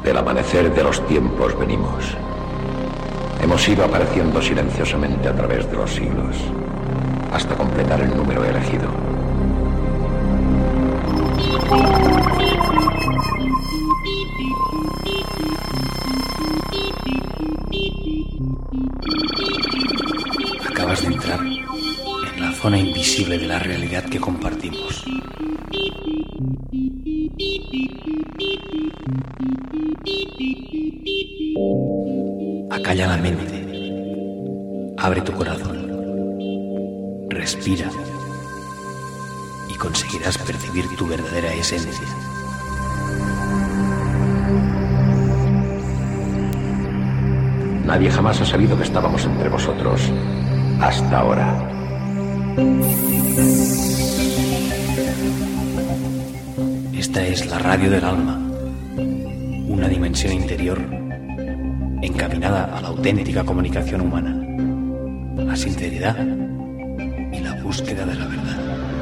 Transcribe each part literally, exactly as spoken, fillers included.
Del amanecer de los tiempos venimos. Hemos ido apareciendo silenciosamente a través de los siglos, hasta completar el número elegido. Acabas de entrar en la zona invisible de la realidad que compartimos. Acalla la mente. Abre tu corazón. Respira. Y conseguirás percibir tu verdadera esencia. Nadie jamás ha sabido que estábamos entre vosotros hasta ahora. Esta es la radio del alma, una dimensión interior encaminada a la auténtica comunicación humana, la sinceridad y la búsqueda de la verdad.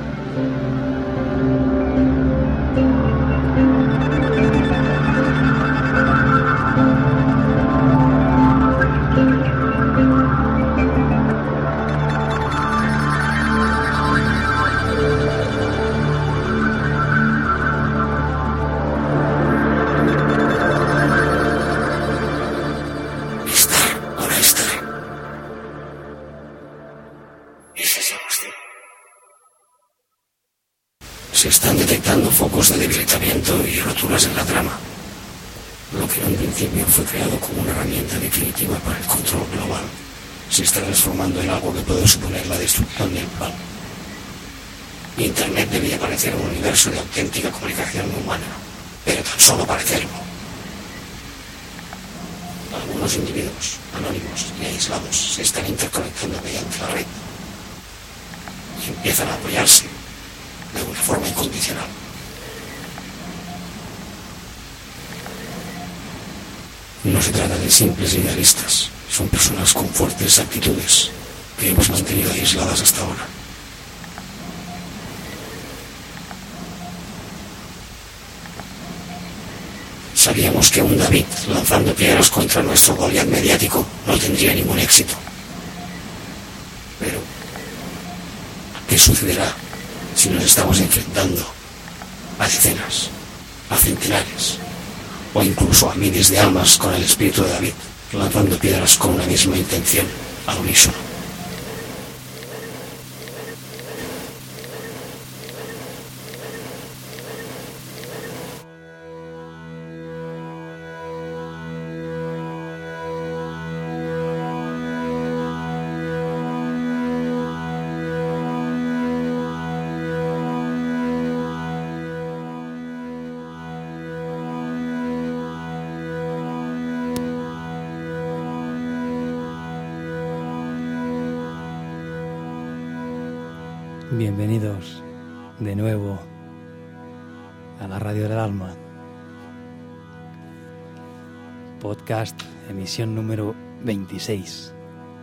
Se están detectando focos de debilitamiento y roturas en la trama, lo que en un principio fue creado como una herramienta definitiva para el control global se está transformando en algo que puede suponer la destrucción del plan. Internet debía parecer un universo de auténtica comunicación humana, pero tan solo parecerlo. Algunos individuos, anónimos y aislados, se están interconectando mediante la red y empiezan a apoyarse de una forma incondicional. No se trata de simples idealistas, son personas con fuertes actitudes que hemos mantenido aisladas hasta ahora. Sabíamos que un David lanzando piedras contra nuestro Goliat mediático no tendría ningún éxito. Pero, ¿qué sucederá si nos estamos enfrentando a decenas, a centenares o incluso a miles de almas con el espíritu de David, lanzando piedras con una misma intención, al unísono? Bienvenidos de nuevo a la Radio del Alma. Podcast, emisión número veintiséis.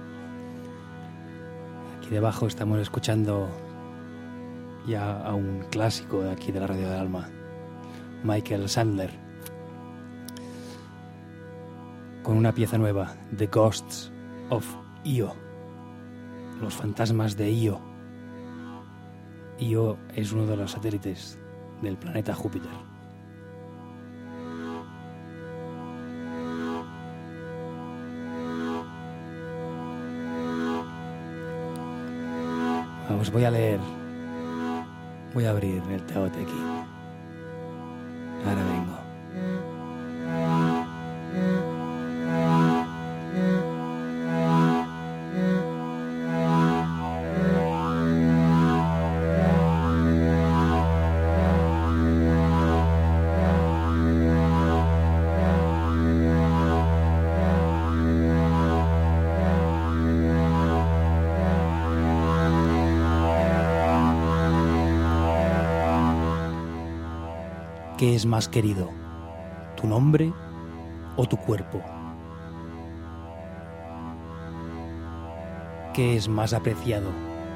Aquí debajo estamos escuchando ya a un clásico de aquí de la Radio del Alma, Michael Sandler, con una pieza nueva, The Ghosts of Io, los fantasmas de Io. Io es uno de los satélites del planeta Júpiter. Os voy a leer, voy a abrir el teote aquí. Ahora vengo. ¿Qué es más querido, tu nombre o tu cuerpo? ¿Qué es más apreciado,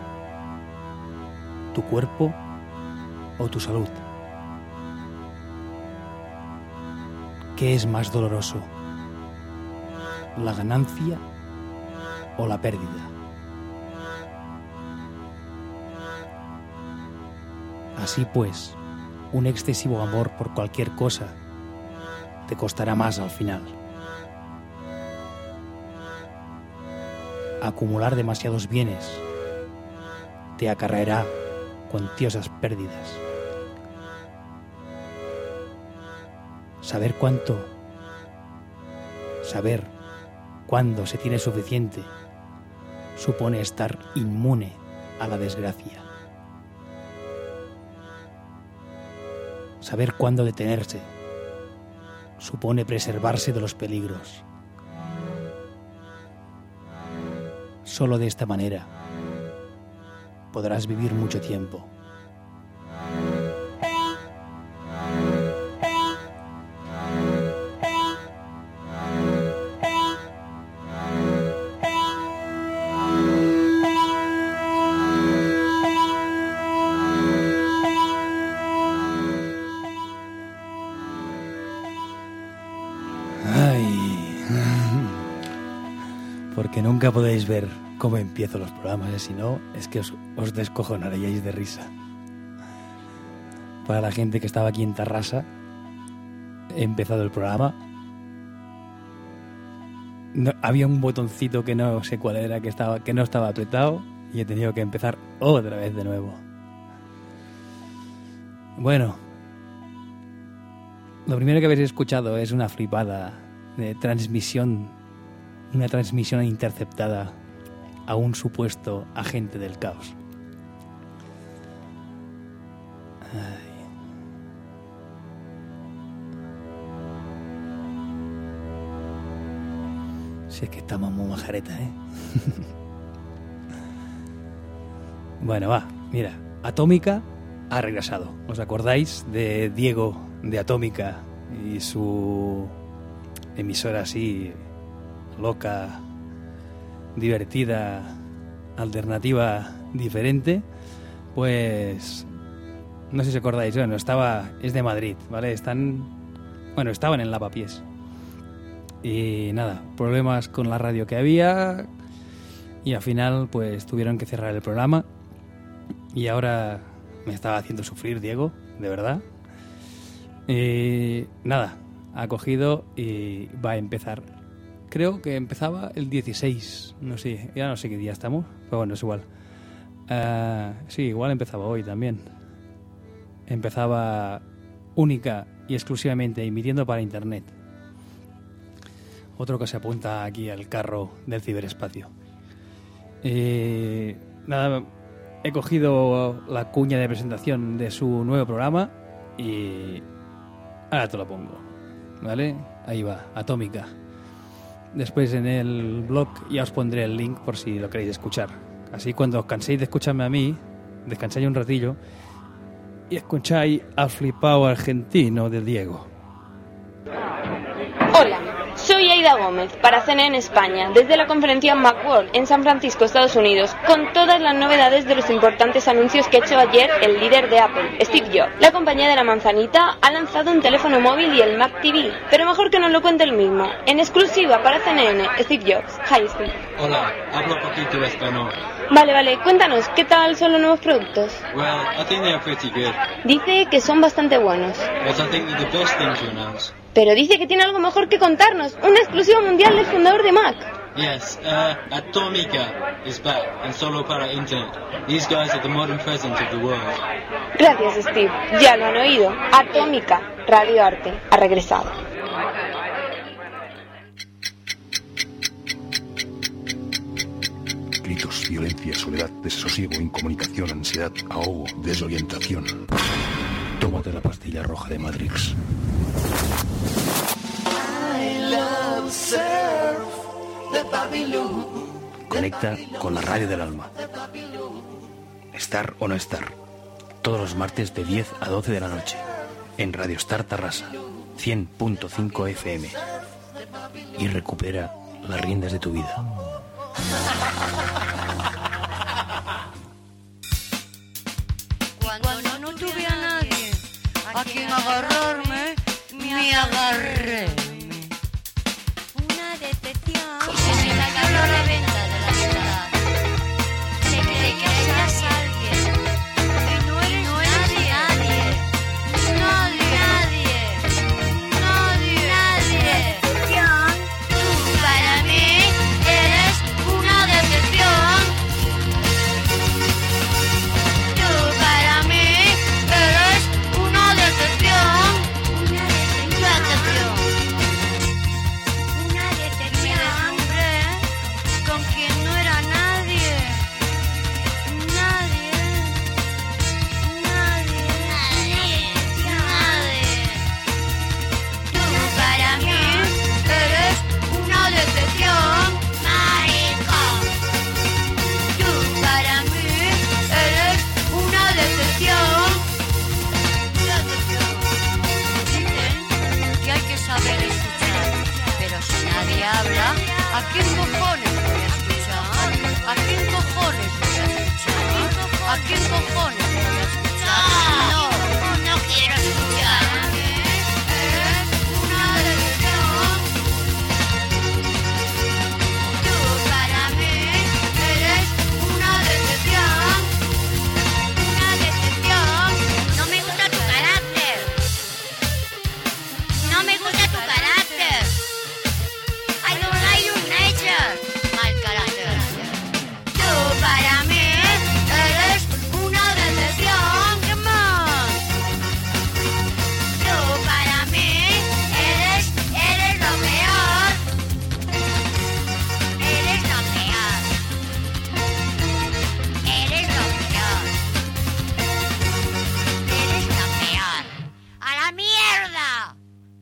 tu cuerpo o tu salud? ¿qué es más doloroso? ¿La ganancia o la pérdida? Así pues, un excesivo amor por cualquier cosa te costará más al final. Acumular demasiados bienes te acarreará cuantiosas pérdidas. Saber cuánto, saber cuándo se tiene suficiente, supone estar inmune a la desgracia. Saber cuándo detenerse supone preservarse de los peligros. Solo de esta manera podrás vivir mucho tiempo. Porque nunca podéis ver cómo empiezo los programas, ¿eh? Si no, es que os, os descojonaríais de risa. Para la gente que estaba aquí en Tarrasa, he empezado el programa. No, había un botoncito que no sé cuál era, que, estaba, que no estaba apretado, y he tenido que empezar otra vez de nuevo. Bueno, lo primero que habéis escuchado es una flipada de transmisión. Una transmisión interceptada a un supuesto agente del caos. Ay. Si es que estamos muy majareta, ¿eh? Bueno, va, mira, Atómica ha regresado. ¿Os acordáis de Diego de Atómica y su emisora así loca, divertida, alternativa, diferente? Pues no sé si os acordáis, bueno, estaba, es de Madrid, ¿vale? Están, bueno, estaban en Lavapiés. Y nada, problemas con la radio que había, y al final pues tuvieron que cerrar el programa. Y ahora me estaba haciendo sufrir Diego, de verdad. Y nada, ha cogido y va a empezar. Creo que empezaba el dieciséis, no sé, ya no sé qué día estamos, pero bueno, es igual. Uh, sí, igual empezaba hoy también. Empezaba única y exclusivamente emitiendo para internet. Otro que se apunta aquí al carro del ciberespacio. Eh, nada, he cogido la cuña de presentación de su nuevo programa y ahora te lo pongo, ¿vale? Ahí va, Atómica. Después en el blog ya os pondré el link por si lo queréis escuchar. Así cuando os canséis de escucharme a mí, descansáis un ratillo y escucháis al flipado argentino de Diego. Hola, soy Aida Gómez para C N N España, desde la conferencia Macworld en San Francisco, Estados Unidos, con todas las novedades de los importantes anuncios que ha hecho ayer el líder de Apple, Steve Jobs. La compañía de la manzanita ha lanzado un teléfono móvil y el Mac T V, pero mejor que nos lo cuente él mismo. En exclusiva para C N N, Steve Jobs. Hi, Steve. Hola, hablo poquito español. Vale, vale, cuéntanos, ¿qué tal son los nuevos productos? Well, I think they are pretty good. Dice que son bastante buenos. But I think they're the best thing to announce. Pero dice que tiene algo mejor que contarnos, una exclusiva mundial del fundador de Mac. Yes, uh, Atómica is back, and solo para Internet. These guys are the modern present of the world. Gracias, Steve. Ya lo han oído. Atómica, Radio Arte, ha regresado. Gritos, violencia, soledad, desasosiego, incomunicación, ansiedad, ahogo, desorientación. Tómate la pastilla roja de Matrix. Conecta con la radio del alma. Estar o no estar. Todos los martes de diez a doce de la noche. En Radio Star Tarrasa, cien punto cinco F M. Y recupera las riendas de tu vida. Cuando no tuve a nadie a quien agarrarme, mi mí agárreme. Una decepción. Y se me cayó la reventa de la ciudad. Se cree que seas alguien. Y no eres, Y no eres nadie. nadie. Nadie. Nadie. Nadie. Decepción. Tú para mí eres una decepción. Tú para mí eres una decepción. Una decepción. Decepción. Una Me decepción. deslumbré con quien no era nadie. Nadie. Nadie. Nadie. Tú para mí eres una decepción. Marico. Tú para mí eres una decepción. Decepción. Dicen que hay que saber escuchar, pero si nadie habla, ¿a quién cojones voy a escuchar? ¿A quién cojones voy a escuchar? ¿A quién cojones voy a escuchar? No, no quiero escuchar. Eres una decepción. Tú para mí eres una decepción. Una decepción. No me gusta tu carácter. No me gusta tu carácter. I don't like your nature. Mal carácter. Tú para mí eres una decepción. ¿Qué más? Tú para mí eres, eres lo peor. Eres lo peor. Eres lo peor. Eres lo peor. ¡A la mierda!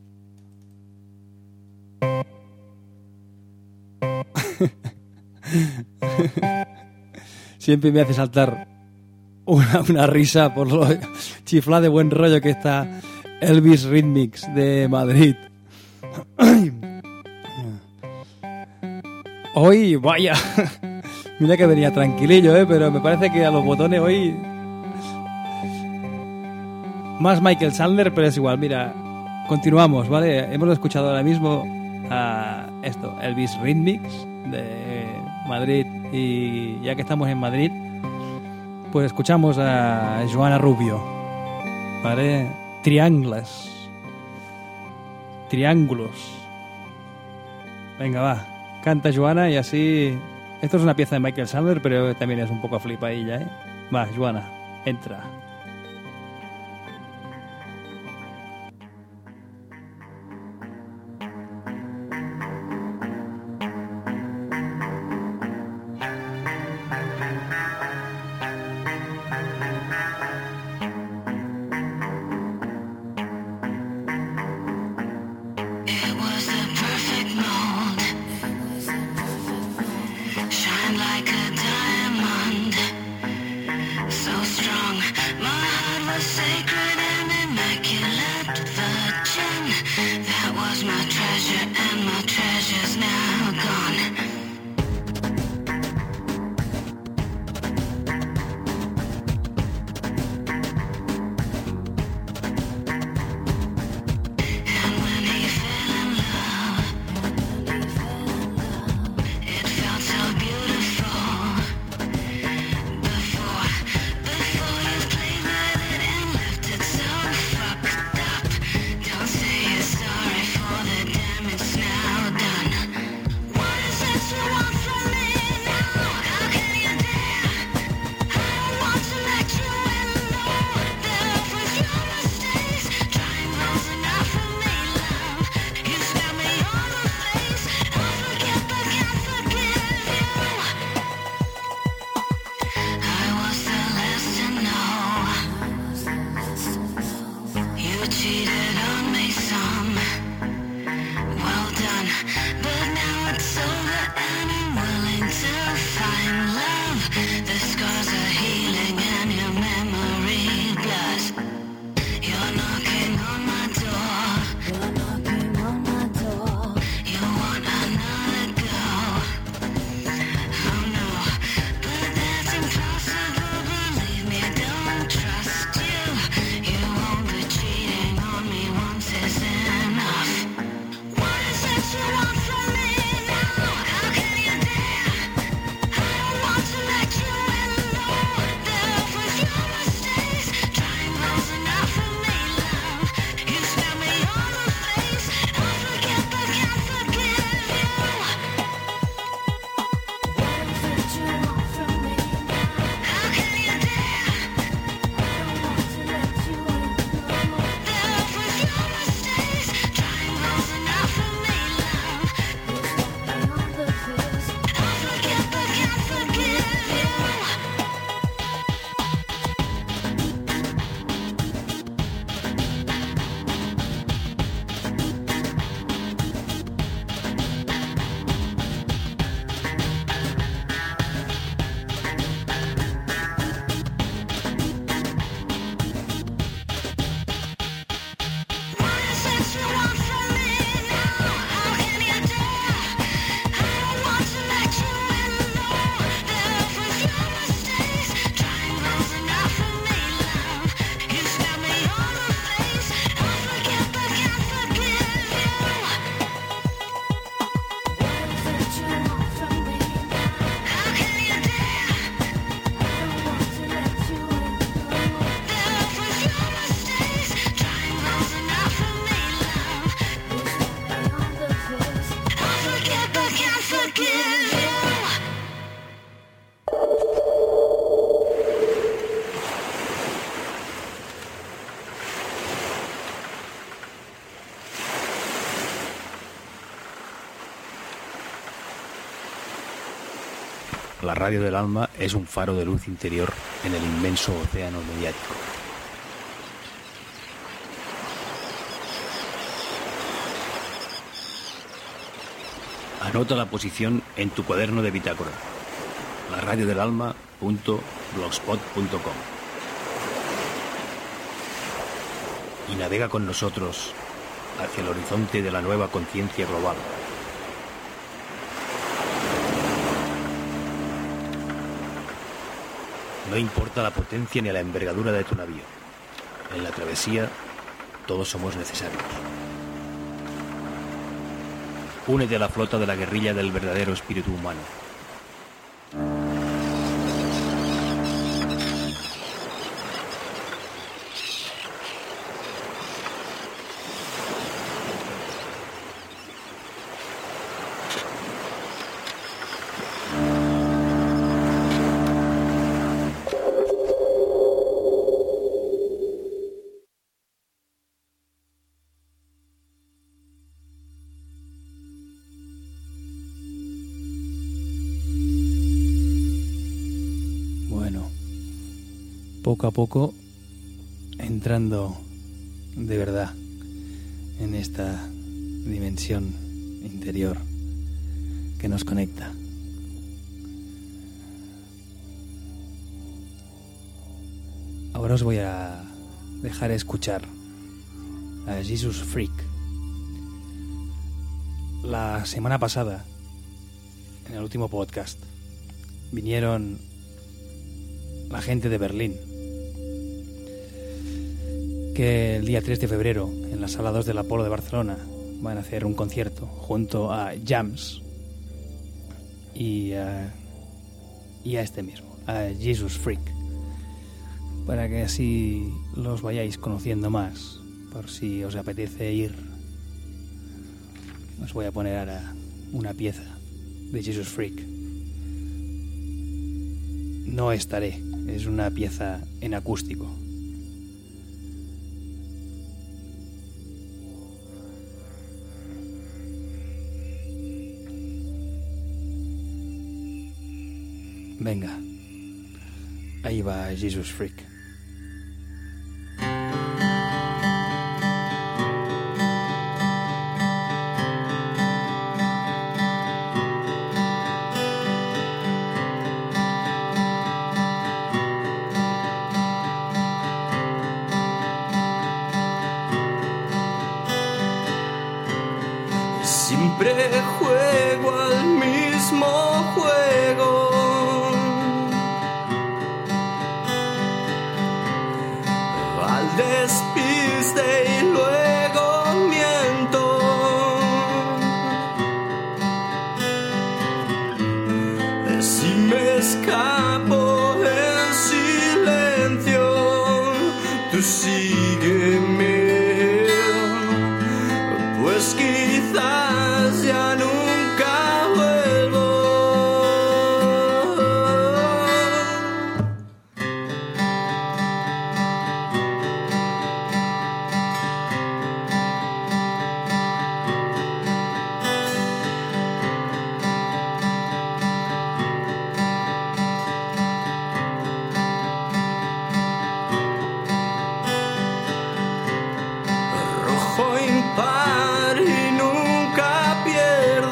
Siempre me hace saltar una, una risa por lo chiflada de buen rollo que está Elvis Rhythmics de Madrid. Hoy, vaya, mira que venía tranquilillo, ¿eh? Pero me parece que a los botones hoy... Más Michael Sandler, pero es igual, mira, continuamos, ¿vale? Hemos escuchado ahora mismo a esto, Elvis Rhythmics de Madrid, y ya que estamos en Madrid, pues escuchamos a Joana Rubio, ¿vale? Triángulos. Triángulos. Venga, va, canta Joana y así... Esto es una pieza de Michael Sandler, pero también es un poco flipadilla, ¿eh? Va, Joana, entra. It was the perfect mold. Shine like a diamond. So strong. My heart was sacred and immaculate virgin. That was my treasure and my treasure's now gone. And when he fell in love, it felt so beautiful. Before, before you played with it and left it so fucked up. Don't say you're sorry for the damage now done. What is it you want from me now? How can you dare? I don't want to let you in, no. There was your mistakes. Triangles enough for me, love. You stabbed me on the face. I forget but can't forgive you. I was the last to know. You cheated on me some. Well done, but now it's over and I'm willing to find love. The scars are healing and your memory blurs. You're knocking on my door. You're knocking on my door. You want another go. Oh no, but that's impossible. Believe me, I don't trust you. You won't be cheating on me once it's in la radio del alma es un faro de luz interior en el inmenso océano mediático. Anota la posición en tu cuaderno de bitácora. la radio del alma punto blogspot punto com. Y navega con nosotros hacia el horizonte de la nueva conciencia global. No importa la potencia ni la envergadura de tu navío. En la travesía, todos somos necesarios. Únete a la flota de la guerrilla del verdadero espíritu humano. Poco a poco entrando de verdad en esta dimensión interior que nos conecta. Ahora os voy a dejar escuchar a Jesus Freak. La semana pasada, en el último podcast, vinieron la gente de Berlín, que el día tres de febrero en la Sala dos del Apolo de Barcelona van a hacer un concierto junto a Jams y a, y a este mismo, a Jesus Freak, para que así los vayáis conociendo más, por si os apetece ir. Os voy a poner ahora una pieza de Jesus Freak. No estaré, es una pieza en acústico. Venga, ahí va Jesus Freak. Siempre juego al mismo juego. Al despiste y luego miento. Si me escapo en silencio, tú sígueme. Pues quizás ya nunca vuelvo. Rojo impar y nunca pierdo.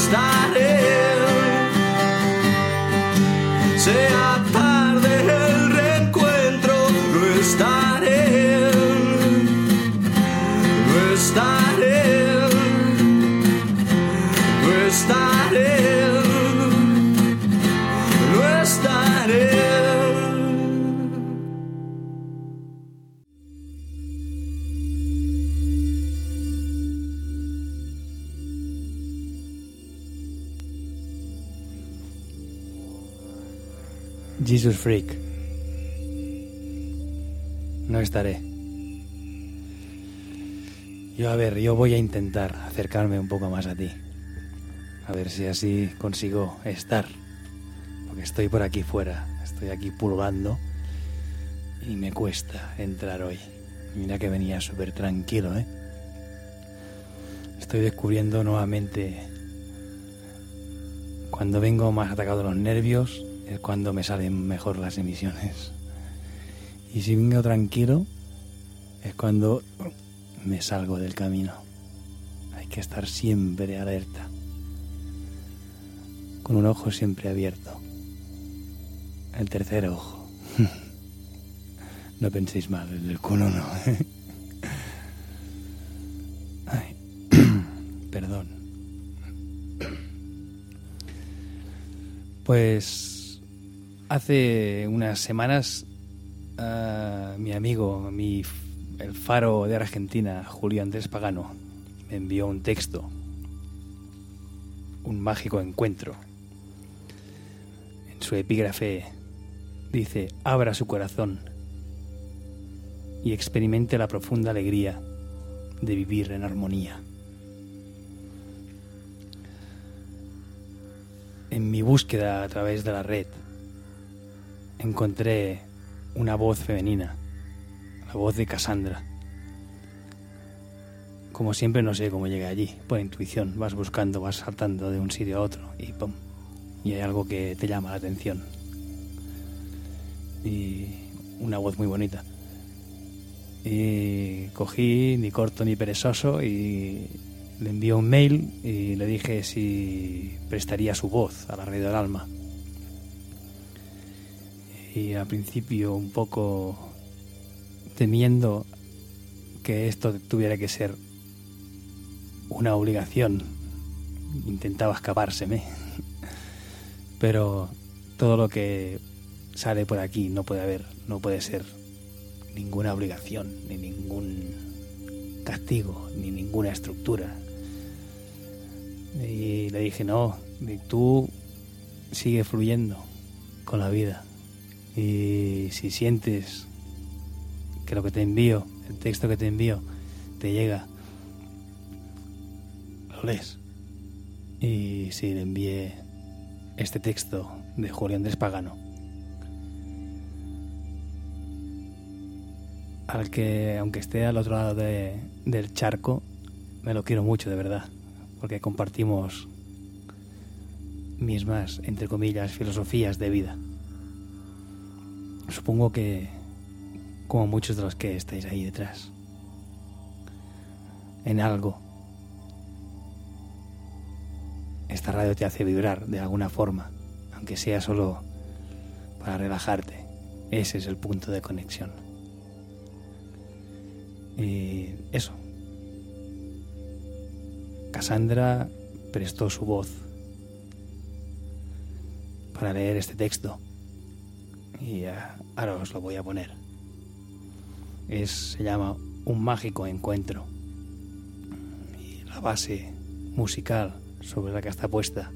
estaré. Sea tarde el reencuentro, no estaré, no estaré, no estaré, no estaré. Jesus Freak. No estaré. Yo, a ver, yo voy a intentar acercarme un poco más a ti. A ver si así consigo estar. Porque estoy por aquí fuera. Estoy aquí pululando. Y me cuesta entrar hoy. Mira que venía súper tranquilo, ¿eh? Estoy descubriendo nuevamente... Cuando vengo más atacado de los nervios... es cuando me salen mejor las emisiones. Y si vengo tranquilo, es cuando me salgo del camino. Hay que estar siempre alerta, con un ojo siempre abierto. El tercer ojo. No penséis mal, el del culo no. Ay, perdón. Pues... hace unas semanas uh, mi amigo, mi, el faro de Argentina, Julio Andrés Pagano, me envió un texto, un mágico encuentro. En su epígrafe dice: abra su corazón y experimente la profunda alegría de vivir en armonía. En mi búsqueda a través de la red encontré una voz femenina, la voz de Cassandra. Como siempre, no sé cómo llegué allí, por intuición. Vas buscando, vas saltando de un sitio a otro y pum, y hay algo que te llama la atención. Y una voz muy bonita. Y cogí, ni corto ni perezoso, y le envié un mail y le dije si prestaría su voz a la Radio del Alma. Y al principio un poco temiendo que esto tuviera que ser una obligación, intentaba escapárseme. Pero todo lo que sale por aquí no puede haber, no puede ser ninguna obligación, ni ningún castigo, ni ninguna estructura. Y le dije, no, tú sigue fluyendo con la vida. Y si sientes que lo que te envío, el texto que te envío, te llega, lo lees. Y sí, le envié este texto de Julio Andrés Pagano, al que, aunque esté al otro lado de, del charco, me lo quiero mucho, de verdad, porque compartimos mismas, entre comillas, filosofías de vida. Supongo que como muchos de los que estáis ahí detrás, en algo esta radio te hace vibrar de alguna forma, aunque sea solo para relajarte. Ese es el punto de conexión. Y eso, Cassandra prestó su voz para leer este texto. Y ahora os lo voy a poner. Es, se llama Un mágico encuentro. Y la base musical sobre la que está puesta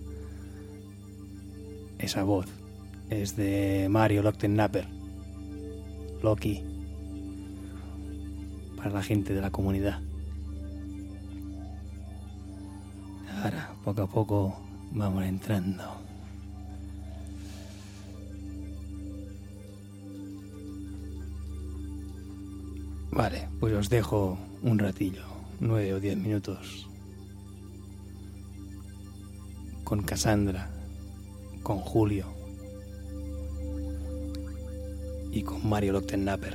esa voz es de Mario Lochtenapper, Loki, para la gente de la comunidad. Ahora, poco a poco, vamos entrando. Vale, pues os dejo un ratillo, nueve o diez minutos, con Cassandra, con Julio y con Mario Lochtenapper.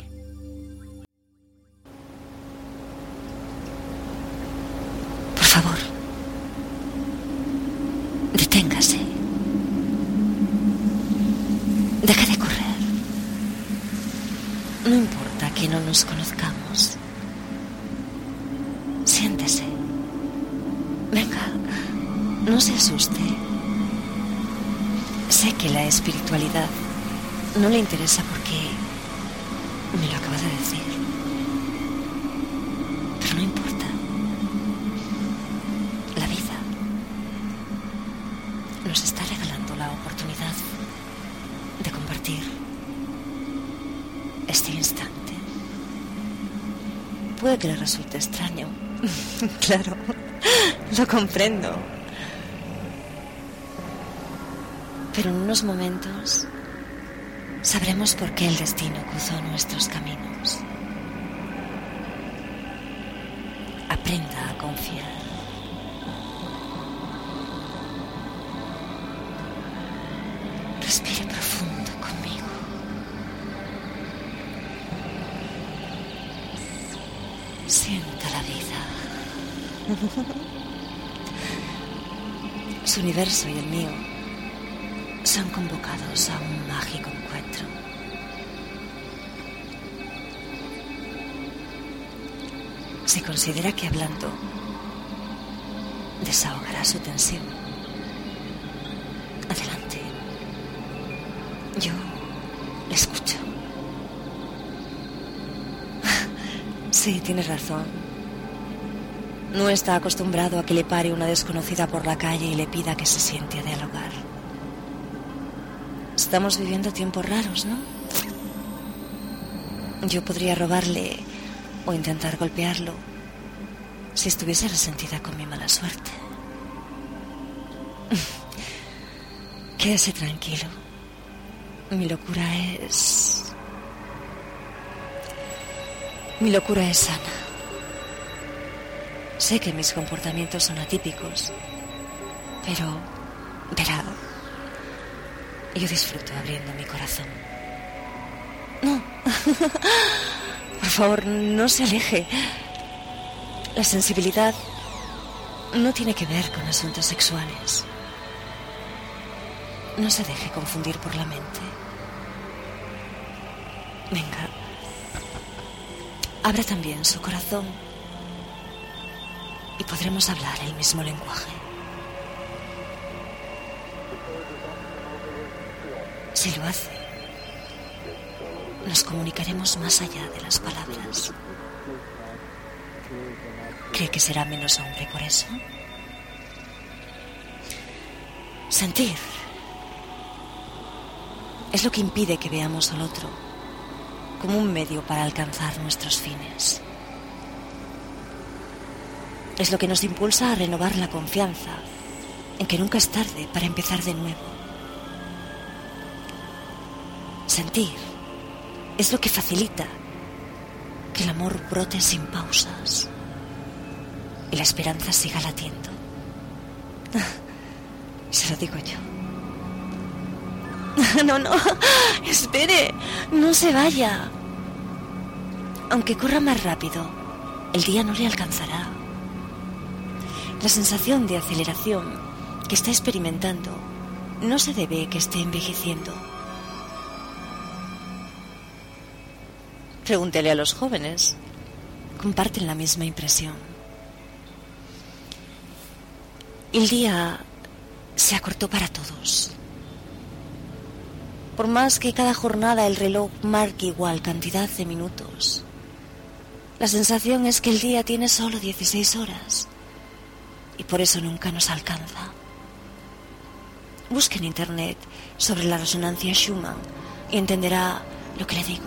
Por favor, Deténgase. Deje de correr. No importa que no nos conozcamos. Siéntese. Venga, no se asuste. Sé que la espiritualidad no le interesa porque me lo acaba de decir. Pero no importa. La vida nos está regalando la oportunidad de compartir este instante. Puede que le resulte extraño. Claro, lo comprendo. Pero en unos momentos sabremos por qué el destino cruzó nuestros caminos. Aprenda a confiar. Respire profundo conmigo. Sienta la vida. Su universo y el mío son convocados a un mágico encuentro. Si considera que hablando desahogará su tensión, adelante. Yo le escucho. Sí, tiene razón. No está acostumbrado a que le pare una desconocida por la calle y le pida que se siente a dialogar. Estamos viviendo tiempos raros, ¿no? Yo podría robarle o intentar golpearlo si estuviese resentida con mi mala suerte. Quédese tranquilo. Mi locura es... Mi locura es sana. Sé que mis comportamientos son atípicos, pero, verá, yo disfruto abriendo mi corazón. No, por favor, no se aleje. La sensibilidad no tiene que ver con asuntos sexuales. No se deje confundir por la mente. Venga, abra también su corazón y podremos hablar el mismo lenguaje. Si lo hace, nos comunicaremos más allá de las palabras. ¿Cree que será menos hombre por eso? Sentir es lo que impide que veamos al otro como un medio para alcanzar nuestros fines. Es lo que nos impulsa a renovar la confianza en que nunca es tarde para empezar de nuevo. Sentir es lo que facilita que el amor brote sin pausas y la esperanza siga latiendo. Se lo digo yo. No, no, espere, no se vaya. Aunque corra más rápido, el día no le alcanzará. La sensación de aceleración que está experimentando no se debe a que esté envejeciendo. Pregúntele a los jóvenes. Comparten la misma impresión. El día se acortó para todos. Por más que cada jornada el reloj marque igual cantidad de minutos, la sensación es que el día tiene solo dieciséis horas y por eso nunca nos alcanza. Busque en internet sobre la resonancia Schumann y entenderá lo que le digo.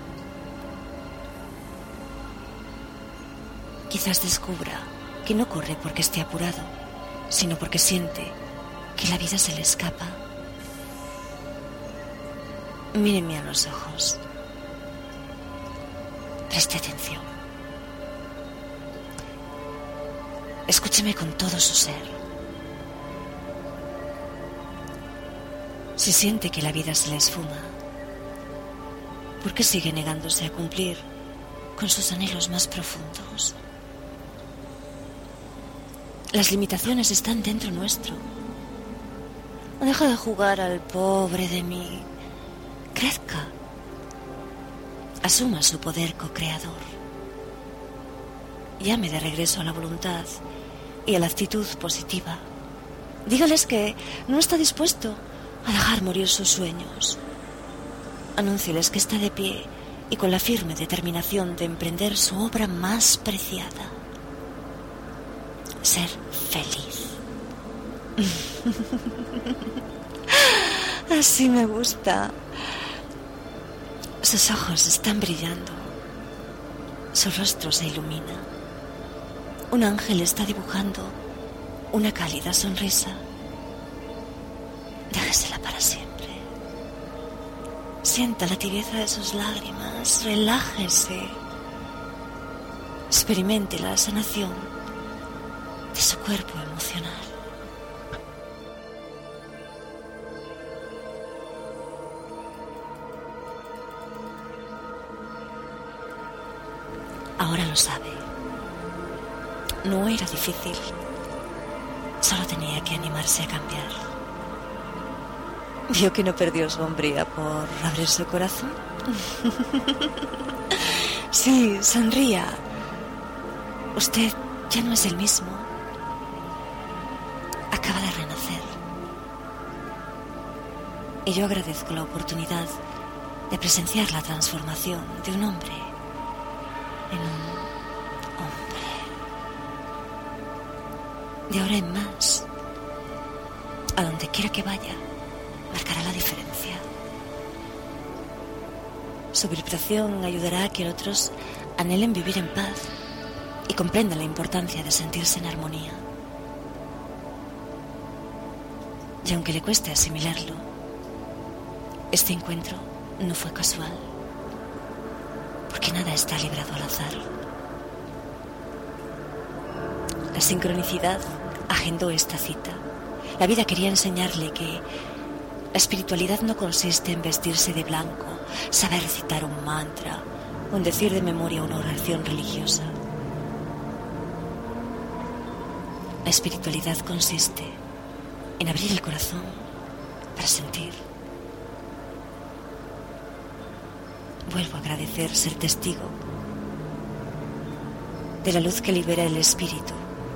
Quizás descubra que no corre porque esté apurado, sino porque siente que la vida se le escapa. Míreme a los ojos. Preste atención. Escúcheme con todo su ser. Si siente que la vida se le esfuma, ¿por qué sigue negándose a cumplir con sus anhelos más profundos? Las limitaciones están dentro nuestro Deja de jugar al pobre de mí. Crezca. Asuma su poder co-creador. Llame de regreso a la voluntad y a la actitud positiva. Dígales que no está dispuesto a dejar morir sus sueños. Anúncieles que está de pie y con la firme determinación de emprender su obra más preciada. Ser feliz. Así me gusta. Sus ojos están brillando. Su rostro se ilumina. Un ángel está dibujando una cálida sonrisa. Déjesela para siempre. Sienta la tibieza de sus lágrimas. Relájese. Experimente la sanación de su cuerpo emocional. Ahora lo sabe. No era difícil. Solo tenía que animarse a cambiar. ¿Vio que no perdió su hombría por abrir su corazón? Sí, sonría. Usted ya no es el mismo. Acaba de renacer. Y yo agradezco la oportunidad de presenciar la transformación de un hombre en un hombre. De ahora en más, a donde quiera que vaya, marcará la diferencia. Su vibración ayudará a que otros anhelen vivir en paz y comprendan la importancia de sentirse en armonía. Y aunque le cueste asimilarlo, este encuentro no fue casual, porque nada está librado al azar. La sincronicidad agendó esta cita. La vida quería enseñarle que la espiritualidad no consiste en vestirse de blanco, saber recitar un mantra o en decir de memoria una oración religiosa. La espiritualidad consiste en abrir el corazón para sentir. Vuelvo a agradecer ser testigo de la luz que libera el espíritu.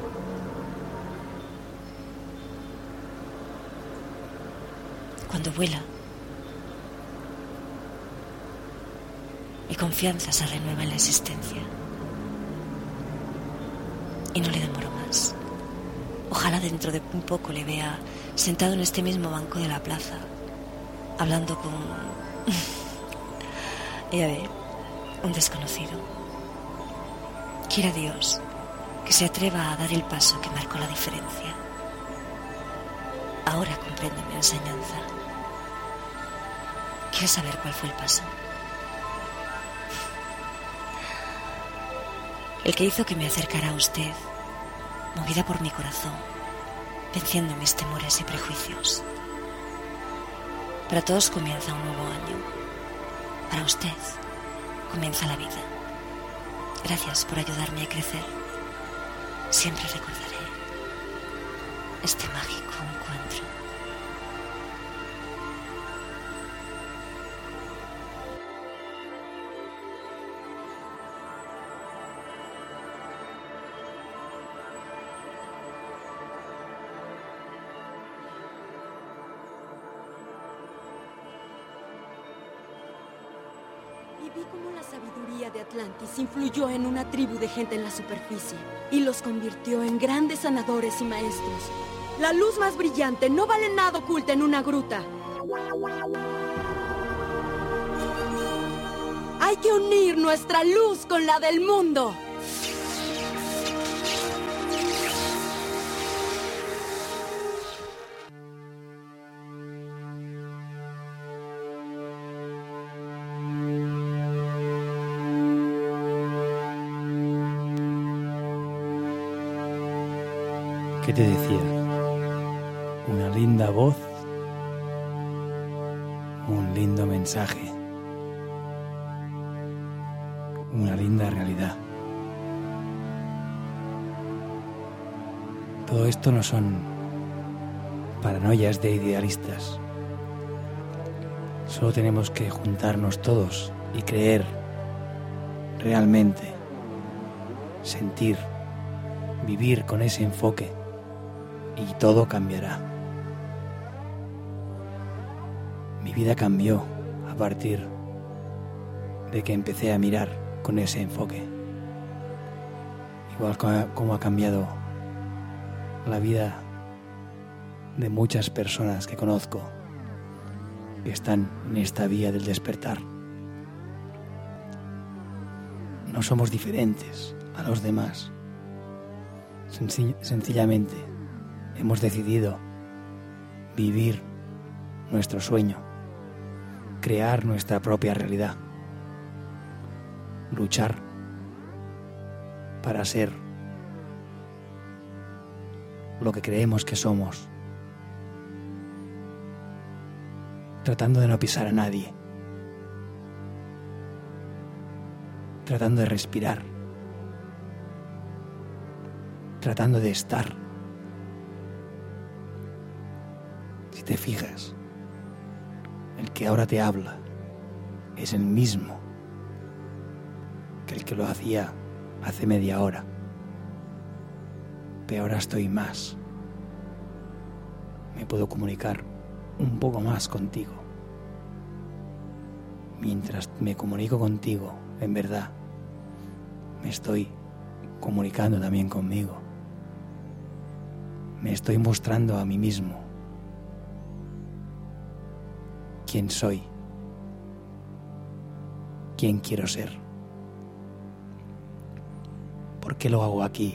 Cuando vuela, mi confianza se renueva en la existencia. Y no le demoro más. Ojalá dentro de un poco le vea sentado en este mismo banco de la plaza, hablando con... ya ve, un desconocido. Quiera Dios que se atreva a dar el paso que marcó la diferencia. Ahora comprende mi enseñanza. ¿Quiere saber cuál fue el paso? El que hizo que me acercara a usted, movida por mi corazón, venciendo mis temores y prejuicios. Para todos comienza un nuevo año. Para usted comienza la vida. Gracias por ayudarme a crecer. Siempre recordaré este mágico encuentro. Vi cómo la sabiduría de Atlantis influyó en una tribu de gente en la superficie y los convirtió en grandes sanadores y maestros. La luz más brillante no vale nada oculta en una gruta. Hay que unir nuestra luz con la del mundo. ¿Qué te decía? Una linda voz, un lindo mensaje, una linda realidad. Todo esto no son paranoias de idealistas. Solo tenemos que juntarnos todos y creer realmente, sentir, vivir con ese enfoque y todo cambiará. Mi vida cambió a partir de que empecé a mirar con ese enfoque. Igual como ha cambiado la vida de muchas personas que conozco que están en esta vía del despertar. No somos diferentes a los demás. Senci- sencillamente hemos decidido vivir nuestro sueño, crear nuestra propia realidad, luchar para ser lo que creemos que somos, tratando de no pisar a nadie, tratando de respirar, tratando de estar. Si te fijas, el que ahora te habla es el mismo que el que lo hacía hace media hora, pero ahora estoy más. Me puedo comunicar un poco más contigo. Mientras me comunico contigo, en verdad, me estoy comunicando también conmigo. Me estoy mostrando a mí mismo quién soy, quién quiero ser. ¿Por qué lo hago aquí?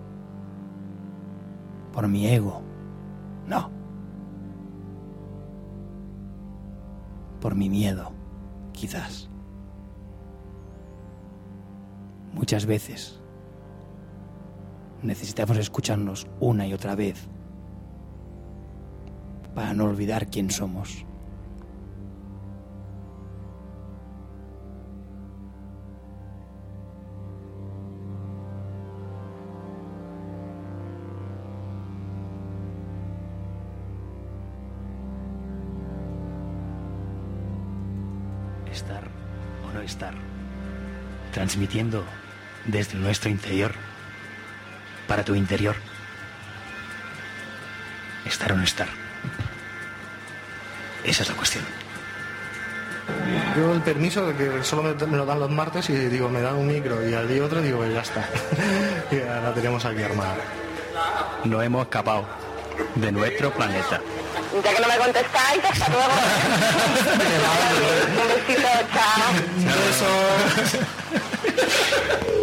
¿Por mi ego? No. Por mi miedo, quizás. Muchas veces necesitamos escucharnos una y otra vez para no olvidar quién somos. Estar o no estar, transmitiendo desde nuestro interior para tu interior. Estar o no estar. Esa es la cuestión. Yo el permiso de que solo me, me lo dan los martes y digo, me dan un micro y al día otro digo, ya está. Y ahora la tenemos aquí armada. No hemos escapado de nuestro planeta. Ya que no me contestáis, hasta luego. Un besito, chao. Un beso.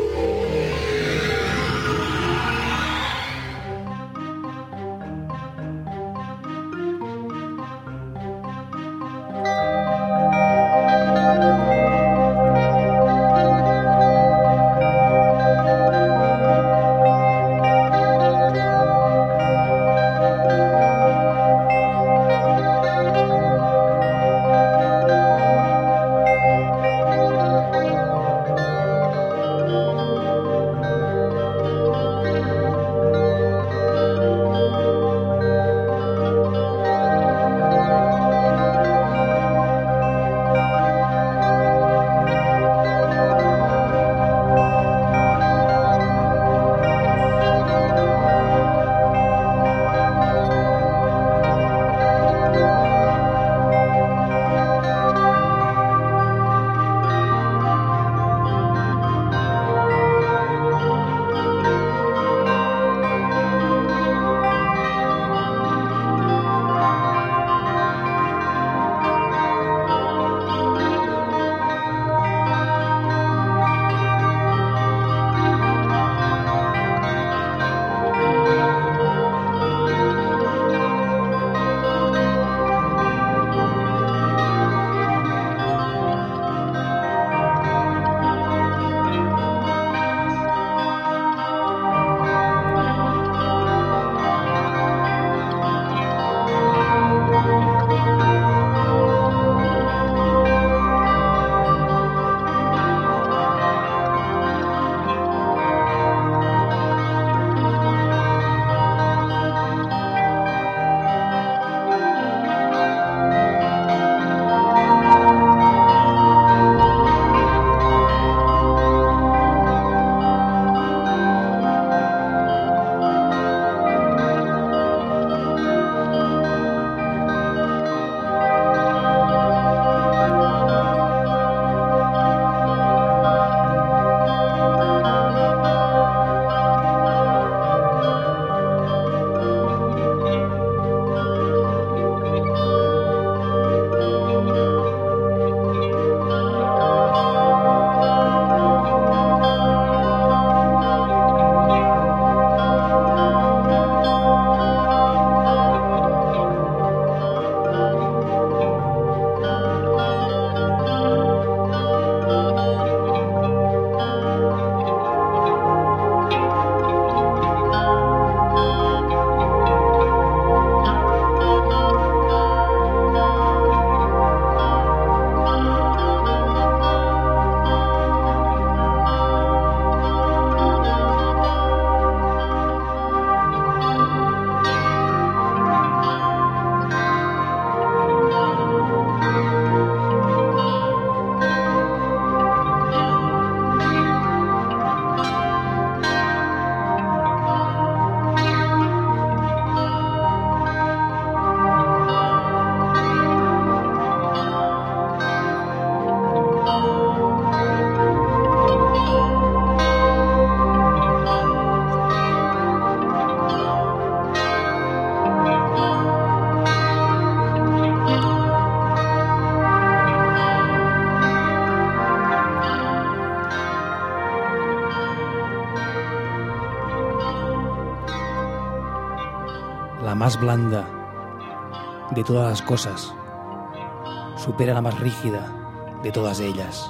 más blanda de todas las cosas supera la más rígida de todas ellas.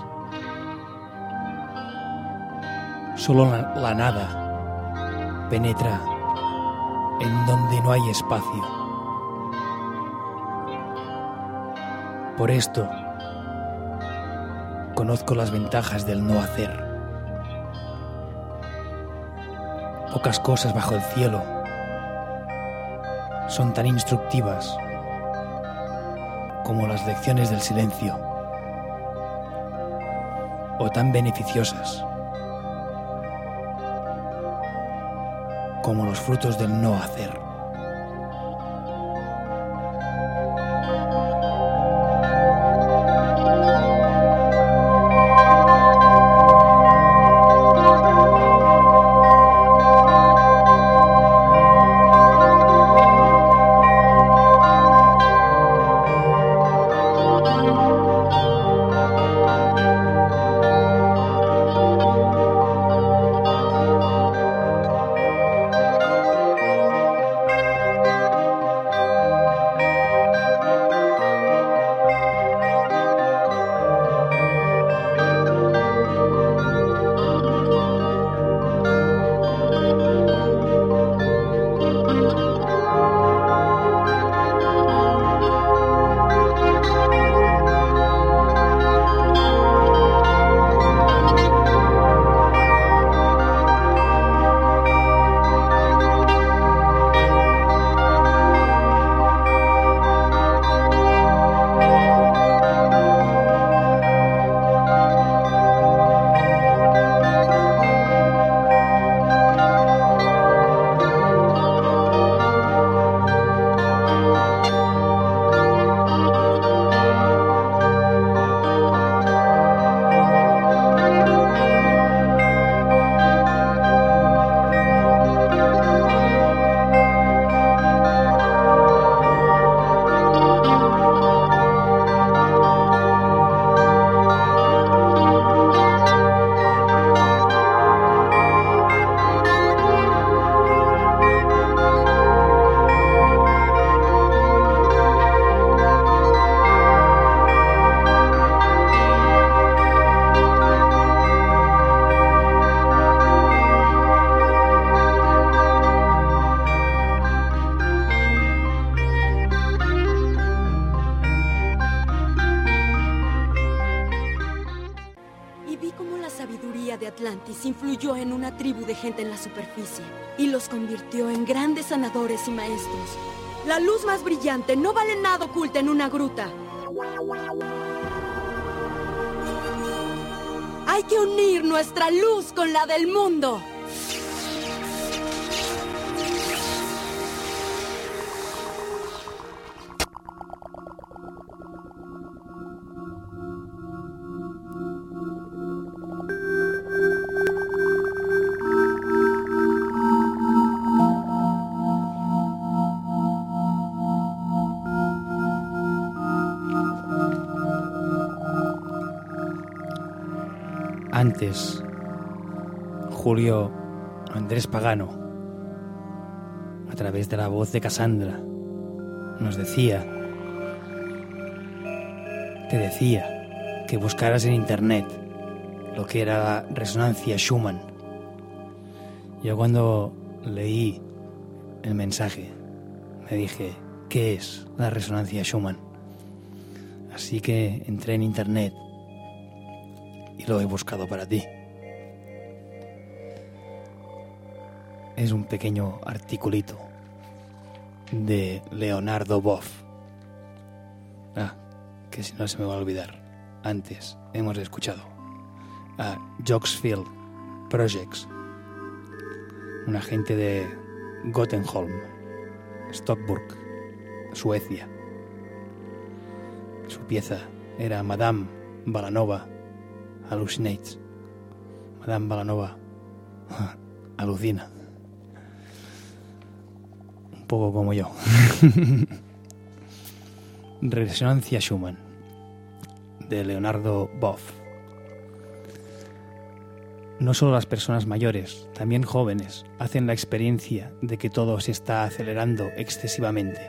Solo la, la nada penetra en donde no hay espacio. Por esto, conozco las ventajas del no hacer. Pocas cosas bajo el cielo son tan instructivas como las lecciones del silencio, o tan beneficiosas como los frutos del no hacer. Influyó en una tribu de gente en la superficie y los convirtió en grandes sanadores y maestros. La luz más brillante no vale nada oculta en una gruta. Hay que unir nuestra luz con la del mundo. Antes, Julio Andrés Pagano, a través de la voz de Cassandra, nos decía, te decía que buscaras en internet lo que era la resonancia Schumann. Yo cuando leí el mensaje me dije, ¿qué es la resonancia Schumann? Así que entré en internet y lo he buscado para ti. Es un pequeño articulito de Leonardo Boff. Ah, que si no se me va a olvidar. Antes hemos escuchado a Joxfield Projects, una gente de Gothenholm, Stockburg, Suecia. Su pieza era Madame Balanova Hallucinates. Madame Balanova alucina. Un poco como yo. Resonancia Schumann, de Leonardo Boff. No solo las personas mayores, también jóvenes, hacen la experiencia de que todo se está acelerando excesivamente.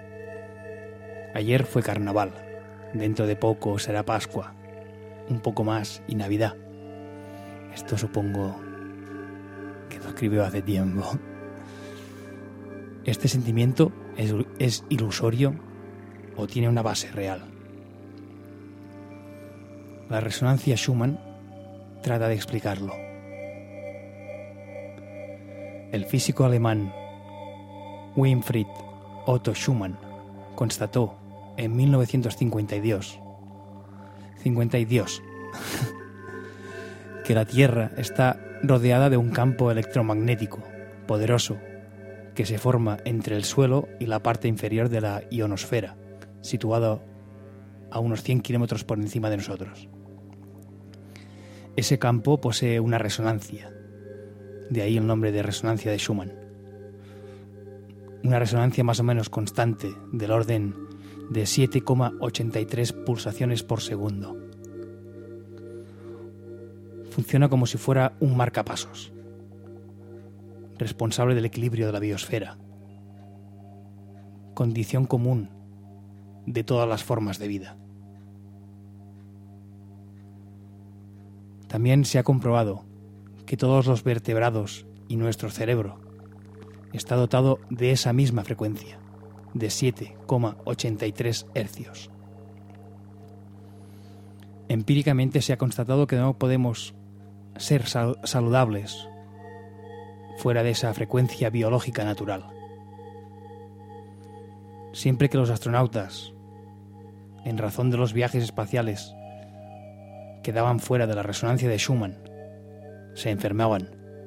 Ayer fue carnaval, dentro de poco será Pascua, un poco más y Navidad. Esto supongo que lo escribió hace tiempo. ¿Este sentimiento es, es ilusorio o tiene una base real? La resonancia Schumann trata de explicarlo. El físico alemán Winfried Otto Schumann constató en mil novecientos cincuenta y dos, cincuenta y dos que la Tierra está rodeada de un campo electromagnético poderoso que se forma entre el suelo y la parte inferior de la ionosfera, situado a unos cien kilómetros por encima de nosotros. Ese campo posee una resonancia, de ahí el nombre de resonancia de Schumann. Una resonancia más o menos constante, del orden de siete coma ochenta y tres pulsaciones por segundo. Funciona como si fuera un marcapasos, responsable del equilibrio de la biosfera, condición común de todas las formas de vida. También se ha comprobado que todos los vertebrados y nuestro cerebro está dotado de esa misma frecuencia, de siete coma ochenta y tres hercios. Empíricamente se ha constatado que no podemos ser sal- saludables fuera de esa frecuencia biológica natural. Siempre que los astronautas, en razón de los viajes espaciales, quedaban fuera de la resonancia de Schumann, se enfermaban.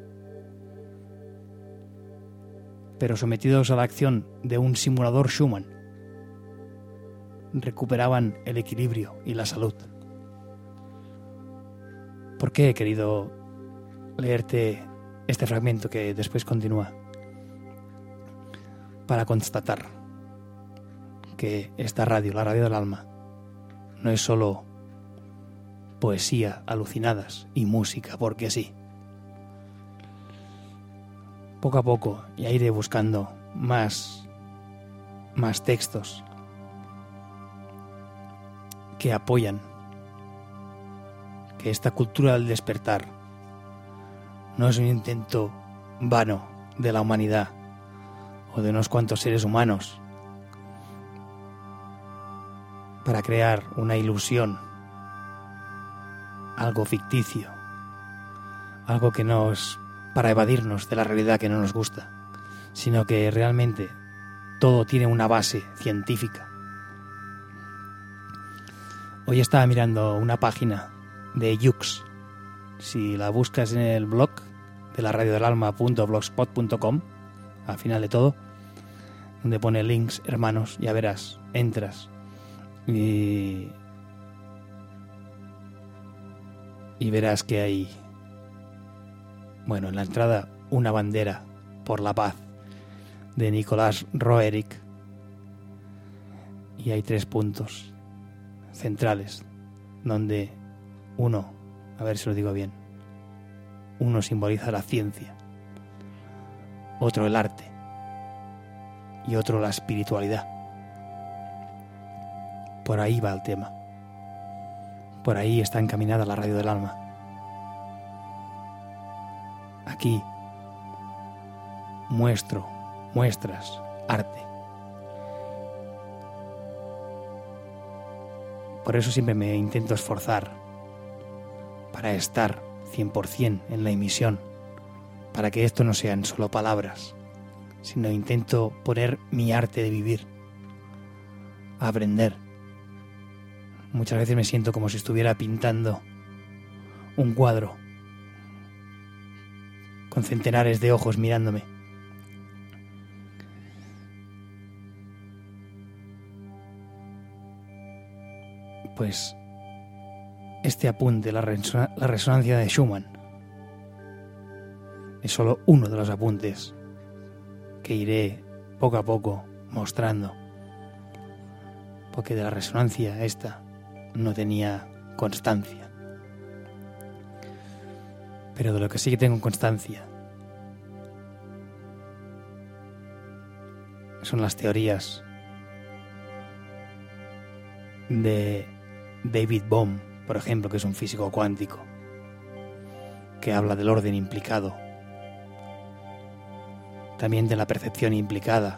Pero sometidos a la acción de un simulador Schumann, recuperaban el equilibrio y la salud. ¿Por qué he querido leerte este fragmento que después continúa? Para constatar que esta radio, la radio del alma, no es solo poesía, alucinadas y música, porque sí. Poco a poco ya iré buscando más, más textos que apoyan que esta cultura del despertar no es un intento vano de la humanidad o de unos cuantos seres humanos para crear una ilusión, algo ficticio, algo que nos, para evadirnos de la realidad que no nos gusta, sino que realmente todo tiene una base científica. Hoy estaba mirando una página de Yux. Si la buscas en el blog de la radio del alma punto blogspot punto com, al final de todo, donde pone links hermanos, ya verás, entras y y verás que hay, bueno, en la entrada, una bandera por la paz de Nicolás Roerich, y hay tres puntos centrales donde uno, a ver si lo digo bien, uno simboliza la ciencia, otro el arte y otro la espiritualidad. Por ahí va el tema. Por ahí está encaminada la radio del alma. Aquí muestro, muestras, arte. Por eso siempre me intento esforzar para estar cien por ciento en la emisión, para que esto no sean solo palabras, sino intento poner mi arte de vivir, a aprender. Muchas veces me siento como si estuviera pintando un cuadro con centenares de ojos mirándome. Pues este apunte, la, resona- la resonancia de Schumann, es solo uno de los apuntes que iré poco a poco mostrando, porque de la resonancia esta no tenía constancia. Pero de lo que sí que tengo constancia son las teorías de David Bohm, por ejemplo, que es un físico cuántico, que habla del orden implicado, también de la percepción implicada,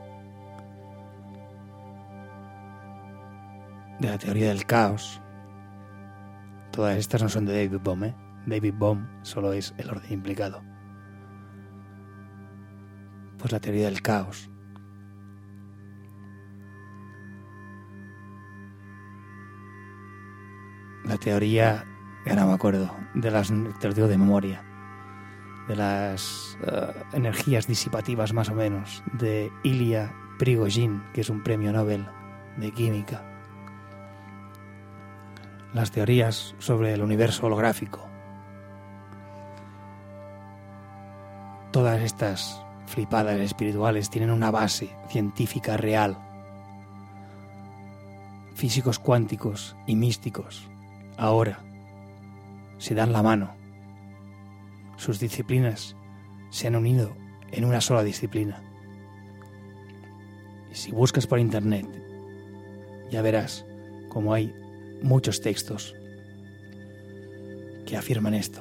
de la teoría del caos. Todas estas no son de David Bohm, ¿eh? David Bohm solo es el orden implicado. Pues la teoría del caos. La teoría, ya no me acuerdo, de las, te lo digo de memoria, de las uh, energías disipativas más o menos, de Ilya Prigogine, que es un premio Nobel de química. Las teorías sobre el universo holográfico. Todas estas flipadas espirituales tienen una base científica real. Físicos cuánticos y místicos ahora se dan la mano. Sus disciplinas se han unido en una sola disciplina. Y si buscas por internet, ya verás cómo hay muchos textos que afirman esto.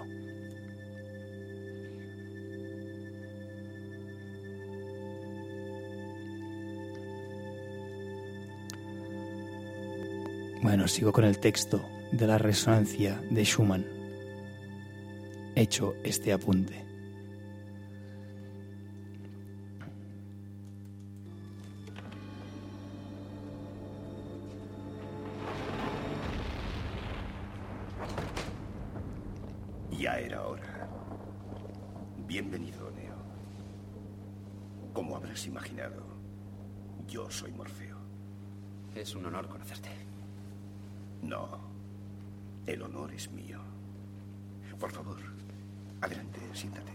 Bueno, sigo con el texto de la resonancia de Schumann. Hecho este apunte. Ya era hora. Bienvenido, Neo. Como habrás imaginado, yo soy Morfeo. Es un honor conocerte. No, el honor es mío. Por favor, adelante, siéntate.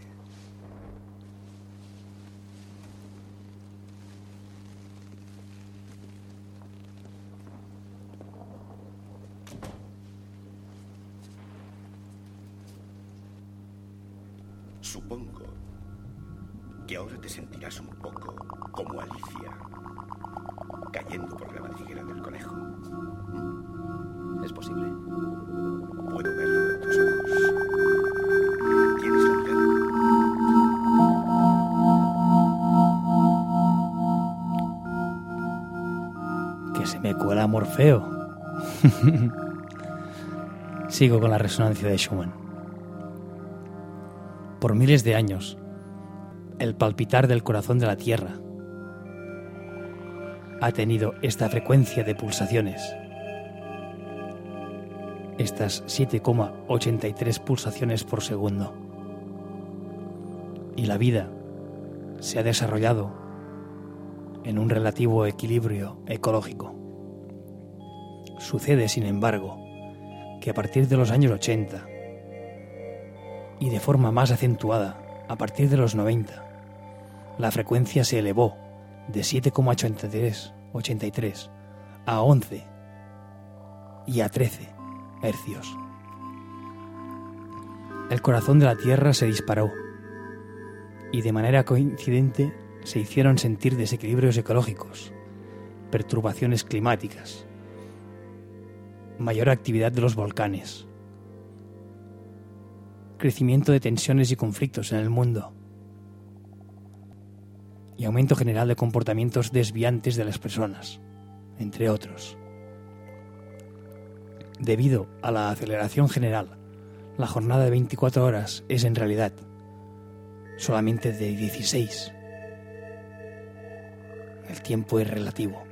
Supongo que ahora te sentirás un poco como Alicia, cayendo por la madriguera del conejo. ¿Es posible? Puedo verlo en tus ojos. ¿Tienes la mirada? Que se me cuela Morfeo. Sigo con la resonancia de Schumann. Por miles de años, el palpitar del corazón de la Tierra ha tenido esta frecuencia de pulsaciones. Estas siete coma ochenta y tres pulsaciones por segundo. Y la vida se ha desarrollado en un relativo equilibrio ecológico. Sucede, sin embargo, que a partir de los años ochenta y de forma más acentuada a partir de los noventa, la frecuencia se elevó de siete coma ochenta y tres a once y a trece hercios. El corazón de la Tierra se disparó y de manera coincidente se hicieron sentir desequilibrios ecológicos, perturbaciones climáticas, mayor actividad de los volcanes, crecimiento de tensiones y conflictos en el mundo y aumento general de comportamientos desviantes de las personas, entre otros. Debido a la aceleración general, la jornada de veinticuatro horas es en realidad solamente de dieciséis. El tiempo es relativo.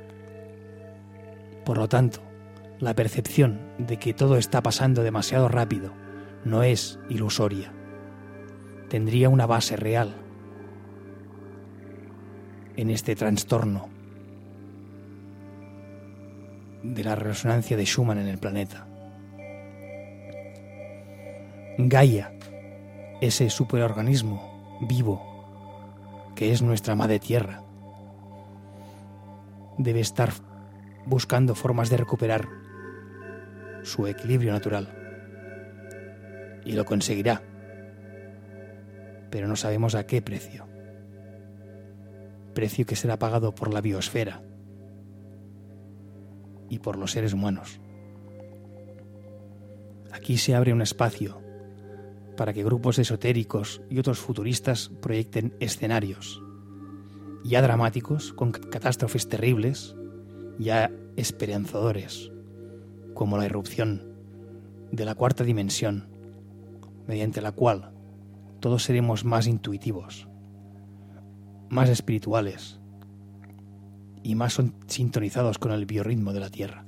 Por lo tanto, la percepción de que todo está pasando demasiado rápido no es ilusoria. Tendría una base real en este trastorno de la resonancia de Schumann en el planeta. Gaia, ese superorganismo vivo que es nuestra madre tierra, debe estar buscando formas de recuperar su equilibrio natural. Y lo conseguirá pero no sabemos a qué precio. Precio que será pagado por la biosfera y por los seres humanos. Aquí se abre un espacio para que grupos esotéricos y otros futuristas proyecten escenarios, ya dramáticos, con catástrofes terribles, ya esperanzadores, como la irrupción de la cuarta dimensión, mediante la cual todos seremos más intuitivos, más espirituales y más sintonizados con el biorritmo de la Tierra.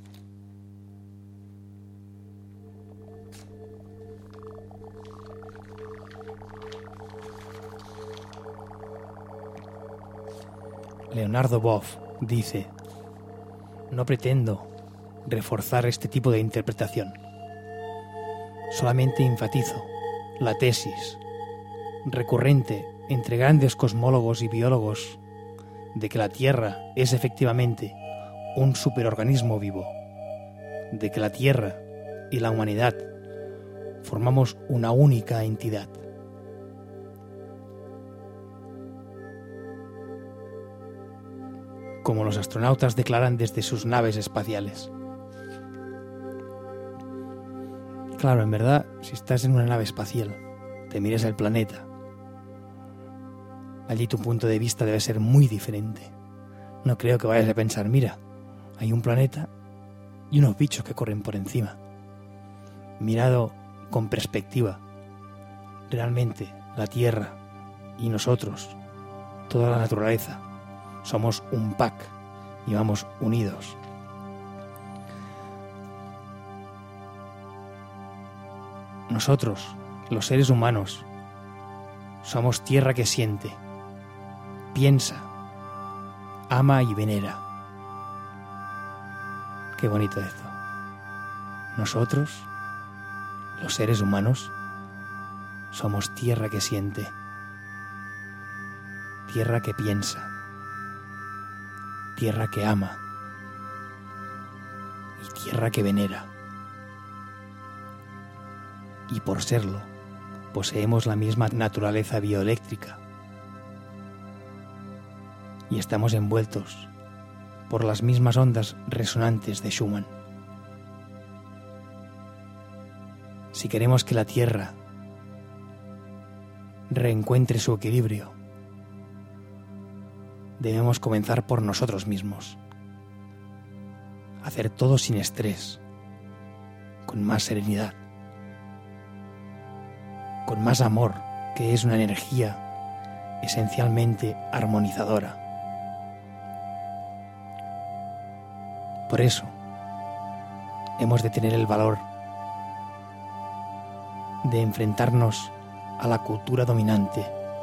Leonardo Boff dice: no pretendo reforzar este tipo de interpretación. Solamente enfatizo la tesis recurrente entre grandes cosmólogos y biólogos de que la Tierra es efectivamente un superorganismo vivo, de que la Tierra y la humanidad formamos una única entidad. Como los astronautas declaran desde sus naves espaciales. Claro, en verdad, si estás en una nave espacial, te miras el planeta, allí tu punto de vista debe ser muy diferente. No creo que vayas a pensar, mira, hay un planeta y unos bichos que corren por encima. Mirado con perspectiva, realmente la Tierra y nosotros, toda la naturaleza, somos un pack y vamos unidos. Nosotros, los seres humanos, somos tierra que siente, piensa, ama y venera. Qué bonito esto. Nosotros, los seres humanos, somos tierra que siente, tierra que piensa, tierra que ama y tierra que venera. Y por serlo, poseemos la misma naturaleza bioeléctrica y estamos envueltos por las mismas ondas resonantes de Schumann. Si queremos que la Tierra reencuentre su equilibrio, debemos comenzar por nosotros mismos. Hacer todo sin estrés, con más serenidad, con más amor, que es una energía esencialmente armonizadora. Por eso, hemos de tener el valor de enfrentarnos a la cultura dominante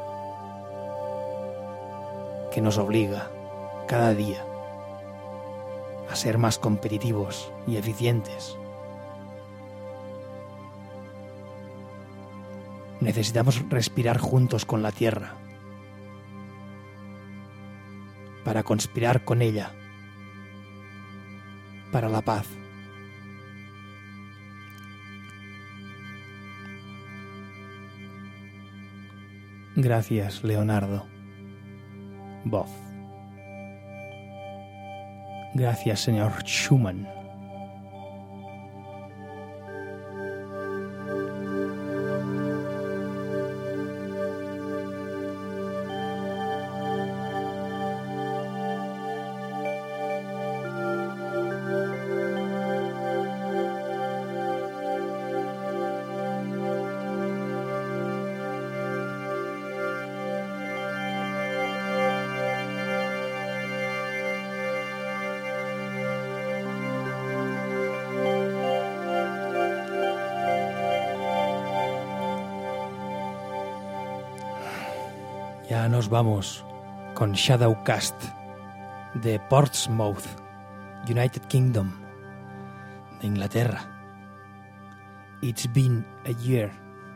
que nos obliga cada día a ser más competitivos y eficientes. Necesitamos respirar juntos con la Tierra para conspirar con ella para la paz. Gracias, Leonardo Boff. Gracias, señor Schumann. Ya nos vamos con Shadowcast de Portsmouth, United Kingdom, de Inglaterra. It's been a year.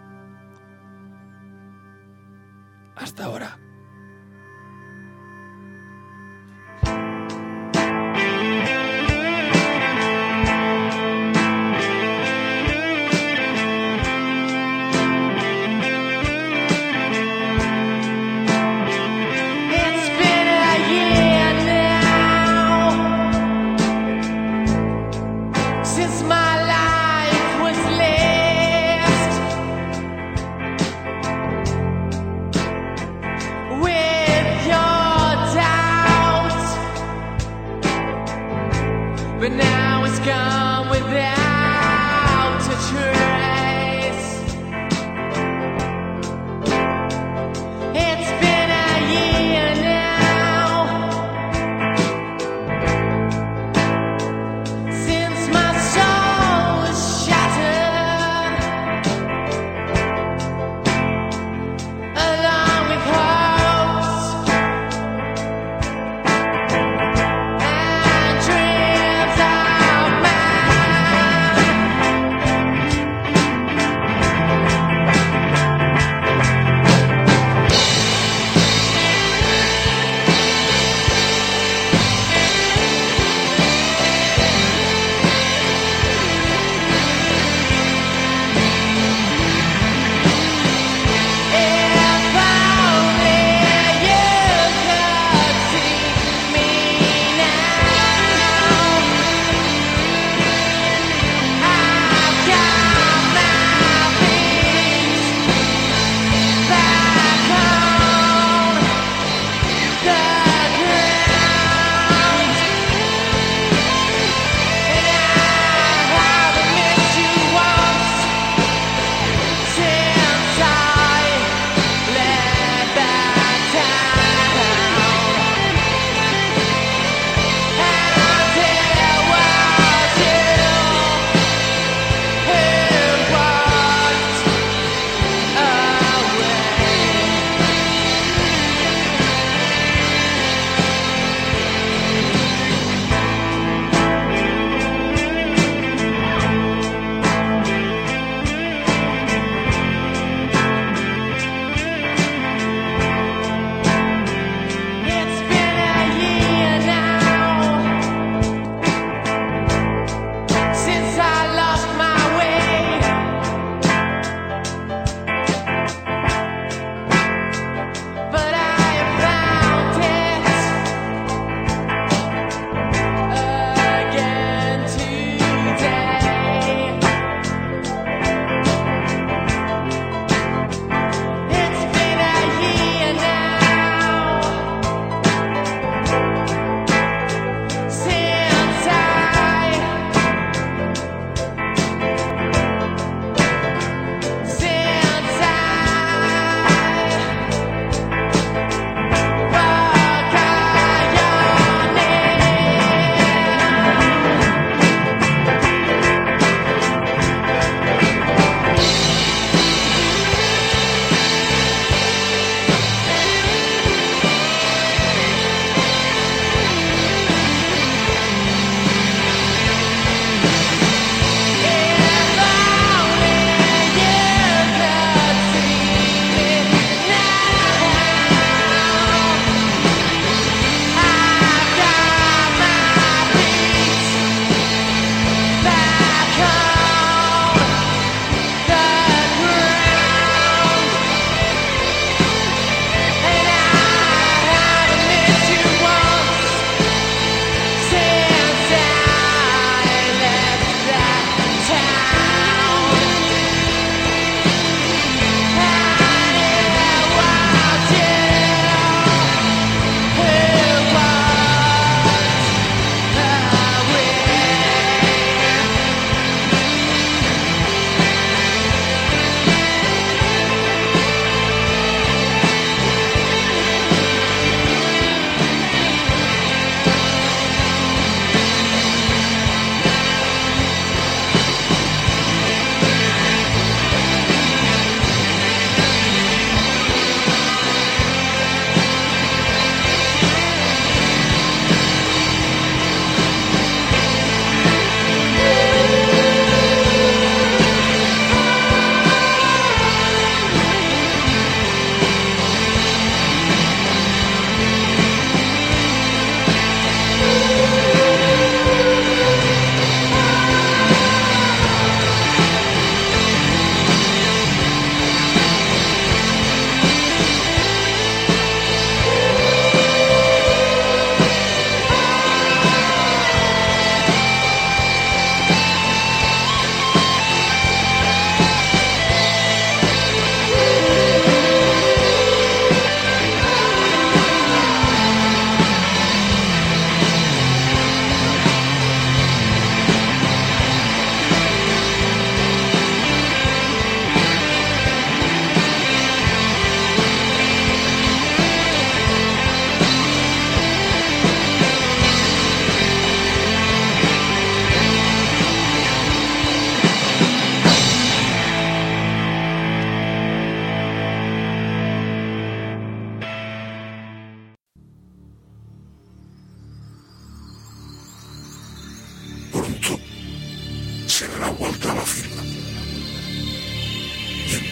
Hasta ahora. but now it's gone without a trace. It's been a year now since my soul was shattered, along with hopes and dreams of mine.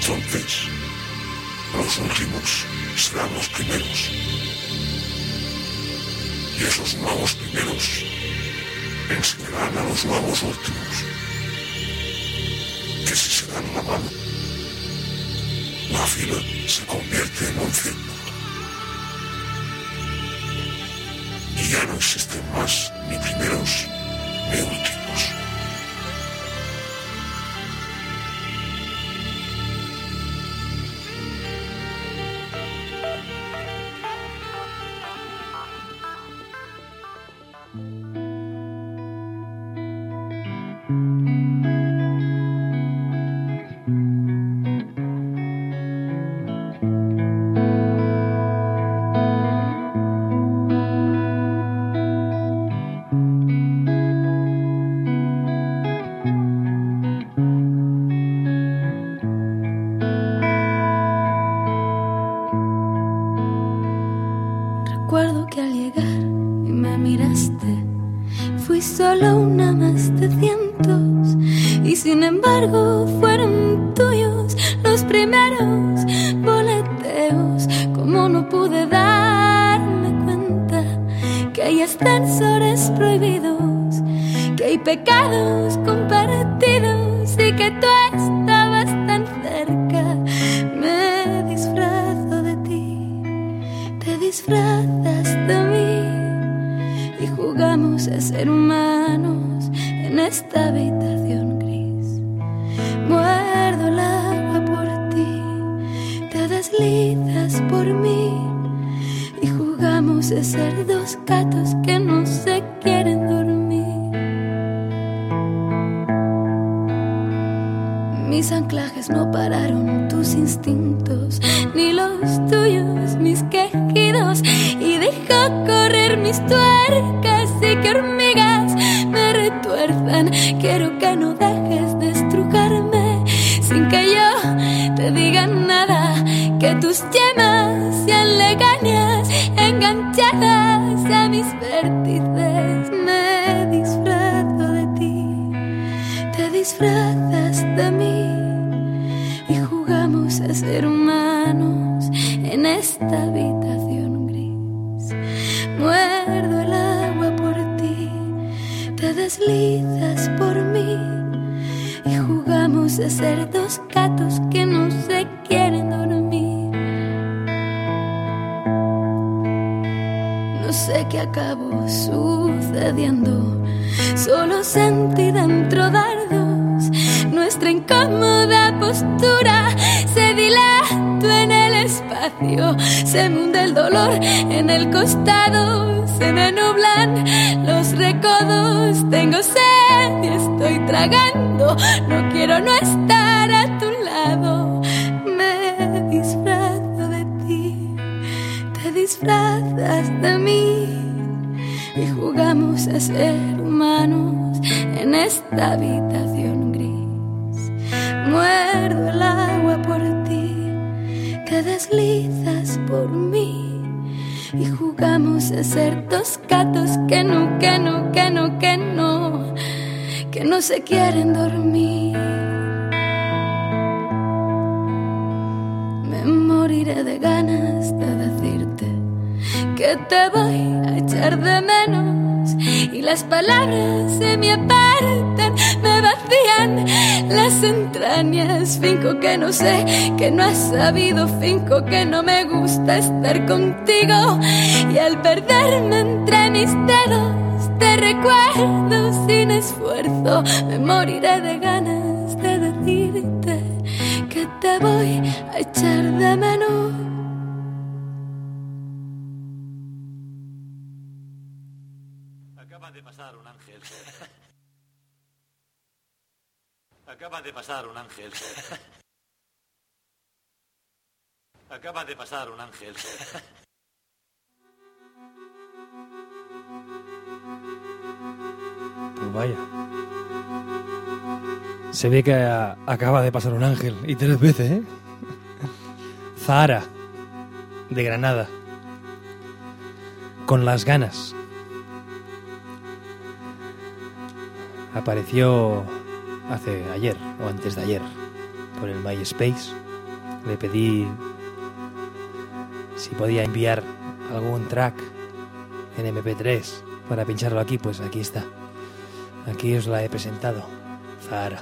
Entonces, los últimos serán los primeros. Y esos nuevos primeros enseñarán a los nuevos últimos que si se dan la mano, la fila se convierte en un círculo. Y ya no existen más ni primeros ni últimos. Recuerdo que al llegar y me miraste, fui solo una más de cientos, y sin embargo fueron tuyos los primeros boleteos. Como no pude darme cuenta que hay ascensores prohibidos, que hay pecados compartidos y que tú estabas tan cerca. Me disfrazo de ti, te disfrazas de mí, y jugamos a ser humanos en esta habitación gris. Muerdo el agua por ti, te deslizas por mí, y jugamos a ser dos gatos que no se quieren dormir. Mis anclajes no pararon tus instintos, ni los tuyos mis quejidos, y dejó correr mis tuercas y que hormigas me retuerzan. Quiero que no dejes de estrujarme sin que yo te diga nada, que tus yemas sean legañas enganchadas a mis vértices. Me disfrazo de ti, te disfrazas de mí, y jugamos a ser humanos en esta habitación gris. Muerdo el agua por ti, te deslizas por mí, y jugamos a ser dos gatos que no se quieren dormir. No sé qué acabó sucediendo, solo sentí dentro dardos. Nuestra incómoda postura se dilató en el espacio, se me hunde el dolor en el costado, se me nublan los recodos. Tengo sed y estoy tragando, no quiero no estar a tu lado. Me disfrazo de ti, te disfrazas de mí, y jugamos a ser humanos en esta habitación gris. Muerdo el agua por ti, te deslizas por mí, y jugamos a ser dos gatos que no, que no, que no, que no, que no se quieren dormir. Me moriré de ganas de decirte que te voy a echar de menos, y las palabras se me apartan, me vacían las entrañas. Finco que no sé, que no has sabido, finco que no me gusta estar contigo, y al perderme entre mis dedos te recuerdo sin esfuerzo. Me moriré de ganas de decirte que te voy a echar de menos. Acaba de pasar un ángel. Acaba de pasar un ángel. Acaba de pasar un ángel. Pues vaya. Se ve que a- acaba de pasar un ángel. Y tres veces, ¿eh? Zahara, de Granada. Con las ganas. Apareció hace ayer o antes de ayer por el MySpace le pedí si podía enviar algún track en eme pe tres para pincharlo aquí, pues aquí está. Aquí os la he presentado, Zahara.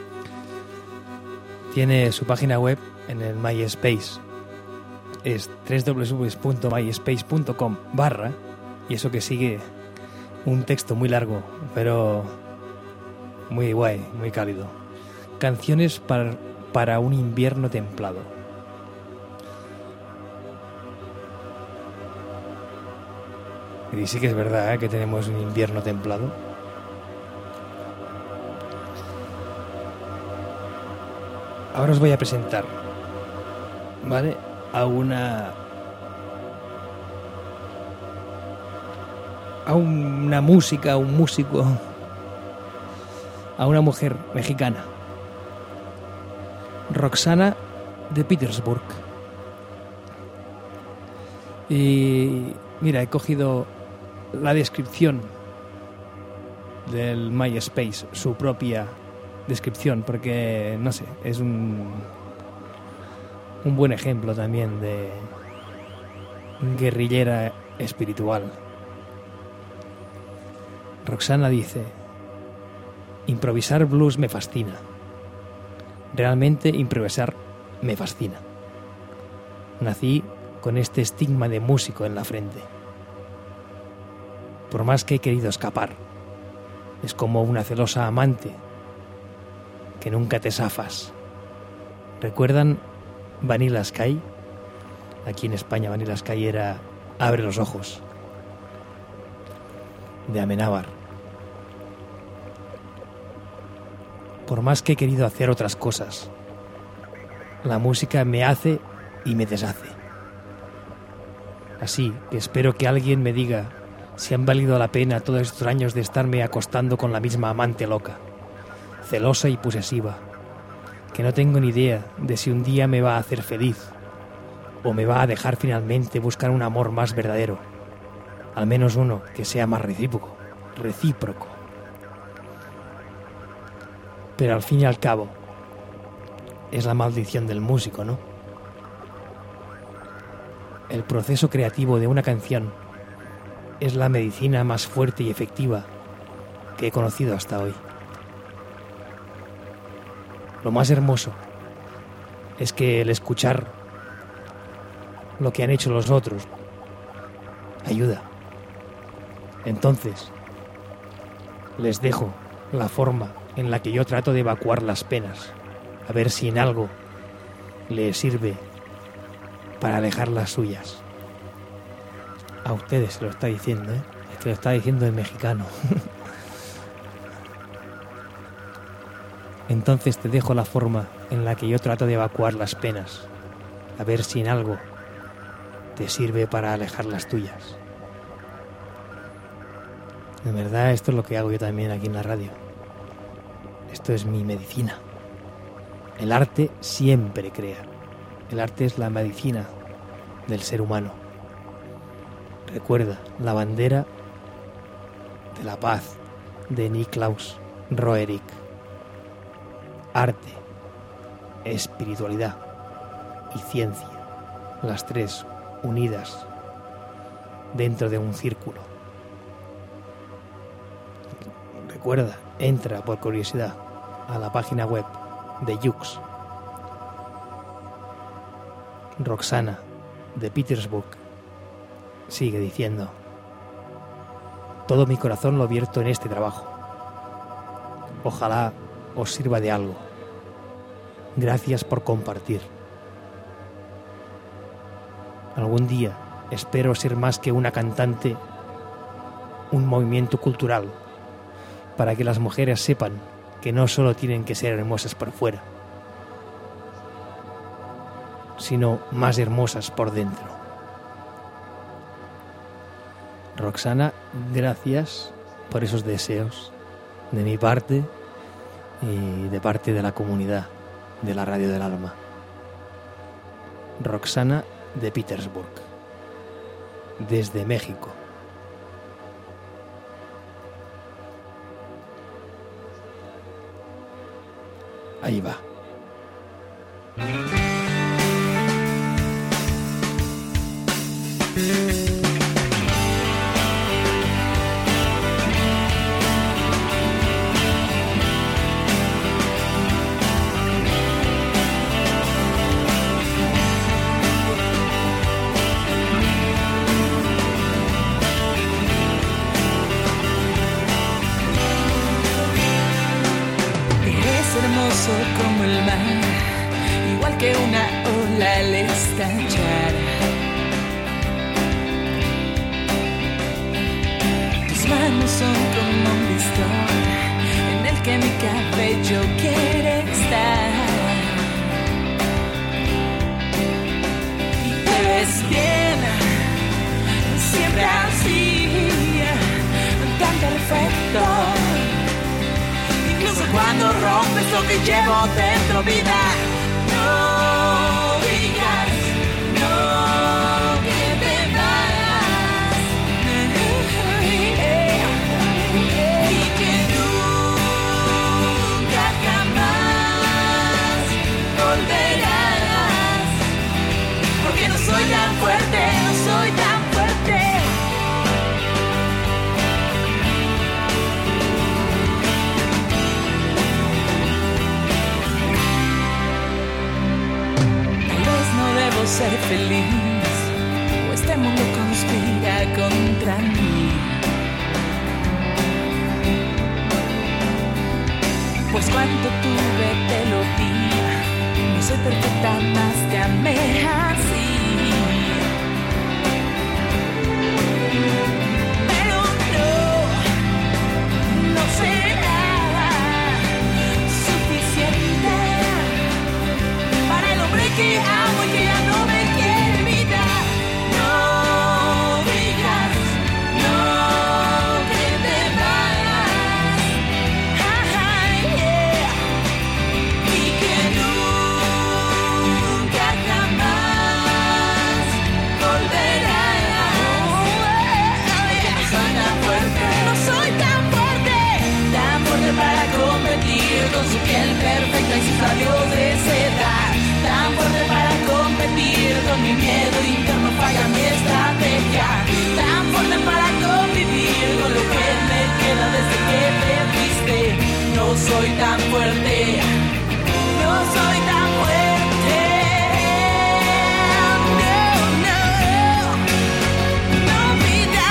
Tiene su página web en el MySpace. Es doble u doble u doble u punto myspace punto com barra, y eso que sigue un texto muy largo, pero muy guay, muy cálido. Canciones para, para un invierno templado. Y sí que es verdad, ¿eh?, que tenemos un invierno templado. Ahora os voy a presentar, ¿vale?, a una a una música, a un músico, a una mujer mexicana, Roxana de Petersburg. Y mira, he cogido la descripción del MySpace, su propia descripción, porque no sé, es un un buen ejemplo también de guerrillera espiritual. Roxana dice: improvisar blues me fascina. Realmente improvisar me fascina. Nací con este estigma de músico en la frente. Por más que he querido escapar, es como una celosa amante que nunca te zafas. ¿Recuerdan Vanilla Sky? Aquí en España Vanilla Sky era Abre los ojos, de Amenábar. Por más que he querido hacer otras cosas, la música me hace y me deshace. Así que espero que alguien me diga si han valido la pena todos estos años de estarme acostando con la misma amante loca, celosa y posesiva, que no tengo ni idea de si un día me va a hacer feliz o me va a dejar finalmente buscar un amor más verdadero, al menos uno que sea más recíproco, recíproco. Pero al fin y al cabo, es la maldición del músico, ¿no? El proceso creativo de una canción es la medicina más fuerte y efectiva que he conocido hasta hoy. Lo más hermoso es que el escuchar lo que han hecho los otros ayuda. Entonces, les dejo la forma en la que yo trato de evacuar las penas, a ver si en algo les sirve para alejar las suyas. A ustedes se lo está diciendo, ¿eh? Es que lo está diciendo el mexicano. Entonces te dejo la forma en la que yo trato de evacuar las penas, a ver si en algo te sirve para alejar las tuyas. De verdad, esto es lo que hago yo también aquí en la radio. Esto es mi medicina. El arte siempre crea. El arte es la medicina del ser humano. Recuerda la bandera de la paz de Niklaus Roerich. Arte, espiritualidad y ciencia, las tres unidas dentro de un círculo. Recuerda, entra por curiosidad a la página web de Jux. Roxana de Petersburg sigue diciendo: todo mi corazón lo vierto en este trabajo. Ojalá os sirva de algo. Gracias por compartir. Algún día espero ser más que una cantante, un movimiento cultural, para que las mujeres sepan que no solo tienen que ser hermosas por fuera, sino más hermosas por dentro. Roxana, gracias por esos deseos de mi parte y de parte de la comunidad de la Radio del Alma. Roxana de Petersburg, desde México. Ahí va. poderoso como el mar, igual que una ola al estallar. Tus manos son como un listón en el que mi cabello quiere estar. Y te ves bien, siempre así, tan perfecto. Incluso cuando rompes lo que llevo dentro, vida. No digas, no, que te vas. Y que nunca jamás volverás. Porque no soy tan fuerte, no soy tan fuerte. Ser feliz, o este mundo conspira contra mí. Pues cuando tuve te lo di, no soy perfecta, más te amé así. Pero no, no será suficiente para el hombre que amo y que ya no me quiere, vida. No digas, no, que te vayas. Ay, yeah. Y que nunca jamás volverás. Porque no soy tan fuerte, no soy tan fuerte, tan fuerte para competir con su piel perfecta y sus labios de seda. Tan fuerte para competir con mi miedo interno, falla mi estrategia. Tan fuerte para convivir con lo que me queda desde que te fuiste. No soy tan fuerte, no soy tan fuerte. No, no, no, vida.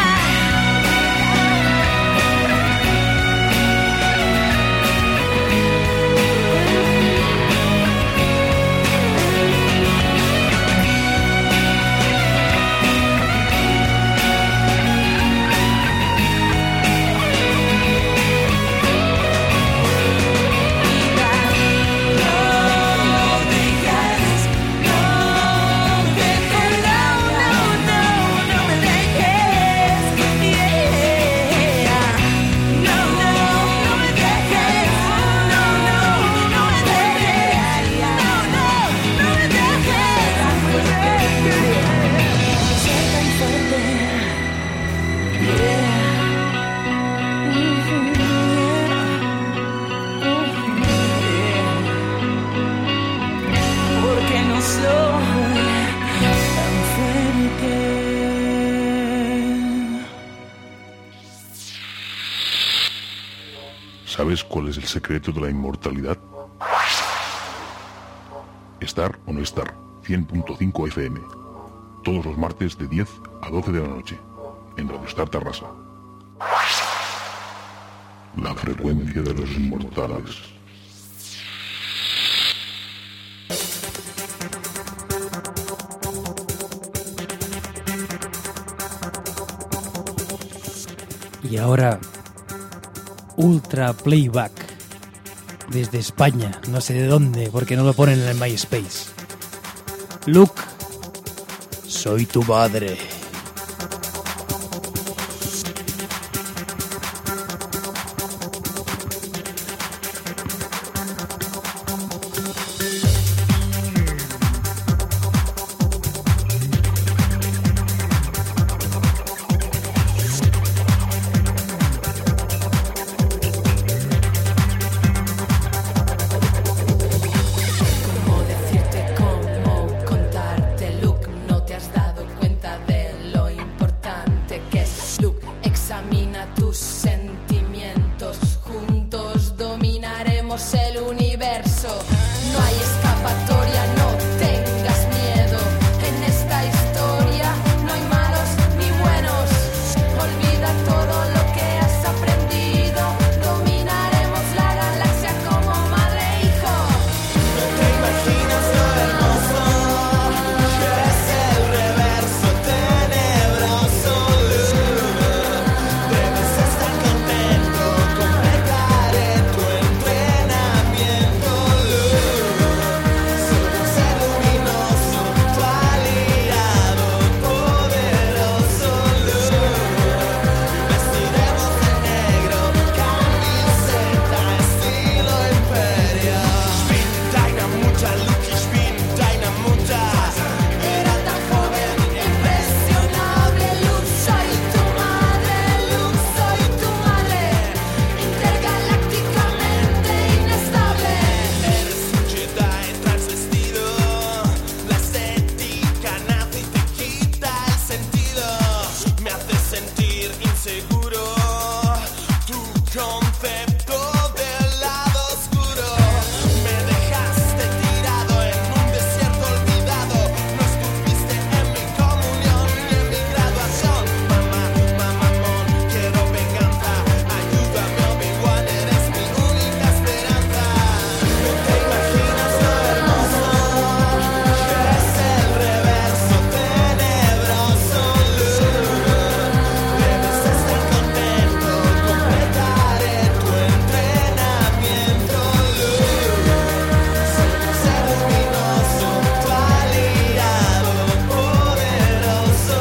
¿Sabes cuál es el secreto de la inmortalidad? Estar o no estar. cien punto cinco F M. Todos los martes de diez a doce de la noche. En Radio Star Tarrasa. La frecuencia de los inmortales. Y ahora, Ultra Playback, desde España, no sé de dónde, porque no lo ponen en el MySpace. Luke, soy tu madre. Dominaremos la galaxia como madre e hijo. concepto del lado oscuro. Me dejaste tirado en un desierto olvidado. No estuviste en mi comunión ni en mi graduación. Mamá, mamá, mon, quiero venganza. Ayúdame, Obi-Wan, eres mi única esperanza. No te imaginas lo hermoso que es el reverso tenebroso. Debes estar contento, completaré tu entrenamiento. Soy un ser luminoso, tu aliado poderoso.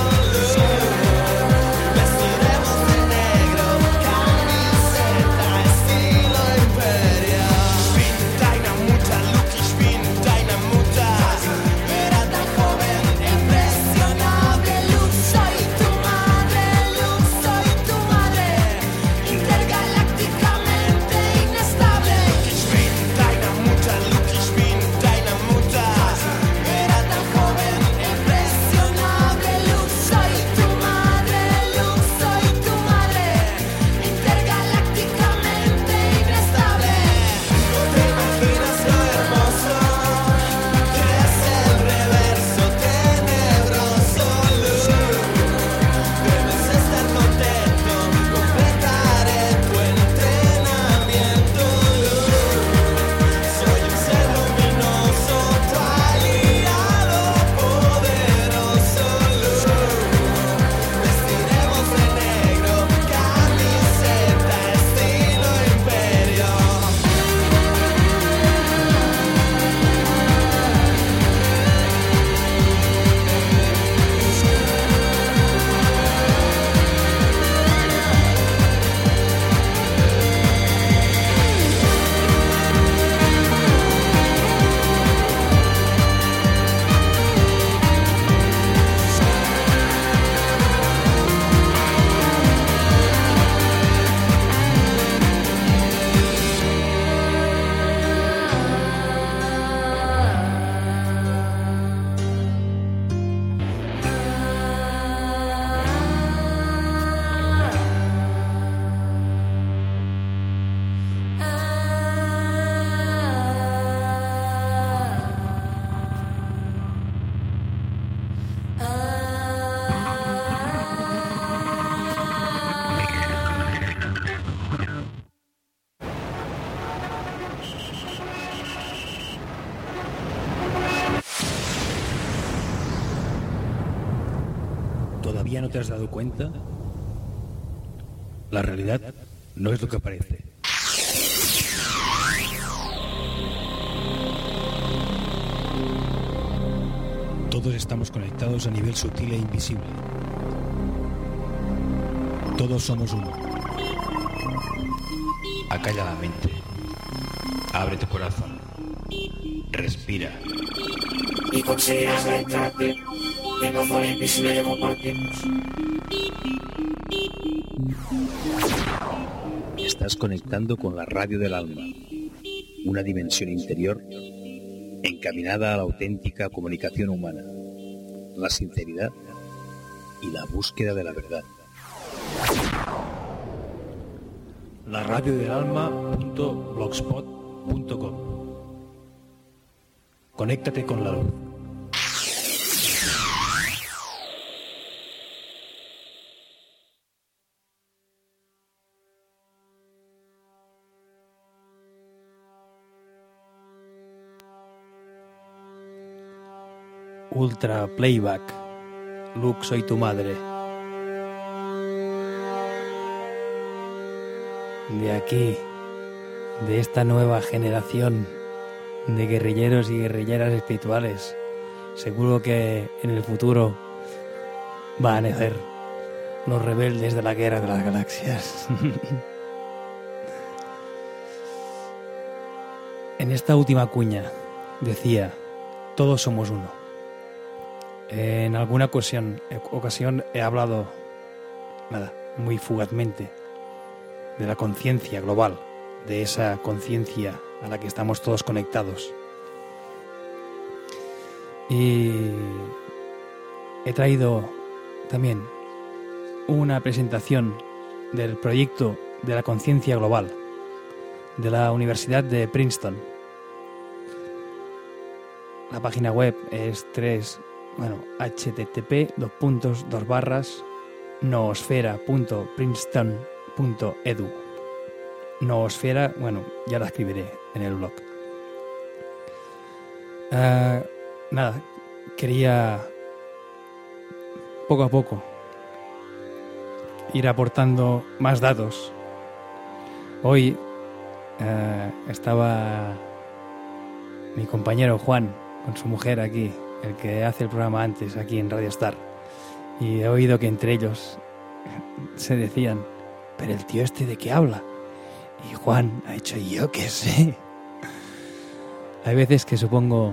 Vestiremos de negro, camiseta estilo imperio. Ich bin deine Mutter, Luke, ich bin deine Mutter. Era tan joven, impresionable. Luke, soy tu madre, Luke, soy tu madre. Intergalácticamente inestable. Ich bin deine Mutter, Luke, ich bin deine Mutter. Era tan joven, impresionable. Luke, soy tu madre, Luke, soy tu madre. Intergalácticamente inestable. No te imaginas lo hermoso que es el reverso tenebroso. Debes estar contento, completaré tu entrenamiento. Soy un ser luminoso, tu aliado poderoso. Vestiremos de negro, camiseta estilo imperio. ¿Todavía no te has dado cuenta? La realidad no es lo que parece. Todos estamos conectados a nivel sutil e invisible. Todos somos uno. Acalla la mente. Abre tu corazón. Respira. Y conseguirás la entrada de la zona invisible que compartimos. Estás conectando con la radio del alma, una dimensión interior encaminada a la auténtica comunicación humana, la sinceridad y la búsqueda de la verdad. La radio del alma punto blogspot punto com. Conéctate con la luz. Ultra Playback. Luke, soy tu madre. De aquí, de esta nueva generación de guerrilleros y guerrilleras espirituales, seguro que en el futuro va a nacer los rebeldes de la guerra de las galaxias. En esta última cuña decía, todos somos uno. En alguna ocasión, ocasión he hablado, nada, muy fugazmente, de la conciencia global, de esa conciencia a la que estamos todos conectados. Y he traído también una presentación del proyecto de la conciencia global de la Universidad de Princeton. La página web es tres, bueno, http dos puntos dos barras noosfera punto princeton punto edu. Noosfera, bueno, ya la escribiré en el blog. Uh, nada, quería poco a poco ir aportando más datos. Hoy uh, estaba mi compañero Juan con su mujer aquí, el que hace el programa antes aquí en Radio Star, y he oído que entre ellos se decían, pero el tío este ¿de qué habla? Y Juan ha dicho, yo qué sé. Hay veces que supongo,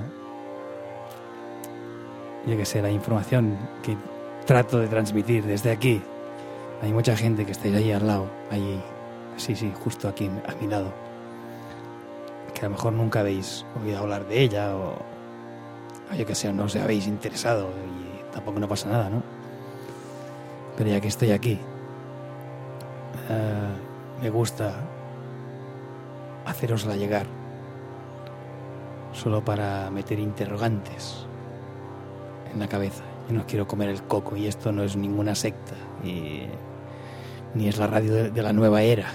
yo qué sé, la información que trato de transmitir desde aquí, hay mucha gente que estáis ahí al lado, allí, sí, sí, justo aquí a mi lado, que a lo mejor nunca habéis oído hablar de ella o, o yo qué sé, no os habéis interesado y tampoco no pasa nada, ¿no? Pero ya que estoy aquí, uh, me gusta hacerosla llegar solo para meter interrogantes en la cabeza. Yo no quiero comer el coco y esto no es ninguna secta y, ni es la radio de, de la nueva era.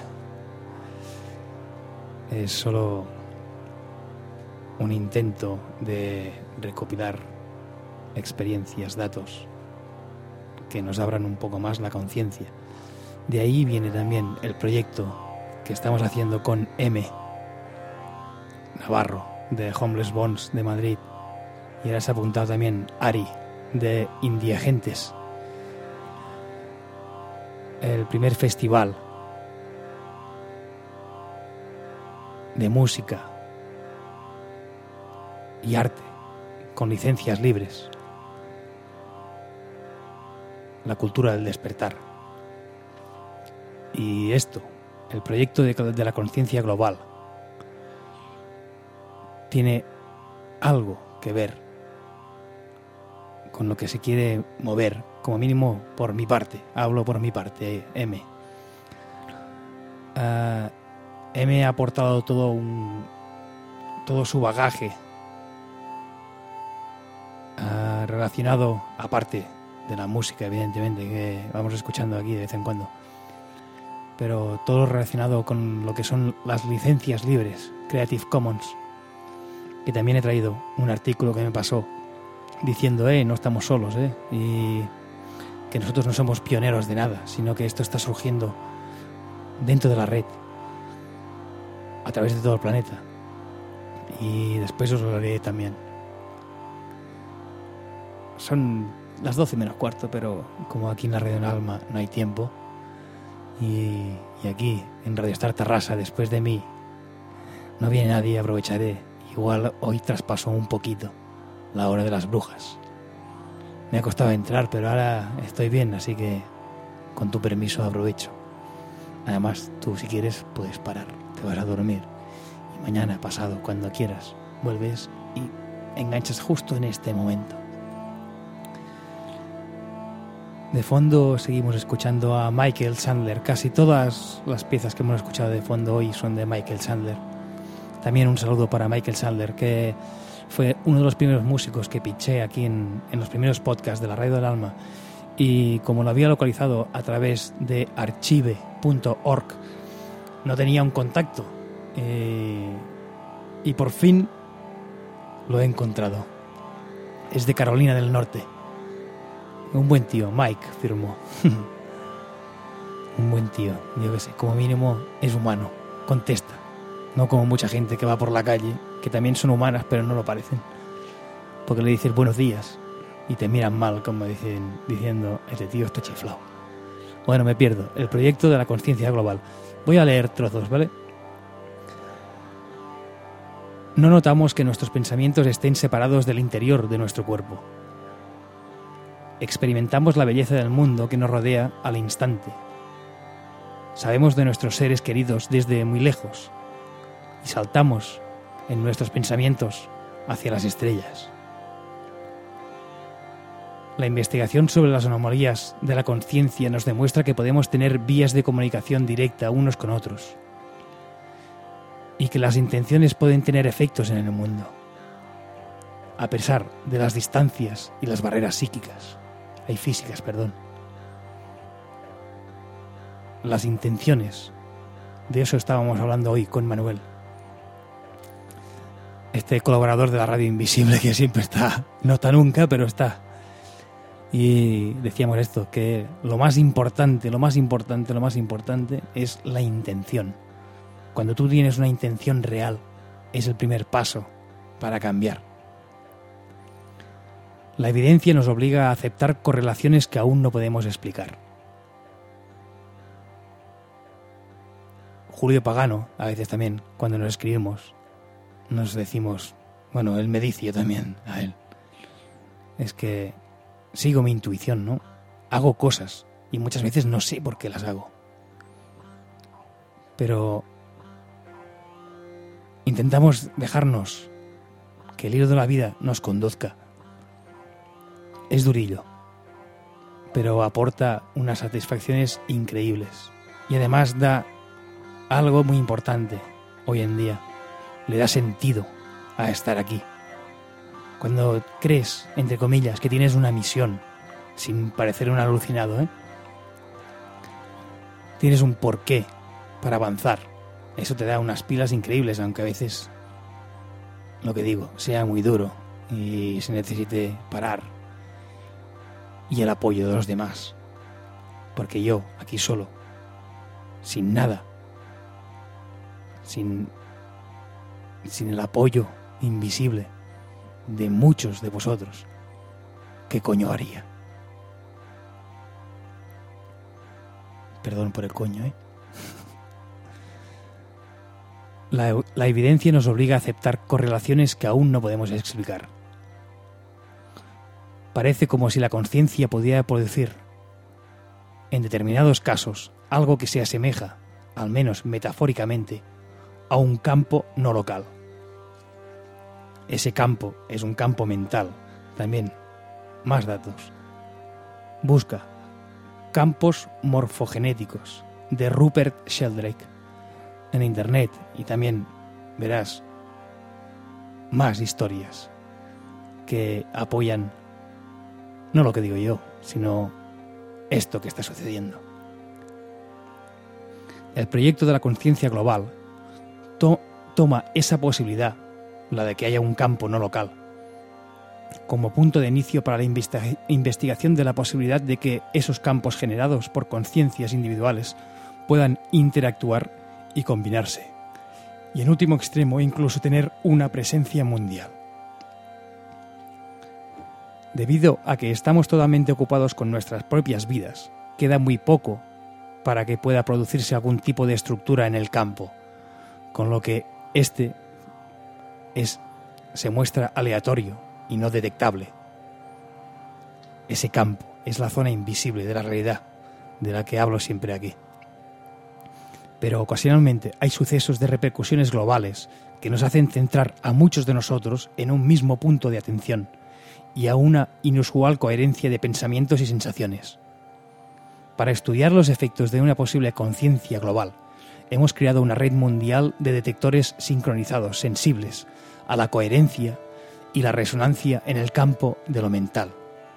Es solo un intento de recopilar experiencias, datos que nos abran un poco más la conciencia. De ahí viene también el proyecto que estamos haciendo con M. Navarro, de Homeless Bones de Madrid, y ahora se ha apuntado también Ari, de Indiagentes. El primer festival de música y arte con licencias libres. La cultura del despertar. Y esto, el proyecto de, de la conciencia global, tiene algo que ver con lo que se quiere mover, como mínimo por mi parte. Hablo por mi parte, M. Uh, M ha aportado todo un todo su bagaje uh, relacionado, aparte de la música, evidentemente, que vamos escuchando aquí de vez en cuando, pero todo relacionado con lo que son las licencias libres, Creative Commons, que también he traído un artículo que me pasó diciendo, eh, no estamos solos, eh, y que nosotros no somos pioneros de nada, sino que esto está surgiendo dentro de la red, a través de todo el planeta, y después os lo haré también. Son las doce menos cuarto, pero como aquí en la Radio del Alma no hay tiempo, y, y aquí en Radio Star Tarrasa, después de mí, no viene nadie, aprovecharé. Igual hoy traspaso un poquito la hora de las brujas. Me ha costado entrar, pero ahora estoy bien, así que con tu permiso aprovecho. Además, tú si quieres puedes parar, te vas a dormir y mañana, pasado, cuando quieras, vuelves y enganchas justo en este momento. De fondo seguimos escuchando a Michael Sandler. Casi todas las piezas que hemos escuchado de fondo hoy son de Michael Sandler. También un saludo para Michael Sandler, que fue uno de los primeros músicos que piché aquí en, en los primeros podcasts de la Radio del Alma. Y como lo había localizado a través de archive punto org, no tenía un contacto. Eh, y por fin lo he encontrado. Es de Carolina del Norte. Un buen tío, Mike, firmó. Un buen tío, yo qué sé, como mínimo es humano, contesta. No como mucha gente que va por la calle, que también son humanas, pero no lo parecen. Porque le dices buenos días y te miran mal, como dicen, diciendo, este tío está chiflado. Bueno, me pierdo. El proyecto de la conciencia global. Voy a leer trozos, ¿vale? No notamos que nuestros pensamientos estén separados del interior de nuestro cuerpo. Experimentamos la belleza del mundo que nos rodea al instante. Sabemos de nuestros seres queridos desde muy lejos y saltamos en nuestros pensamientos hacia las estrellas. La investigación sobre las anomalías de la conciencia nos demuestra que podemos tener vías de comunicación directa unos con otros y que las intenciones pueden tener efectos en el mundo, a pesar de las distancias y las barreras psíquicas, hay físicas, perdón. Las intenciones, de eso estábamos hablando hoy con Manuel, este colaborador de la radio invisible que siempre está, no está nunca, pero está. Y decíamos esto, que lo más importante, lo más importante, lo más importante es la intención. Cuando tú tienes una intención real, es el primer paso para cambiar. La evidencia nos obliga a aceptar correlaciones que aún no podemos explicar. Julio Pagano, a veces también, cuando nos escribimos, nos decimos, bueno, él me dice, yo también a él, es que sigo mi intuición, ¿no? Hago cosas y muchas veces no sé por qué las hago. Pero intentamos dejarnos que el hilo de la vida nos conduzca. Es durillo, pero aporta unas satisfacciones increíbles. Y además da algo muy importante hoy en día. Le da sentido a estar aquí. Cuando crees, entre comillas, que tienes una misión, sin parecer un alucinado, ¿eh? Tienes un porqué para avanzar. Eso te da unas pilas increíbles, aunque a veces, lo que digo, sea muy duro y se necesite parar. Y el apoyo de los demás. Porque yo, aquí solo, sin nada, sin, sin el apoyo invisible de muchos de vosotros, ¿qué coño haría? Perdón por el coño, ¿eh? La, la evidencia nos obliga a aceptar correlaciones que aún no podemos explicar. Parece como si la conciencia pudiera producir, en determinados casos, algo que se asemeja, al menos metafóricamente, a un campo no local. Ese campo es un campo mental. También, más datos. Busca Campos morfogenéticos de Rupert Sheldrake en internet y también verás más historias que apoyan no lo que digo yo, sino esto que está sucediendo. El proyecto de la conciencia global to- toma esa posibilidad, la de que haya un campo no local, como punto de inicio para la investi- investigación de la posibilidad de que esos campos generados por conciencias individuales puedan interactuar y combinarse, y en último extremo incluso tener una presencia mundial. Debido a que estamos totalmente ocupados con nuestras propias vidas, queda muy poco para que pueda producirse algún tipo de estructura en el campo, con lo que este es, se muestra aleatorio y no detectable. Ese campo es la zona invisible de la realidad, de la que hablo siempre aquí. Pero ocasionalmente hay sucesos de repercusiones globales que nos hacen centrar a muchos de nosotros en un mismo punto de atención y a una inusual coherencia de pensamientos y sensaciones. Para estudiar los efectos de una posible conciencia global, hemos creado una red mundial de detectores sincronizados sensibles a la coherencia y la resonancia en el campo de lo mental.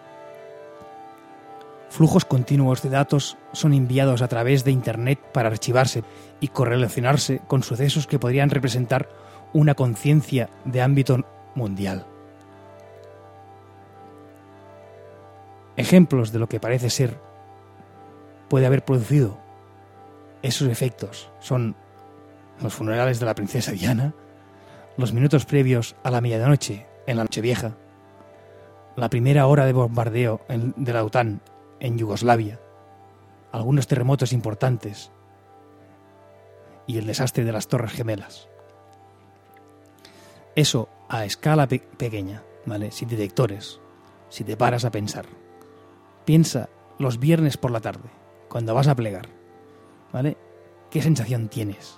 Flujos continuos de datos son enviados a través de Internet para archivarse y correlacionarse con sucesos que podrían representar una conciencia de ámbito mundial. Ejemplos de lo que parece ser puede haber producido esos efectos son los funerales de la princesa Diana, los minutos previos a la medianoche en la Nochevieja, la primera hora de bombardeo en, de la OTAN en Yugoslavia, algunos terremotos importantes y el desastre de las Torres Gemelas. Eso a escala pe- pequeña, ¿vale? Sin detectores, si te paras a pensar. Piensa los viernes por la tarde, cuando vas a plegar, ¿vale? ¿Qué sensación tienes?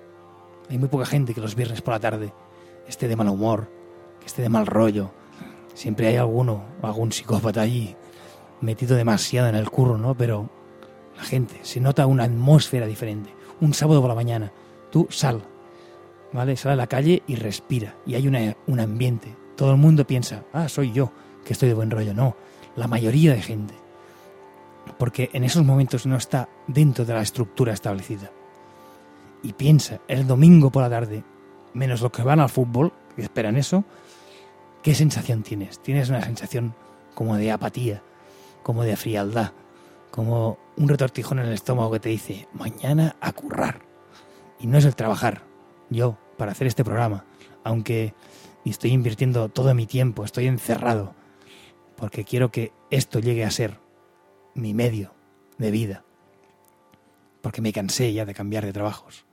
Hay muy poca gente que los viernes por la tarde esté de mal humor, que esté de mal rollo. Siempre hay alguno, algún psicópata allí metido demasiado en el curro, ¿no? Pero la gente, se nota una atmósfera diferente. Un sábado por la mañana, tú sal, ¿vale? Sal a la calle y respira. Y hay una, un ambiente. Todo el mundo piensa, ah, soy yo, que estoy de buen rollo. No, la mayoría de gente. Porque en esos momentos no está dentro de la estructura establecida. Y piensa, el domingo por la tarde, menos los que van al fútbol, que esperan eso, ¿qué sensación tienes? Tienes una sensación como de apatía, como de frialdad, como un retortijón en el estómago que te dice, mañana a currar. Y no es el trabajar. Yo, para hacer este programa, aunque estoy invirtiendo todo mi tiempo, estoy encerrado, porque quiero que esto llegue a ser mi medio de vida, porque me cansé ya de cambiar de trabajos.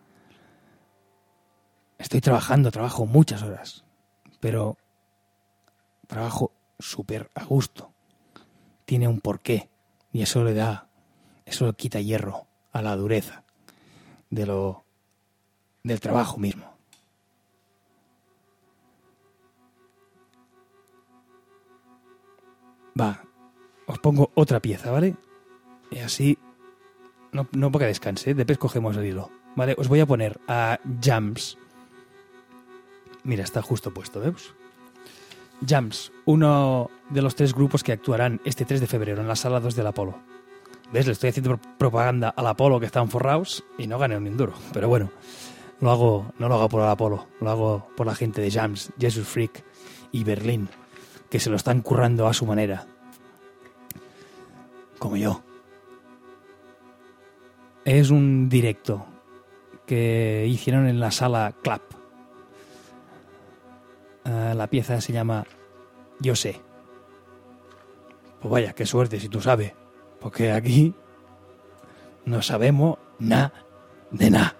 Estoy trabajando, trabajo muchas horas, pero trabajo súper a gusto. Tiene un porqué y eso le da, eso le quita hierro a la dureza de lo, del trabajo mismo. Va, os pongo otra pieza, ¿vale? Y así, no, no porque descanse, después cogemos el hilo, ¿vale? Os voy a poner a Jams. Mira, está justo puesto, ¿ves? Jams, uno de los tres grupos que actuarán este tres de febrero en la Sala dos del Apolo. ¿Ves? Le estoy haciendo propaganda al Apolo, que están forrados, y no gané ni un duro. Pero bueno, lo hago, no lo hago por el Apolo, lo hago por la gente de Jams, Jesus Freak y Berlín, que se lo están currando a su manera. Como yo. Es un directo que hicieron en la sala Club. Uh, la pieza se llama Yo sé. Pues vaya, qué suerte si tú sabes. Porque aquí no sabemos nada de nada.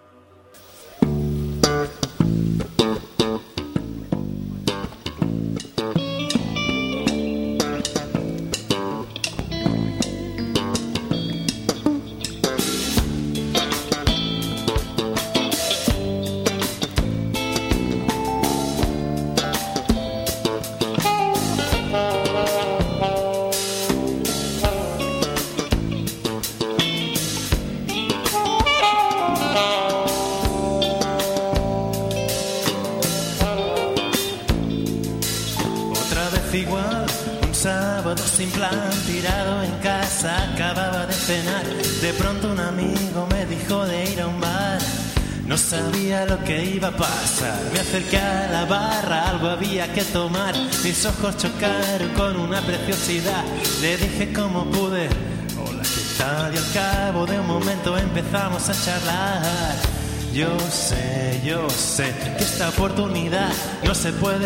sin plan, tirado en casa, acababa de cenar. De pronto un amigo me dijo de ir a un bar. No sabía lo que iba a pasar. Me acerqué a la barra, algo había que tomar. Mis ojos chocaron con una preciosidad. Le dije como pude, hola, ¿qué tal? Y al cabo de un momento empezamos a charlar. Yo sé, yo sé que esta oportunidad no se puede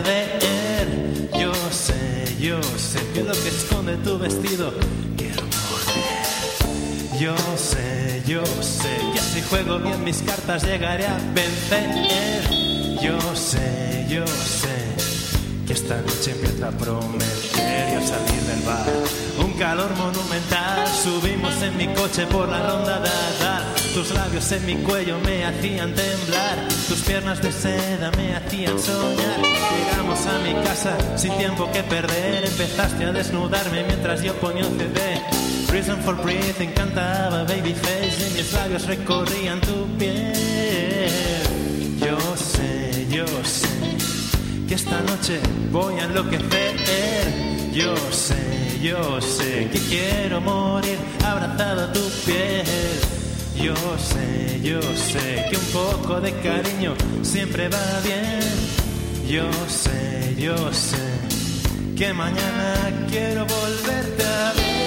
perder. Yo sé, yo sé que lo que esconde tu vestido quiero morder. Yo sé, yo sé que si juego bien mis cartas llegaré a vencer. Yo sé, yo sé que esta noche empieza a prometer. Y al salir del bar, un calor monumental. Subimos en mi coche por la ronda de Adal. Tus labios en mi cuello me hacían temblar. Tus piernas de seda me hacían soñar. Llegamos a mi casa sin tiempo que perder. Empezaste a desnudarme mientras yo ponía un C D. Reason for Breathing cantaba Babyface y mis labios recorrían tu piel. Yo sé, yo sé que esta noche voy a enloquecer. Yo sé, yo sé que quiero morir abrazado a tu piel. Yo sé, yo sé que un poco de cariño siempre va bien. Yo sé, yo sé que mañana quiero volverte a ver.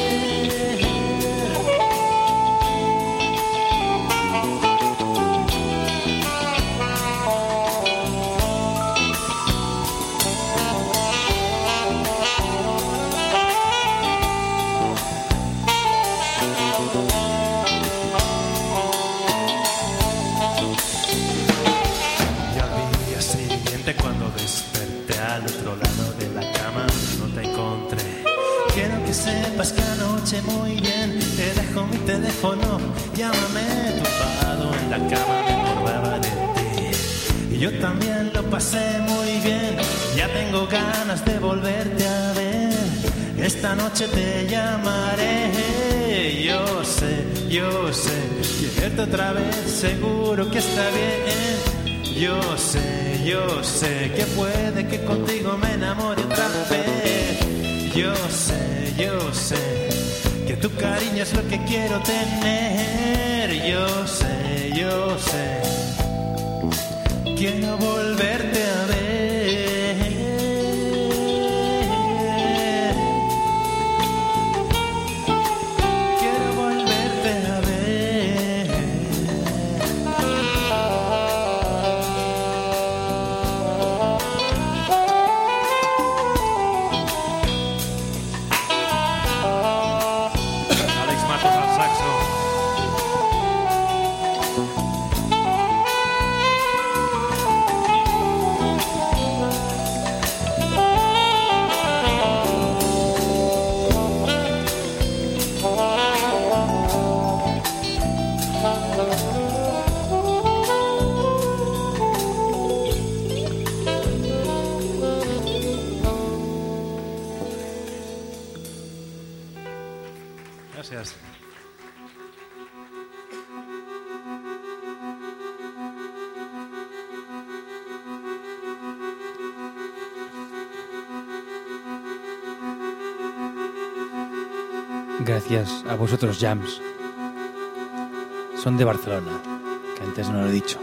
Cuando desperté al otro lado de la cama no te encontré. Quiero que sepas que anoche muy bien te dejo mi teléfono, llámame. Tumbado en la cama me acordaba de ti y yo también lo pasé muy bien. Y Ya tengo ganas de volverte a ver. Esta noche te llamaré. Yo sé, yo sé, quererte otra vez seguro que está bien. Yo sé, yo sé que puede que contigo me enamore otra vez. Yo sé, yo sé que tu cariño es lo que quiero tener. Yo sé, yo sé, quiero volverte a ver. Quiero volverte a ver. Alex Matos al saxo. Gracias. Gracias a vosotros, Jams. Son de Barcelona, que antes no lo he dicho.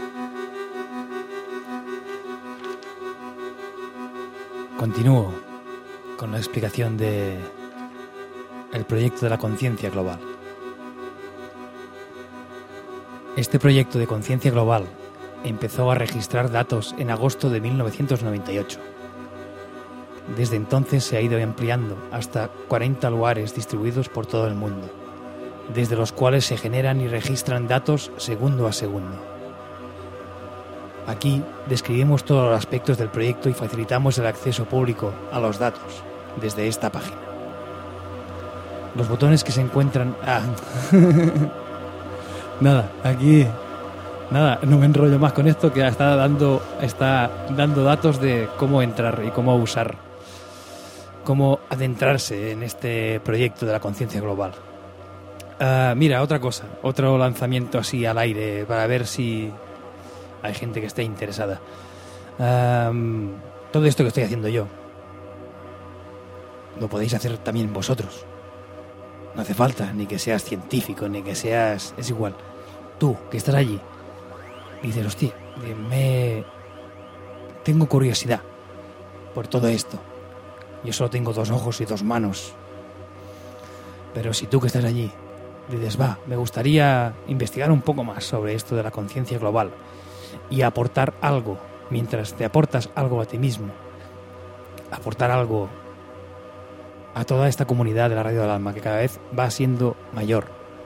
Continúo con la explicación de el proyecto de la conciencia global. Este proyecto de conciencia global empezó a registrar datos en agosto de mil novecientos noventa y ocho. Desde entonces se ha ido ampliando hasta cuarenta lugares distribuidos por todo el mundo, desde los cuales se generan y registran datos segundo a segundo. Aquí describimos todos los aspectos del proyecto y facilitamos el acceso público a los datos desde esta página. Los botones que se encuentran... Ah. Nada, aquí... Nada, no me enrollo más con esto, que está dando, está dando datos de cómo entrar y cómo usar, cómo adentrarse en este proyecto de la conciencia global. Uh, mira, otra cosa, otro lanzamiento así al aire para ver si hay gente que esté interesada. Um, todo esto que estoy haciendo yo lo podéis hacer también vosotros. No hace falta ni que seas científico, ni que seas... Es igual. Tú, que estás allí, y dices, hostia, me... tengo curiosidad por todo esto. Yo solo tengo dos ojos y dos manos. Pero si tú que estás allí dices, va, me gustaría investigar un poco más sobre esto de la conciencia global y aportar algo, mientras te aportas algo a ti mismo, aportar algo a toda esta comunidad de la Radio del Alma, que cada vez va siendo mayor.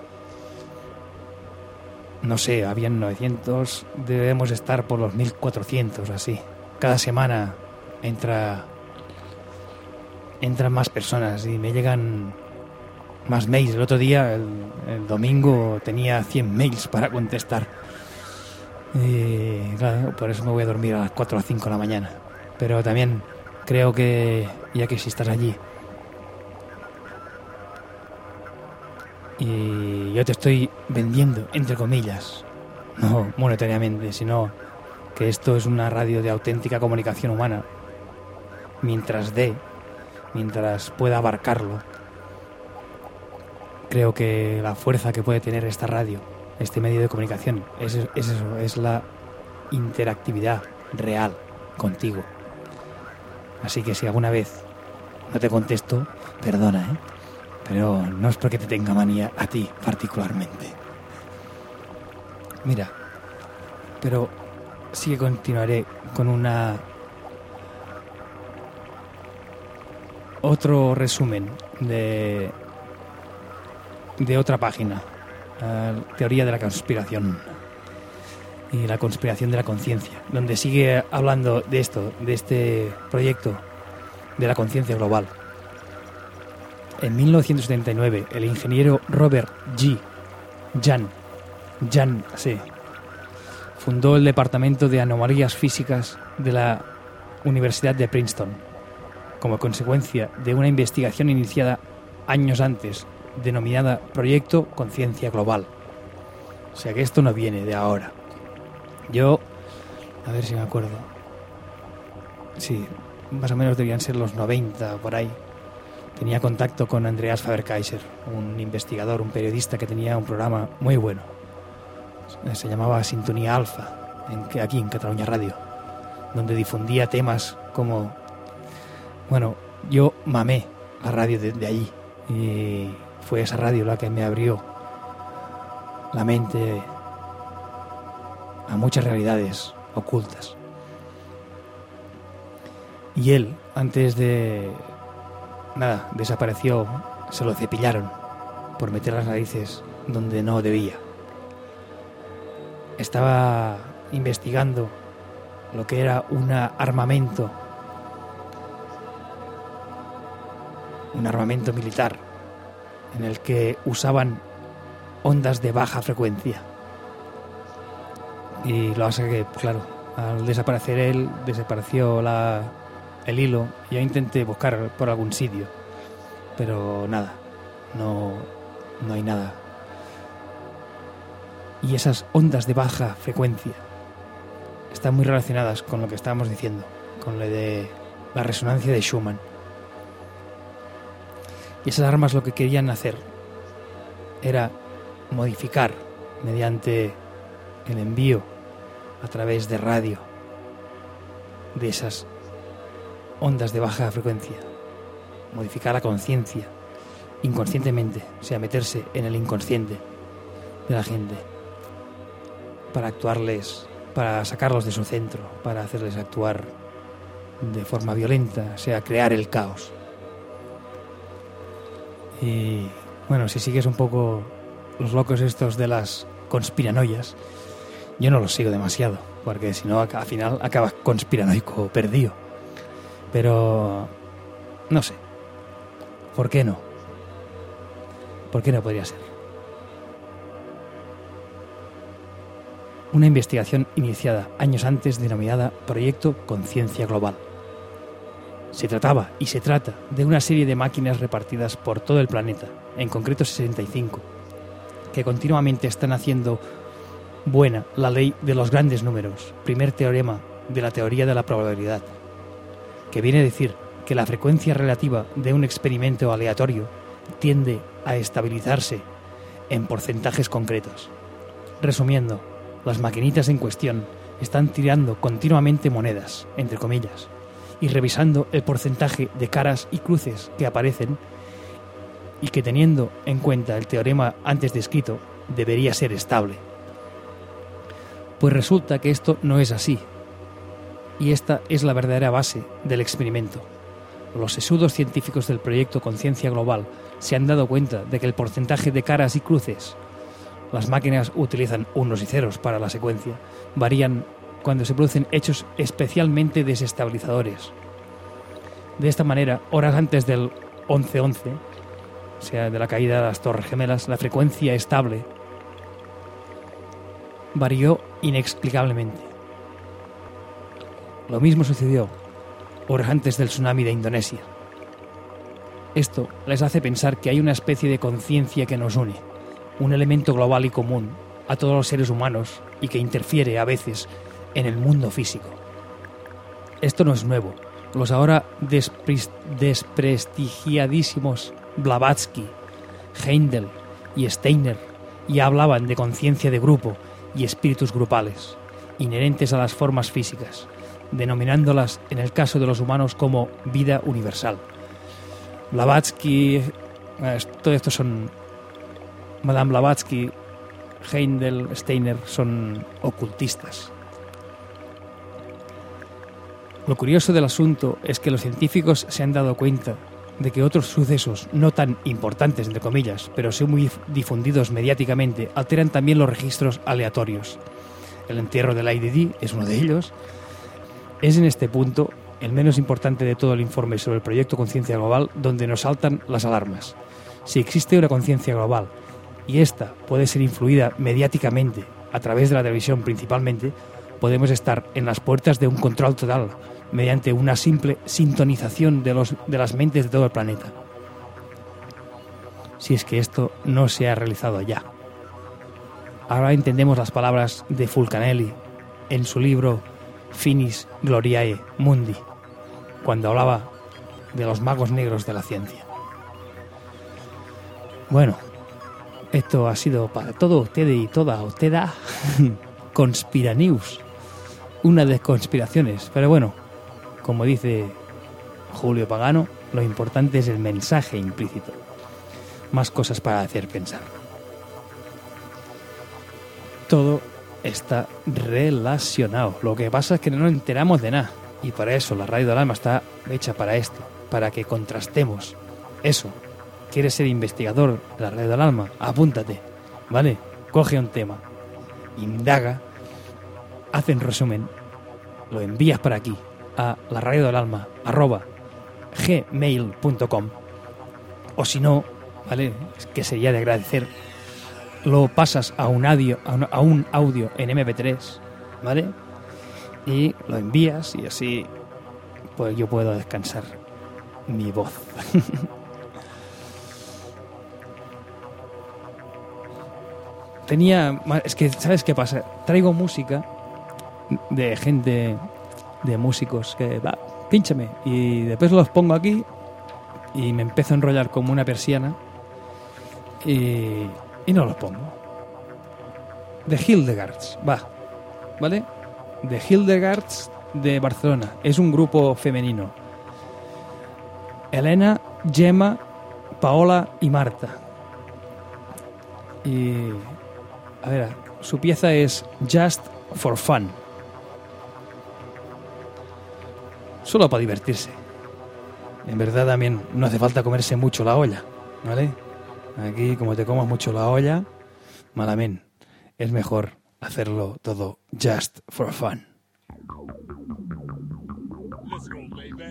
No sé, habían novecientos, debemos estar por los mil cuatrocientos, así. Cada semana entra entran más personas y me llegan más mails. El otro día, el, el domingo, tenía cien mails para contestar. Y claro, por eso me voy a dormir a las cuatro o cinco de la mañana. Pero también creo que, ya que si estás allí, y yo te estoy vendiendo, entre comillas, no monetariamente, sino que esto es una radio de auténtica comunicación humana, mientras dé, mientras pueda abarcarlo, creo que la fuerza que puede tener esta radio, este medio de comunicación, es, es eso, es la interactividad real contigo. Así que si alguna vez no te contesto, perdona, ¿eh? Pero no es porque te tenga manía a ti particularmente. Mira, pero sí que continuaré con una... otro resumen de... de otra página. Uh, teoría de la conspiración. Y la conspiración de la conciencia. Donde sigue hablando de esto, de este proyecto de la conciencia global. En mil novecientos setenta y nueve, el ingeniero Robert G. Jan, Jan, sí, fundó el Departamento de Anomalías Físicas de la Universidad de Princeton, como consecuencia de una investigación iniciada años antes, denominada Proyecto Conciencia Global. O sea que esto no viene de ahora. Yo, a ver si me acuerdo, sí, más o menos debían ser los noventa, por ahí. Tenía contacto con Andreas Faber-Kaiser, un investigador, un periodista que tenía un programa muy bueno. Se llamaba Sintonía Alfa, en, aquí en Cataluña Radio, donde difundía temas como... Bueno, yo mamé la radio de, de allí, y fue esa radio la que me abrió la mente a muchas realidades ocultas. Y él, antes de... Nada, desapareció, se lo cepillaron por meter las narices donde no debía. Estaba investigando lo que era un armamento, un armamento militar en el que usaban ondas de baja frecuencia. Y lo hace que, claro, al desaparecer él, desapareció la... el hilo. Yo intenté buscar por algún sitio, pero nada, no, no hay nada. Y esas ondas de baja frecuencia están muy relacionadas con lo que estábamos diciendo, con lo de la resonancia de Schumann. Y esas armas lo que querían hacer era modificar mediante el envío a través de radio de esas ondas de baja frecuencia, modificar la conciencia inconscientemente, o sea, meterse en el inconsciente de la gente para actuarles, para sacarlos de su centro, para hacerles actuar de forma violenta, o sea, crear el caos. Y bueno, si sigues un poco los locos estos de las conspiranoias, yo no los sigo demasiado, porque si no, al final acabas conspiranoico perdido. Pero no sé, ¿por qué no? ¿Por qué no podría ser? Una investigación iniciada años antes denominada Proyecto Conciencia Global. Se trataba y se trata de una serie de máquinas repartidas por todo el planeta, en concreto sesenta y cinco, que continuamente están haciendo buena la ley de los grandes números, primer teorema de la teoría de la probabilidad, que viene a decir que la frecuencia relativa de un experimento aleatorio tiende a estabilizarse en porcentajes concretos. Resumiendo, las maquinitas en cuestión están tirando continuamente monedas, entre comillas, y revisando el porcentaje de caras y cruces que aparecen y que, teniendo en cuenta el teorema antes descrito, debería ser estable. Pues resulta que esto no es así, y esta es la verdadera base del experimento. Los sesudos científicos del proyecto Conciencia Global se han dado cuenta de que el porcentaje de caras y cruces, las máquinas utilizan unos y ceros para la secuencia, varían cuando se producen hechos especialmente desestabilizadores. De esta manera, horas antes del once once, o sea, de la caída de las Torres Gemelas, la frecuencia estable varió inexplicablemente. Lo mismo sucedió horas antes del tsunami de Indonesia. Esto les hace pensar que hay una especie de conciencia que nos une, un elemento global y común a todos los seres humanos y que interfiere a veces en el mundo físico. Esto no es nuevo. Los ahora despres- desprestigiadísimos Blavatsky, Heindel y Steiner ya hablaban de conciencia de grupo y espíritus grupales, inherentes a las formas físicas, denominándolas en el caso de los humanos como vida universal. Blavatsky, eh, todo esto son Madame Blavatsky, Heindel, Steiner, son ocultistas. Lo curioso del asunto es que los científicos se han dado cuenta de que otros sucesos no tan importantes, entre comillas, pero sí muy difundidos mediáticamente, alteran también los registros aleatorios. El entierro del I D D es uno de ellos. Es en este punto el menos importante de todo el informe sobre el proyecto Conciencia Global, donde nos saltan las alarmas. Si existe una conciencia global y esta puede ser influida mediáticamente a través de la televisión principalmente, podemos estar en las puertas de un control total mediante una simple sintonización de, los, de las mentes de todo el planeta. Si es que esto no se ha realizado ya. Ahora entendemos las palabras de Fulcanelli en su libro Finis Gloriae Mundi, cuando hablaba de los magos negros de la ciencia. Bueno, esto ha sido para todo usted y toda usted Conspiranews, una de conspiraciones, pero bueno, como dice Julio Pagano, lo importante es el mensaje implícito. Más cosas para hacer pensar. Todo está relacionado. Lo que pasa es que no nos enteramos de nada. Y para eso la Radio del Alma está hecha para esto, para que contrastemos eso. ¿Quieres ser investigador de la Radio del Alma? Apúntate, ¿vale? Coge un tema, indaga, haz un resumen, lo envías para aquí a la radio del alma arroba gmail punto com, o si no, ¿vale? Es que sería de agradecer, lo pasas a un audio, a un, a un audio en eme pe tres, ¿vale? Y lo envías y así pues yo puedo descansar mi voz. Tenía, es que ¿sabes qué pasa? Traigo música de gente, de músicos que va, pínchame, y después los pongo aquí y me empiezo a enrollar como una persiana y, y no los pongo. De Hildegards, va, ¿vale? De Hildegards de Barcelona, es un grupo femenino. Elena, Gemma, Paola y Marta. Y a ver, su pieza es Just for Fun. Solo para divertirse. En verdad también no hace falta comerse mucho la olla, ¿vale? Aquí, como te comas mucho la olla, malamente. Es mejor hacerlo todo just for fun. Let's go, baby.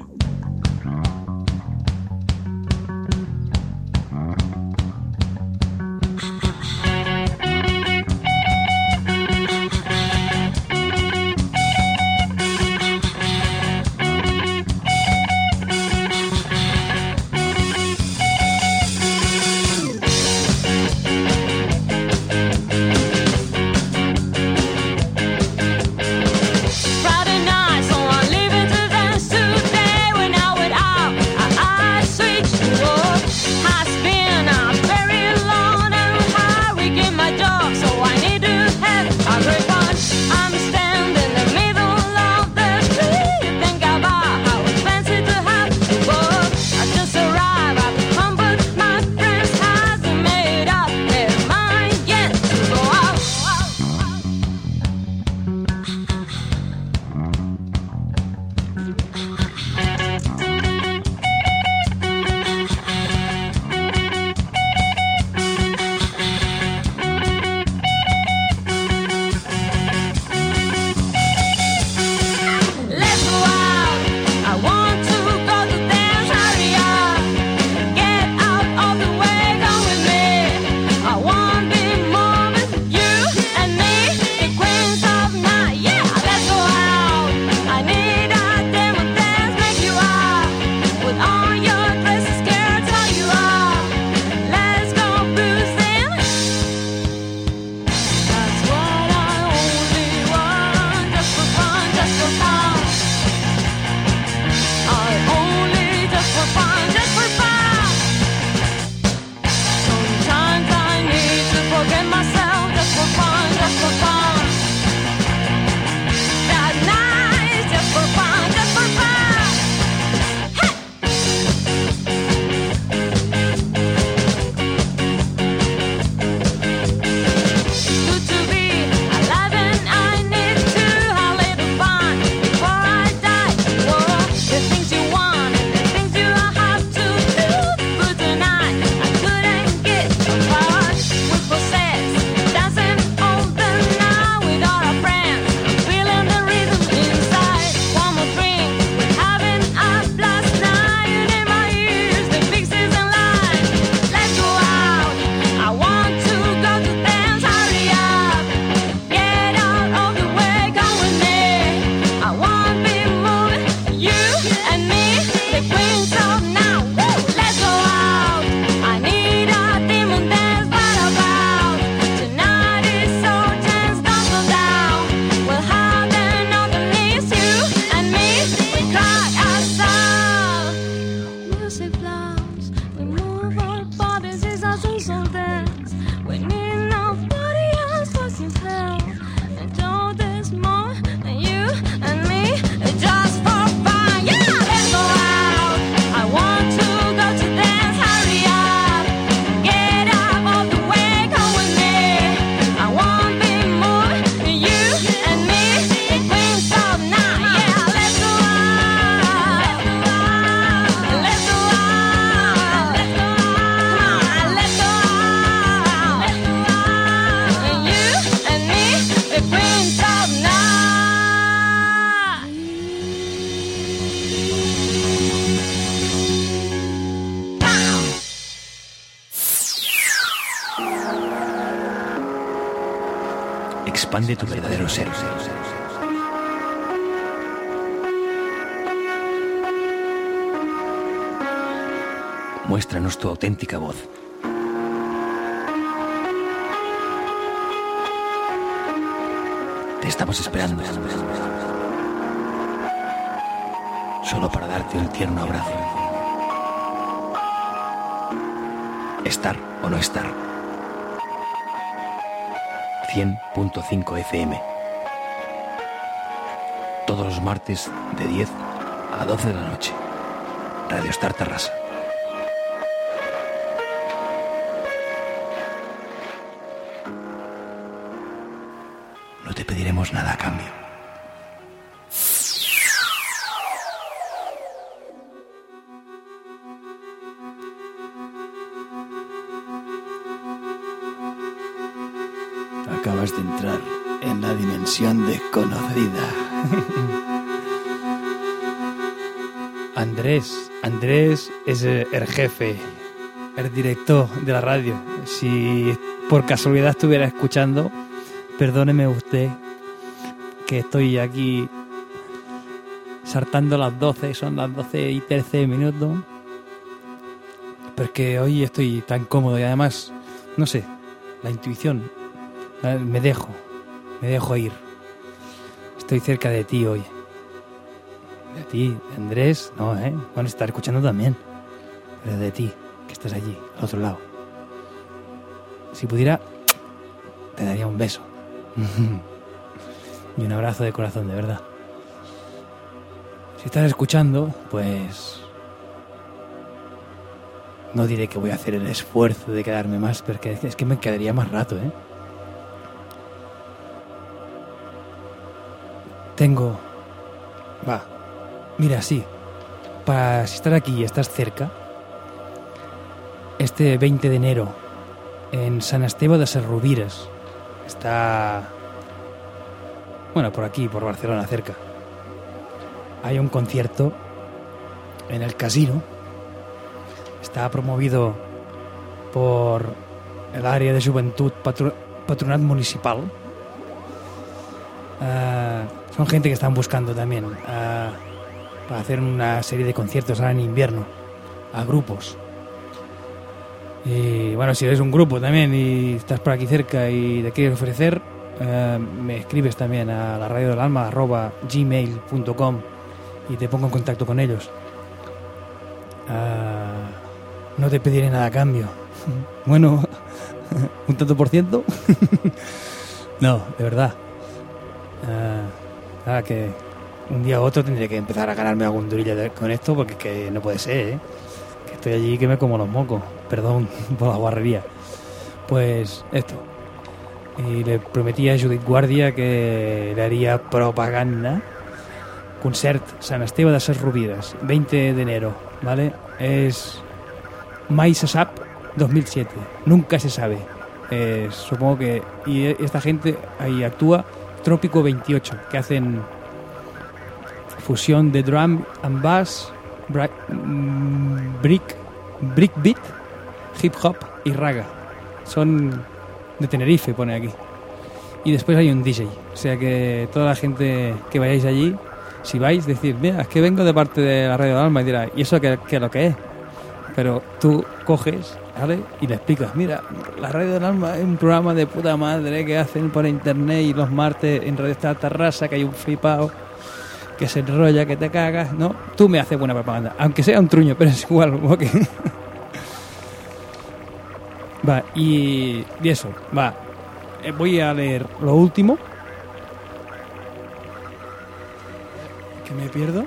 expande tu verdadero ser. Muéstranos tu auténtica voz. Te estamos esperando. Solo para darte un tierno abrazo. Estar o no estar. cien punto cinco F M. Todos los martes de diez a doce de la noche. Radio Star Tarrasa. No te pediremos nada a cambio. Acabas de entrar en la dimensión desconocida. Andrés, Andrés es el jefe, el director de la radio. Si por casualidad estuviera escuchando, perdóneme usted que estoy aquí saltando las doce, son las doce y trece minutos, porque hoy estoy tan cómodo y además, no sé, la intuición, me dejo, me dejo ir. Estoy cerca de ti hoy. De ti, Andrés, no, ¿eh? Bueno, estar escuchando también, pero de ti, que estás allí, al otro lado. Si pudiera, te daría un beso. Y un abrazo de corazón, de verdad. Si estás escuchando, pues no diré que voy a hacer el esfuerzo de quedarme más, porque es que me quedaría más rato, ¿eh? Tengo... Va, mira, sí, para si estás aquí y estás cerca, este veinte de enero en Sant Esteve de Sesrovires, está, bueno, por aquí, por Barcelona, cerca, hay un concierto en el Casino. Está promovido por el área de Juventud Patro, Patronat Municipal. Uh, son gente que están buscando también uh, para hacer una serie de conciertos ahora en invierno a grupos. Y bueno, si eres un grupo también y estás por aquí cerca y te quieres ofrecer, uh, me escribes también a la radio del alma arroba gmail punto com y te pongo en contacto con ellos. Uh, no te pediré nada a cambio. Bueno, un tanto por ciento. No, de verdad. Uh, ah, que un día u otro tendré que empezar a ganarme algún durillo de, con esto, porque es que no puede ser, ¿eh? Que estoy allí que me como los mocos. Perdón por la guarrería. Pues esto. Y le prometí a Judith Guàrdia que le haría propaganda. Concert Sant Esteve de Sesrovires, veinte de enero, ¿vale? Es Mai se sap dos mil siete. Nunca se sabe. Eh, supongo que... Y esta gente ahí actúa Trópico veintiocho, que hacen fusión de drum and bass, bra- brick, brick beat, hip hop y raga. Son de Tenerife, pone aquí. Y después hay un D J. O sea que toda la gente que vayáis allí, si vais, decir, mira, es que vengo de parte de la Radio del Alma, y dirá, ¿y eso qué, qué es lo que es? Pero tú coges, ¿vale? Y le explicas, mira, la Radio del Alma es un programa de puta madre que hacen por internet y los martes en Radio Star Tarrasa, que hay un flipado que se enrolla, que te cagas, ¿no? Tú me haces buena propaganda, aunque sea un truño, pero es igual, ¿ok? Va, y, y eso, va. Voy a leer lo último. Que me pierdo.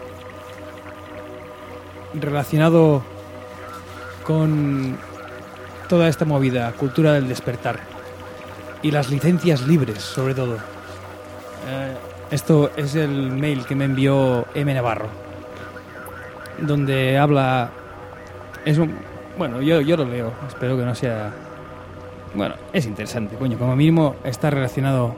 Relacionado con toda esta movida, cultura del despertar y las licencias libres, sobre todo. Eh, esto es el mail que me envió M. Navarro, donde habla... Es un... Bueno, yo, yo lo leo, espero que no sea... Bueno, es interesante, coño, como mínimo está relacionado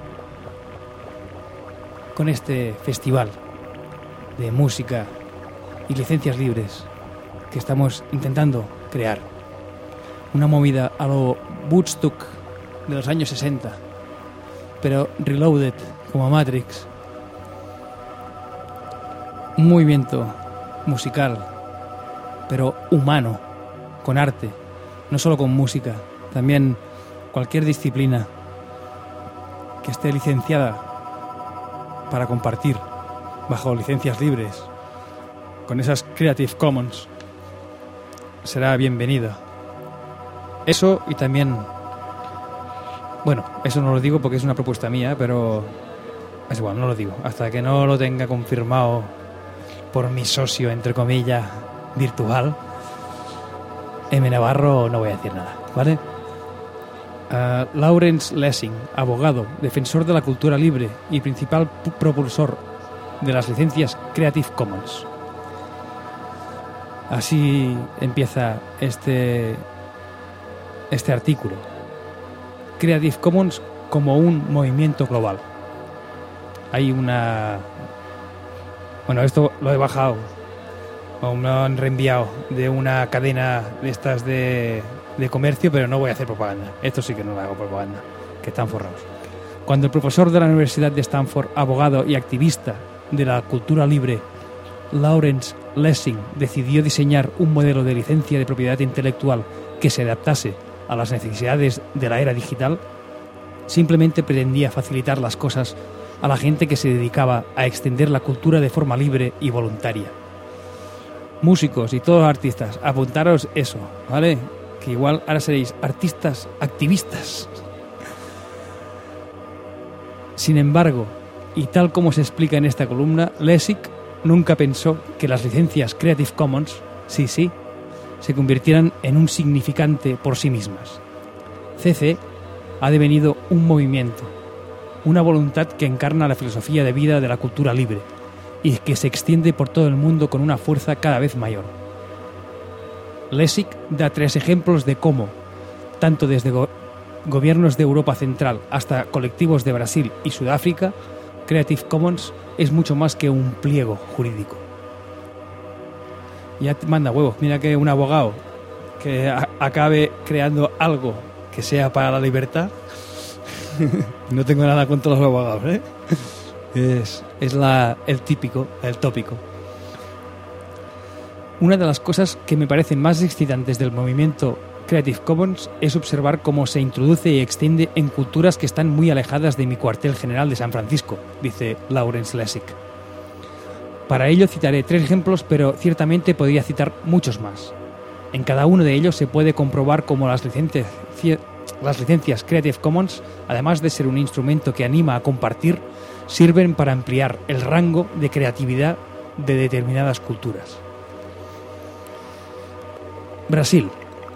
con este festival de música y licencias libres que estamos intentando crear. Una movida a lo Woodstock de los años sesenta, pero reloaded, como Matrix. Un movimiento musical, pero humano, con arte, no solo con música, también cualquier disciplina que esté licenciada para compartir bajo licencias libres, con esas Creative Commons, será bienvenida. Eso y también, bueno, eso no lo digo porque es una propuesta mía, pero es igual, no lo digo, hasta que no lo tenga confirmado por mi socio, entre comillas, virtual, M. Navarro, no voy a decir nada, ¿vale? Uh, Lawrence Lessig, abogado, defensor de la cultura libre y principal p- propulsor de las licencias Creative Commons. Así empieza este, este artículo. Creative Commons como un movimiento global. Hay una... Bueno, esto lo he bajado, o me lo han reenviado de una cadena de estas de, de comercio, pero no voy a hacer propaganda. Esto sí que no le hago propaganda, que están forrados. Cuando el profesor de la Universidad de Stanford, abogado y activista de la cultura libre, Lawrence Lessig, decidió diseñar un modelo de licencia de propiedad intelectual que se adaptase a las necesidades de la era digital, simplemente pretendía facilitar las cosas a la gente que se dedicaba a extender la cultura de forma libre y voluntaria. Músicos y todos los artistas, apuntaros eso, ¿vale? Que igual ahora seréis artistas activistas. Sin embargo, y tal como se explica en esta columna, Lessig nunca pensó que las licencias Creative Commons, sí, sí, se convirtieran en un significante por sí mismas. C C ha devenido un movimiento, una voluntad que encarna la filosofía de vida de la cultura libre y que se extiende por todo el mundo con una fuerza cada vez mayor. Lessig da tres ejemplos de cómo, tanto desde go- gobiernos de Europa Central hasta colectivos de Brasil y Sudáfrica, Creative Commons es mucho más que un pliego jurídico. Ya te manda huevos, mira que un abogado que a- acabe creando algo que sea para la libertad. No tengo nada contra los abogados, ¿eh? Es, es la, el típico, el tópico. Una de las cosas que me parecen más excitantes del movimiento Creative Commons es observar cómo se introduce y extiende en culturas que están muy alejadas de mi cuartel general de San Francisco, dice Lawrence Lessig. Para ello citaré tres ejemplos, pero ciertamente podría citar muchos más. En cada uno de ellos se puede comprobar cómo las licencias, las licencias Creative Commons, además de ser un instrumento que anima a compartir, sirven para ampliar el rango de creatividad de determinadas culturas. Brasil.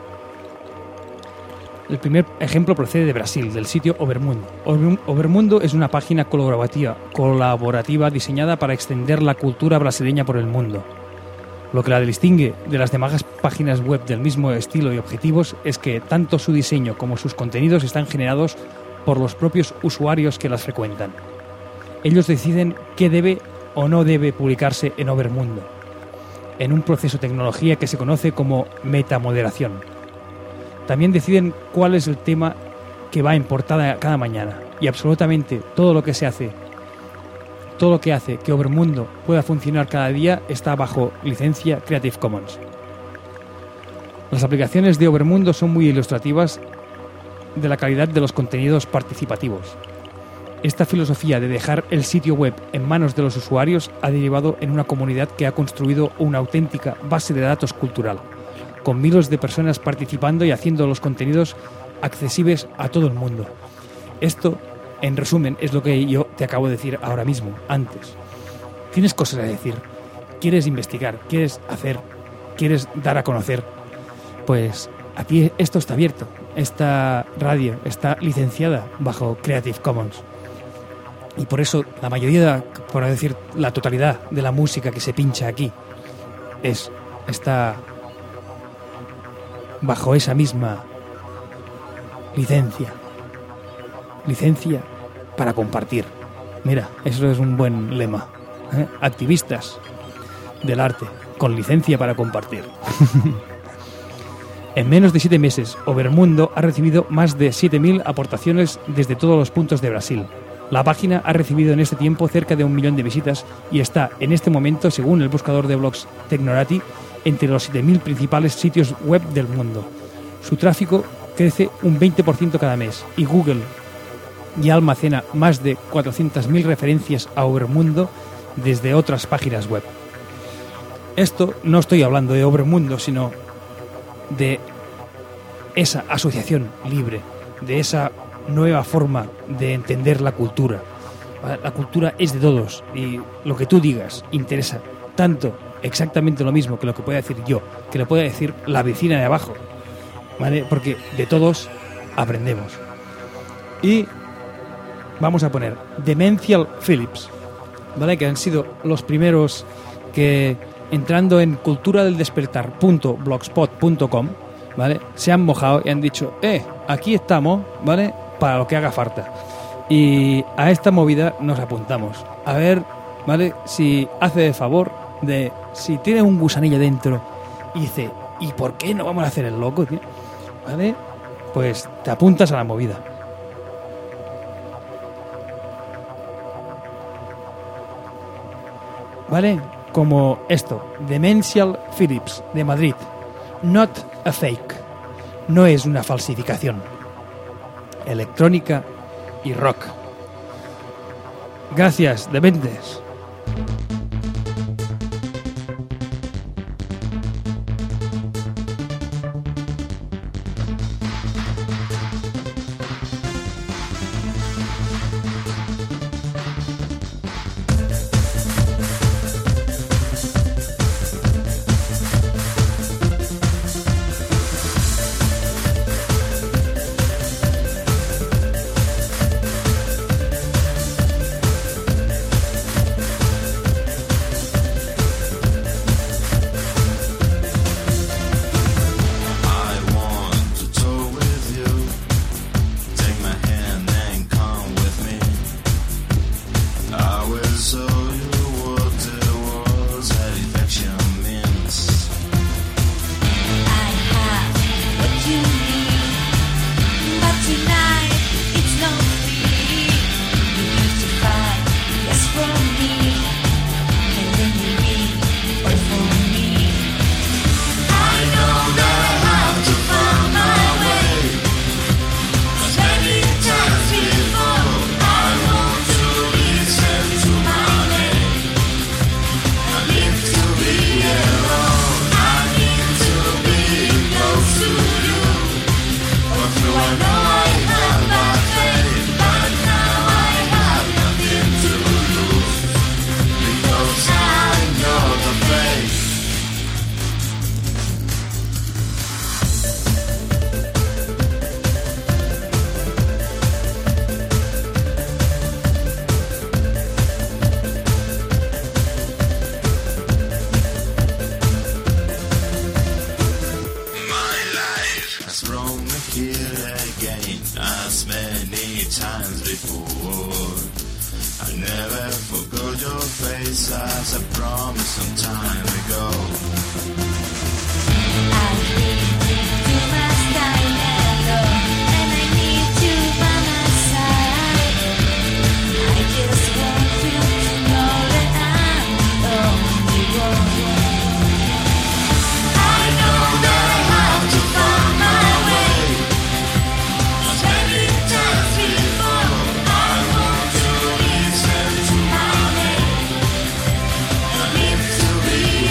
El primer ejemplo procede de Brasil, del sitio Overmundo. Overmundo es una página colaborativa, colaborativa diseñada para extender la cultura brasileña por el mundo. Lo que la distingue de las demás páginas web del mismo estilo y objetivos es que tanto su diseño como sus contenidos están generados por los propios usuarios que las frecuentan. Ellos deciden qué debe o no debe publicarse en Overmundo, en un proceso de tecnología que se conoce como metamoderación. También deciden cuál es el tema que va en portada cada mañana, y absolutamente todo lo que se hace, todo lo que hace que Overmundo pueda funcionar cada día está bajo licencia Creative Commons. Las aplicaciones de Overmundo son muy ilustrativas de la calidad de los contenidos participativos. Esta filosofía de dejar el sitio web en manos de los usuarios ha derivado en una comunidad que ha construido una auténtica base de datos cultural, con miles de personas participando y haciendo los contenidos accesibles a todo el mundo. Esto, en resumen, es lo que yo te acabo de decir ahora mismo, antes. Tienes cosas a decir, quieres investigar, quieres hacer, quieres dar a conocer, pues aquí esto está abierto. Esta radio está licenciada bajo Creative Commons. Y por eso la mayoría, por decir la totalidad de la música que se pincha aquí, es está bajo esa misma licencia. Licencia para compartir. Mira, eso es un buen lema, ¿eh? Activistas del arte, con licencia para compartir. En menos de siete meses, Overmundo ha recibido más de siete mil aportaciones desde todos los puntos de Brasil. La página ha recibido en este tiempo cerca de un millón de visitas y está en este momento, según el buscador de blogs Technorati, entre los siete mil principales sitios web del mundo. Su tráfico crece un veinte por ciento cada mes y Google ya almacena más de cuatrocientas mil referencias a Overmundo desde otras páginas web. Esto no estoy hablando de Overmundo, sino de esa asociación libre, de esa nueva forma de entender la cultura. La cultura es de todos y lo que tú digas interesa tanto, exactamente lo mismo que lo que pueda decir yo, que lo pueda decir la vecina de abajo, ¿vale? Porque de todos aprendemos. Y vamos a poner Demential Phillips, ¿vale? Que han sido los primeros que, entrando en cultura del despertar punto blogspot punto com, ¿vale?, se han mojado y han dicho, eh, aquí estamos, ¿vale?, para lo que haga falta. Y a esta movida nos apuntamos. A ver, ¿vale?, si hace de favor de, si tiene un gusanillo dentro y dice, ¿y por qué no vamos a hacer el loco, tío? ¿Vale? Pues te apuntas a la movida. ¿Vale? Como esto, Demential Phillips, de Madrid. Not a fake. No es una falsificación. Electrónica y rock. Gracias, Dementes. Be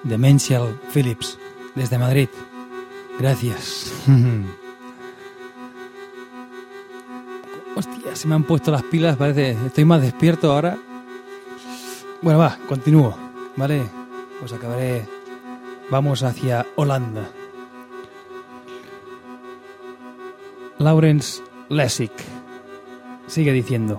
Demential Phillips, desde Madrid. Gracias. Hostia, se me han puesto las pilas, parece. Estoy más despierto ahora. Bueno, va, continúo, ¿vale? Pues acabaré. Vamos hacia Holanda. Laurens Lessig sigue diciendo: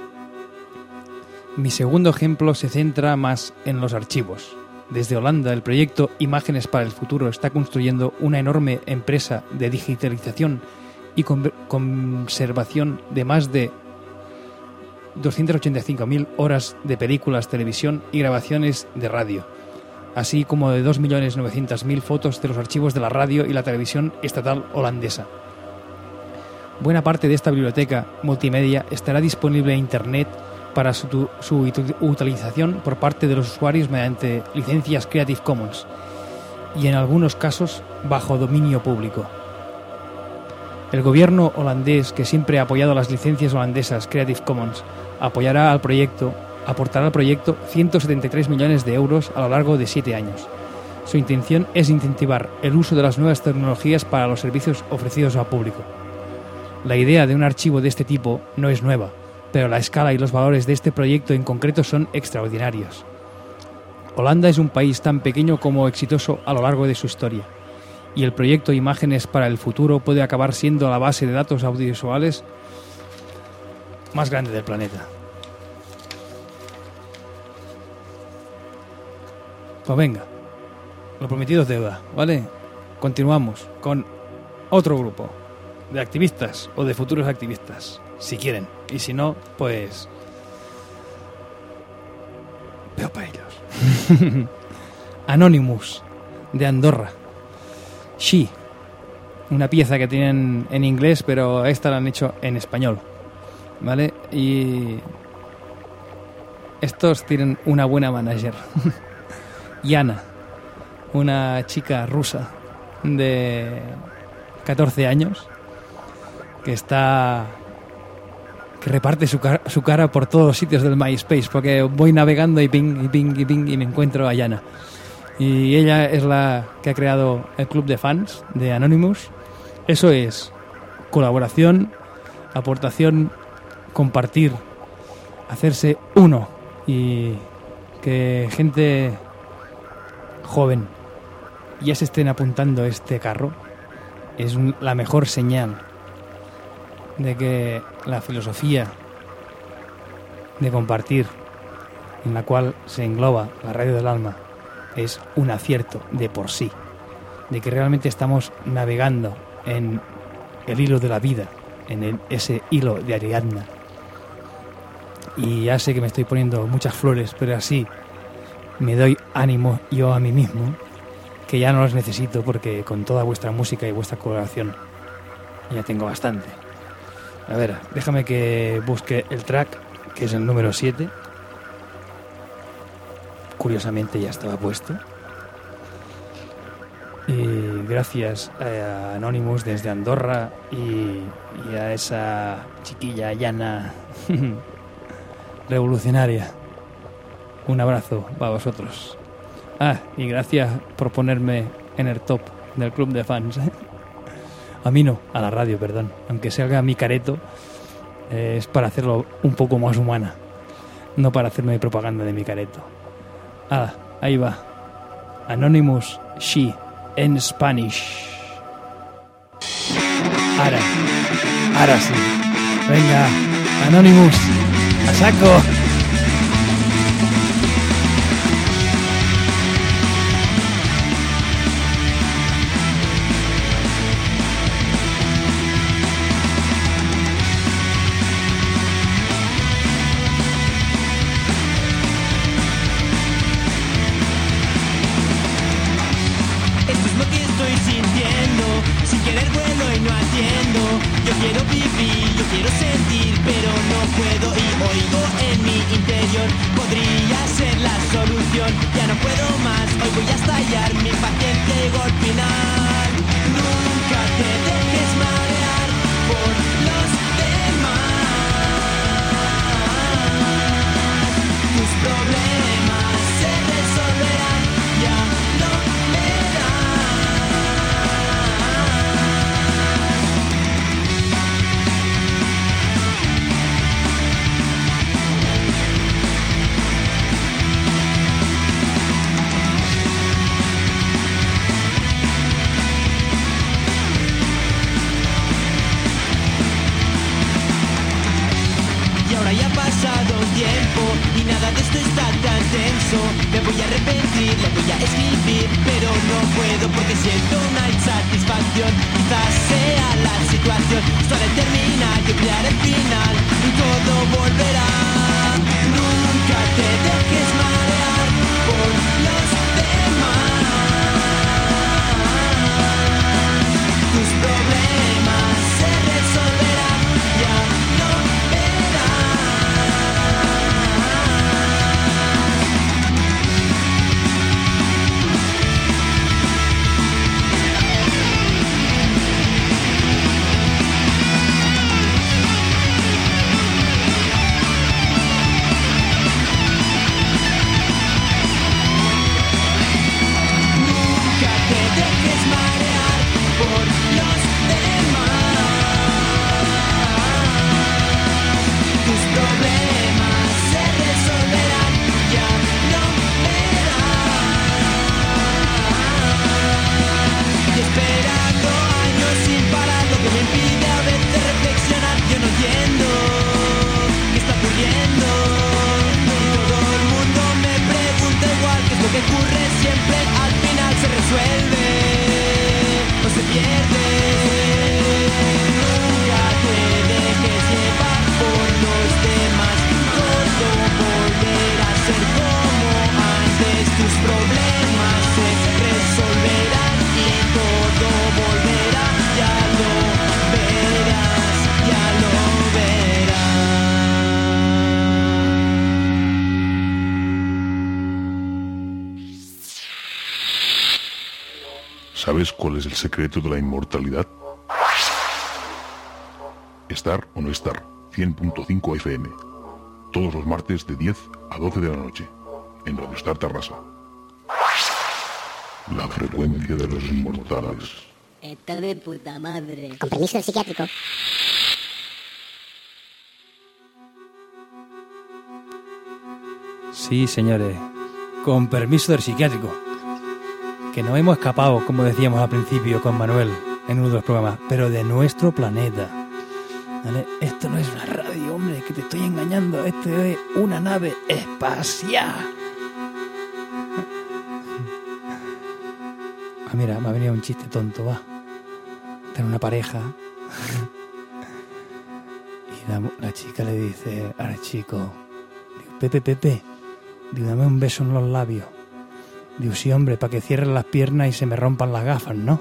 mi segundo ejemplo se centra más en los archivos. Desde Holanda, el proyecto Imágenes para el Futuro está construyendo una enorme empresa de digitalización y con- conservación de más de doscientas ochenta y cinco mil horas de películas, televisión y grabaciones de radio, así como de dos millones novecientas mil fotos de los archivos de la radio y la televisión estatal holandesa. Buena parte de esta biblioteca multimedia estará disponible en Internet para su, su utilización por parte de los usuarios mediante licencias Creative Commons y en algunos casos bajo dominio público. El gobierno holandés, que siempre ha apoyado las licencias holandesas Creative Commons, apoyará al proyecto, aportará al proyecto ciento setenta y tres millones de euros a lo largo de siete años. Su intención es incentivar el uso de las nuevas tecnologías para los servicios ofrecidos al público. La idea de un archivo de este tipo no es nueva, pero la escala y los valores de este proyecto en concreto son extraordinarios. Holanda es un país tan pequeño como exitoso a lo largo de su historia, y el proyecto Imágenes para el Futuro puede acabar siendo la base de datos audiovisuales más grande del planeta. Pues venga, lo prometido es deuda, ¿vale? Continuamos con otro grupo de activistas o de futuros activistas, si quieren, y si no, pues veo para ellos. Anonymous, de Andorra. She, una pieza que tienen en inglés, pero esta la han hecho en español, ¿vale? Y estos tienen una buena manager. Yana, una chica rusa de catorce años que está que reparte su, car- su cara por todos los sitios del MySpace, porque voy navegando y ping, y ping, y ping, y me encuentro a Yana. Y ella es la que ha creado el club de fans de Anonymous. Eso es colaboración, aportación, compartir, hacerse uno, y que gente joven ya se estén apuntando a este carro es un- la mejor señal de que la filosofía de compartir, en la cual se engloba la radio del alma, es un acierto de por sí, de que realmente estamos navegando en el hilo de la vida, en el- ese hilo de Ariadna. Y ya sé que me estoy poniendo muchas flores, pero así me doy ánimo yo a mí mismo, que ya no los necesito, porque con toda vuestra música y vuestra colaboración ya tengo bastante. A ver, déjame que busque el track, que es el número siete. Curiosamente ya estaba puesto. Y gracias a Anonymous desde Andorra y, y a esa chiquilla llana revolucionaria. Un abrazo para vosotros. Ah, y gracias por ponerme en el top del club de fans. A mí no, a la radio, perdón. Aunque salga mi careto, eh, es para hacerlo un poco más humana, no para hacerme propaganda de mi careto. Ah, ahí va. Anonymous She en Spanish. Ahora, ahora sí. Venga, Anonymous, a saco. Esto es lo que estoy sintiendo, sin querer vuelo y no atiendo. Yo quiero vivir, yo quiero sentir, pero no puedo y oigo en mi interior. Podría ser la solución, ya no puedo más, hoy voy a estallar, mi paciencia llegó al final. Nunca te dejes marear por los demás. Tus problemas se resolverán, ya y ahora ya ha pasado un tiempo y nada de esto está tan tenso. Me voy a arrepentir, le voy a escribir, pero no puedo porque siento una insatisfacción. Quizás sea la situación, esto ha de terminar, yo crearé el final y todo volverá. Nunca te dejes marear por los demás. Tus problemas se resolverán, ya lo que ocurre siempre al final se resuelve, no se pierde. Nunca te dejes llevar por los demás, todo volverá a ser como antes. Tus problemas se resolverán y todo volverá, ya lo verás, ya lo verás. ¿Sabes cuál es el secreto de la inmortalidad? Estar o no estar. cien punto cinco F M. Todos los martes de diez a doce de la noche. En Radio Star Tarrasa. La frecuencia de los inmortales. Está de puta madre. Con permiso del psiquiátrico. Sí, señores. Con permiso del psiquiátrico. Que no hemos escapado, como decíamos al principio con Manuel en uno de los programas, pero de nuestro planeta. ¿Vale? Esto no es una radio, hombre, que te estoy engañando. Esto es una nave espacial. Ah, mira, me ha venido un chiste tonto, va. Tiene una pareja. Y la, la chica le dice al chico, digo, Pepe, Pepe, digo, dame un beso en los labios. Digo, sí, hombre, para que cierren las piernas y se me rompan las gafas, ¿no?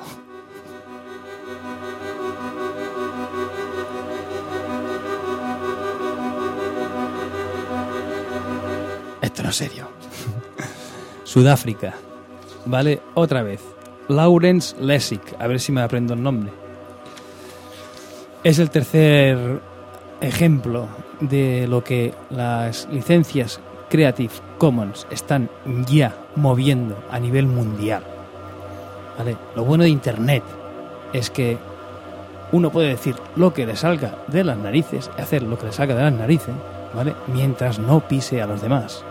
Esto no es serio. Sudáfrica. Vale, otra vez. Lawrence Lessig. A ver si me aprendo el nombre. Es el tercer ejemplo de lo que las licencias Creative Commons están ya moviendo a nivel mundial. ¿Vale? Lo bueno de Internet es que uno puede decir lo que le salga de las narices, hacer lo que le salga de las narices, ¿vale? Mientras no pise a los demás.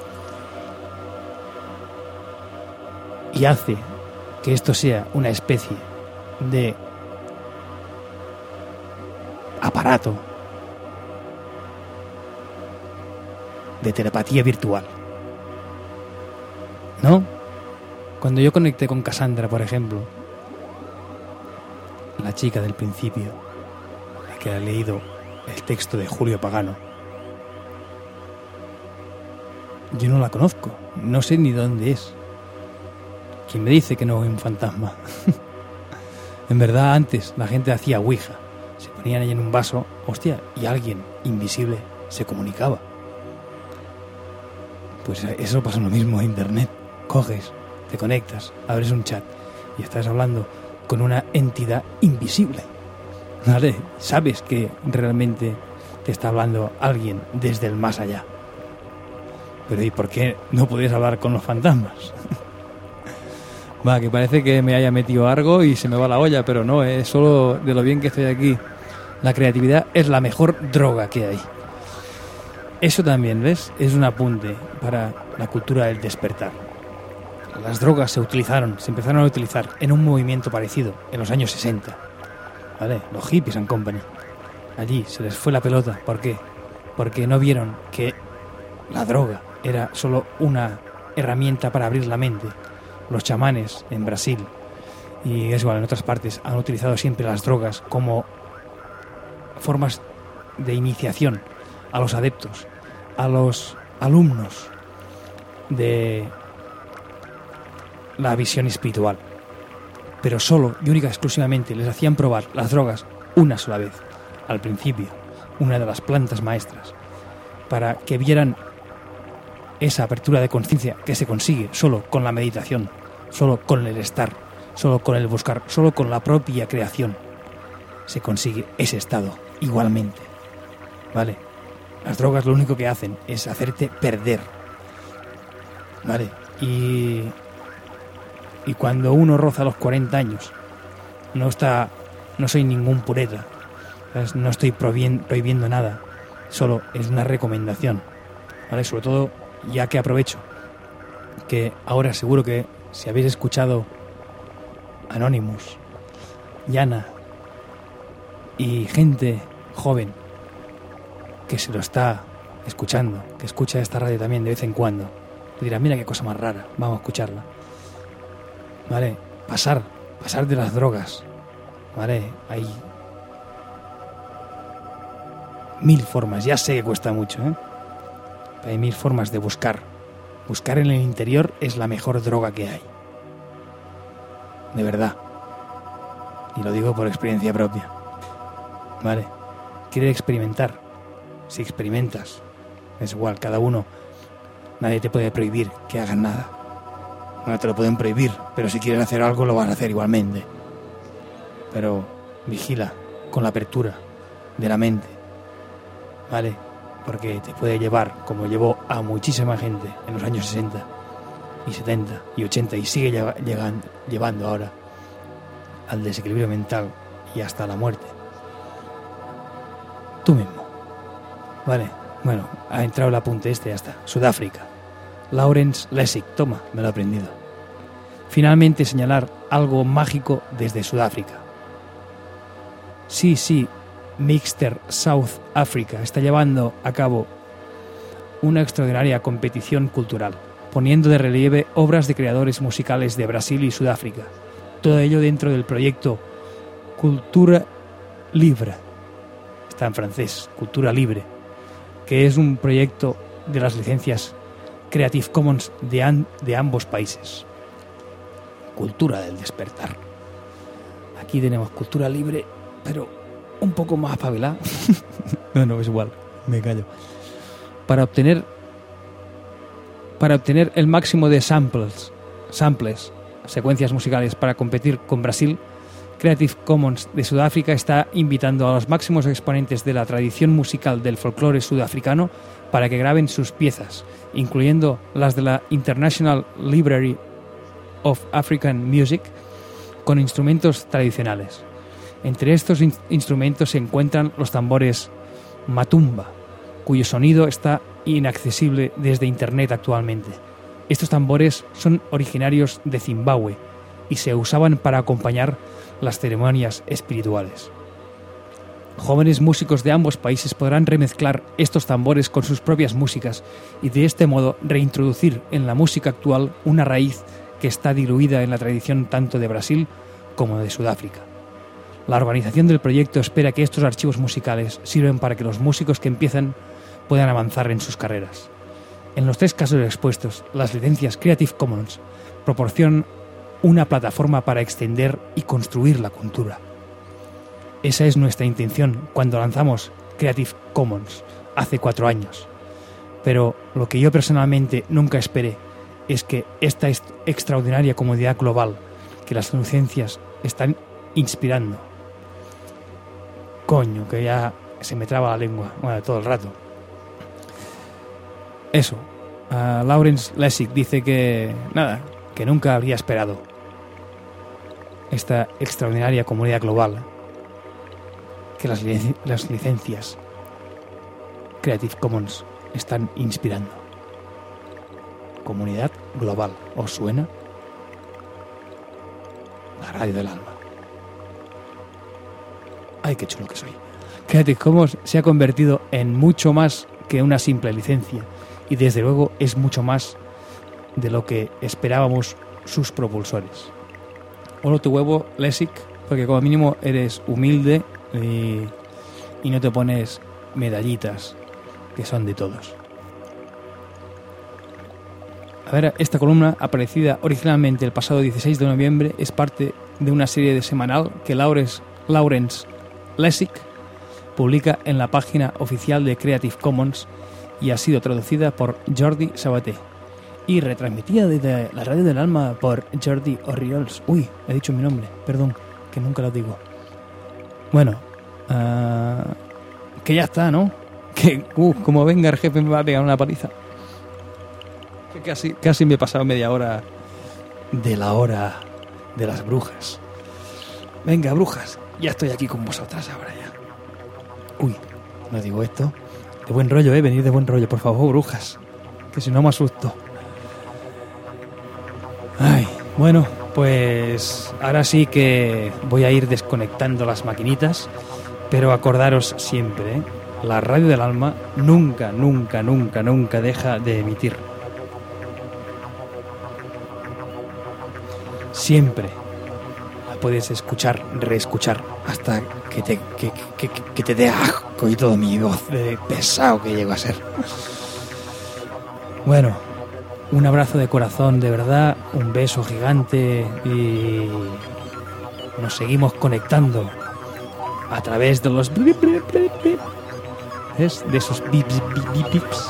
Y hace que esto sea una especie de aparato de telepatía virtual, ¿no? Cuando yo conecté con Cassandra, por ejemplo, la chica del principio, la que ha leído el texto de Julio Pagano, yo no la conozco, no sé ni dónde es. ¿Quién me dice que no es un fantasma? En verdad, antes la gente hacía ouija, se ponían ahí en un vaso, hostia, y alguien invisible se comunicaba. Pues eso pasa lo mismo en Internet. Coges, te conectas, abres un chat y estás hablando con una entidad invisible. ¿Vale? Sabes que realmente te está hablando alguien desde el más allá. Pero ¿y por qué no puedes hablar con los fantasmas? Va, que parece que me haya metido algo y se me va la olla, pero no, es solo de lo bien que estoy aquí. La creatividad es la mejor droga que hay. Eso también, ¿ves? Es un apunte para la cultura del despertar. Las drogas se utilizaron, se empezaron a utilizar en un movimiento parecido en los años sesenta. ¿Vale? Los hippies and company. Allí se les fue la pelota. ¿Por qué? porque no vieron que la droga era solo una herramienta para abrir la mente. Los chamanes en Brasil y es igual en otras partes han utilizado siempre las drogas como formas de iniciación a los adeptos, a los alumnos de la visión espiritual, pero solo y única exclusivamente les hacían probar las drogas una sola vez, al principio, una de las plantas maestras, para que vieran esa apertura de conciencia que se consigue solo con la meditación, solo con el estar, solo con el buscar, solo con la propia creación. Se consigue ese estado igualmente, ¿vale? Las drogas lo único que hacen es hacerte perder, ¿vale? Y, y cuando uno roza los cuarenta años, no está, no soy ningún pureta, ¿sabes? No estoy prohibiendo, prohibiendo nada, solo es una recomendación, ¿vale? Sobre todo, ya que aprovecho, que ahora seguro que si habéis escuchado Anonymous, Yana y gente joven que se lo está escuchando, que escucha esta radio también de vez en cuando, te dirá, mira qué cosa más rara, vamos a escucharla, ¿vale? Pasar, pasar de las drogas, ¿vale? Hay mil formas, ya sé que cuesta mucho, ¿eh? Hay mil formas de buscar. Buscar en el interior es la mejor droga que hay. De verdad. Y lo digo por experiencia propia. ¿Vale? ¿Quieres experimentar? Si experimentas, es igual, cada uno. Nadie te puede prohibir que hagas nada. No te lo pueden prohibir, pero si quieres hacer algo lo vas a hacer igualmente. Pero vigila con la apertura de la mente. ¿Vale? Porque te puede llevar, como llevó a muchísima gente en los años sesenta y setenta y ochenta y sigue llegando, llevando ahora al desequilibrio mental y hasta la muerte. Tú mismo. Vale, bueno, ha entrado el apunte este, ya está. Sudáfrica. Lawrence Lessig, toma, me lo he aprendido. Finalmente señalar algo mágico desde Sudáfrica. Sí, sí, Mixter South Africa está llevando a cabo una extraordinaria competición cultural, poniendo de relieve obras de creadores musicales de Brasil y Sudáfrica. Todo ello dentro del proyecto Cultura Libre. Está en francés, Cultura Libre, que es un proyecto de las licencias Creative Commons de, an- de ambos países. Cultura del despertar. Aquí tenemos cultura libre, pero un poco más espabilada. no, no, es igual, me callo. Para obtener para obtener el máximo de samples, samples, secuencias musicales para competir con Brasil, Creative Commons de Sudáfrica está invitando a los máximos exponentes de la tradición musical del folclore sudafricano para que graben sus piezas, incluyendo las de la International Library of African Music, con instrumentos tradicionales. Entre estos in- instrumentos se encuentran los tambores matumba, cuyo sonido está inaccesible desde Internet actualmente. Estos tambores son originarios de Zimbabue y se usaban para acompañar las ceremonias espirituales. Jóvenes músicos de ambos países podrán remezclar estos tambores con sus propias músicas y de este modo reintroducir en la música actual una raíz que está diluida en la tradición tanto de Brasil como de Sudáfrica. La organización del proyecto espera que estos archivos musicales sirven para que los músicos que empiezan puedan avanzar en sus carreras. En los tres casos expuestos, las licencias Creative Commons proporcionan una plataforma para extender y construir la cultura. Esa es nuestra intención cuando lanzamos Creative Commons hace cuatro años. Pero lo que yo personalmente nunca esperé es que esta extraordinaria comunidad global que las licencias están inspirando. Coño, que ya se me traba la lengua, bueno, todo el rato. Eso. Uh, Lawrence Lessig dice que, nada, que nunca habría esperado esta extraordinaria comunidad global que las, lic- las licencias Creative Commons están inspirando. Comunidad global. ¿Os suena? La radio del alma. Ay, qué chulo que soy. Creative Commons se ha convertido en mucho más que una simple licencia y desde luego es mucho más de lo que esperábamos sus propulsores. Olo tu huevo, Lesic, porque como mínimo eres humilde y, y no te pones medallitas que son de todos. A ver, esta columna, aparecida originalmente el pasado dieciséis de noviembre, es parte de una serie de semanal que Lawrence, Lawrence Lessig publica en la página oficial de Creative Commons y ha sido traducida por Jordi Sabaté y retransmitida desde la Radio del Alma por Jordi Orriols. Uy, he dicho mi nombre, perdón, que nunca lo digo. Bueno, uh, que ya está, ¿no? Que, uh, como venga el jefe me va a pegar una paliza. Que casi, casi me he pasado media hora de la hora de las brujas. Venga, brujas, ya estoy aquí con vosotras ahora ya. Uy, no digo esto. De buen rollo, eh, venid de buen rollo, por favor, brujas. Que si no me asusto. Ay, bueno, pues ahora sí que voy a ir desconectando las maquinitas. Pero acordaros siempre, ¿eh? La Radio del Alma nunca, nunca, nunca, nunca deja de emitir. Siempre la puedes escuchar, reescuchar, hasta que te, que, que, que, que te dé asco y todo mi voz de pesado que llego a ser. Bueno, un abrazo de corazón, de verdad, un beso gigante y nos seguimos conectando a través de los blip, blip, blip, blip. ¿Es? De esos bips, bips, bips.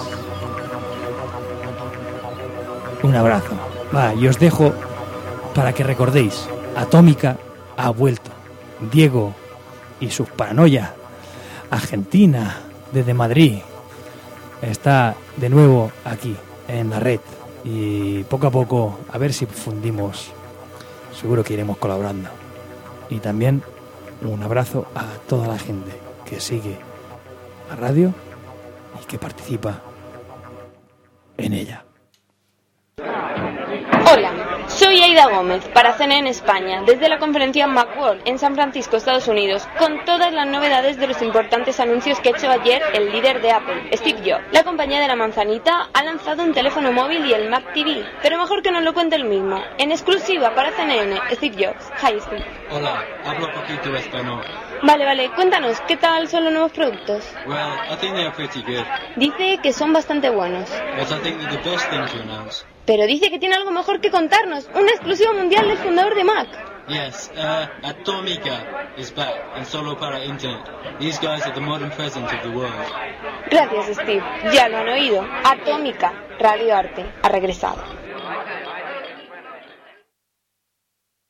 Un abrazo. Va, y os dejo para que recordéis, Atómica ha vuelto. Diego y sus paranoia. Argentina, desde Madrid, está de nuevo aquí, en la red. Y poco a poco, a ver si fundimos. Seguro que iremos colaborando. Y también un abrazo a toda la gente que sigue la radio y que participa en ella. Hola, soy Aida Gómez para C N N España, desde la conferencia Macworld en San Francisco, Estados Unidos, con todas las novedades de los importantes anuncios que ha hecho ayer el líder de Apple, Steve Jobs. La compañía de la manzanita ha lanzado un teléfono móvil y el Mac T V, pero mejor que nos lo cuente él mismo. En exclusiva para C N N, Steve Jobs. Hi, Steve. Hola, hablo poquito español. Vale, vale, cuéntanos, ¿qué tal son los nuevos productos? Well, I think they are pretty good. Dice que son bastante buenos. But I think that the best thing to announce. Pero dice que tiene algo mejor que contarnos, una exclusiva mundial del fundador de Mac. Yes, uh, Atomica is back, and solo para Internet. These guys are the modern present of the world. Gracias, Steve. Ya lo han oído. Atómica, Radio Arte, ha regresado.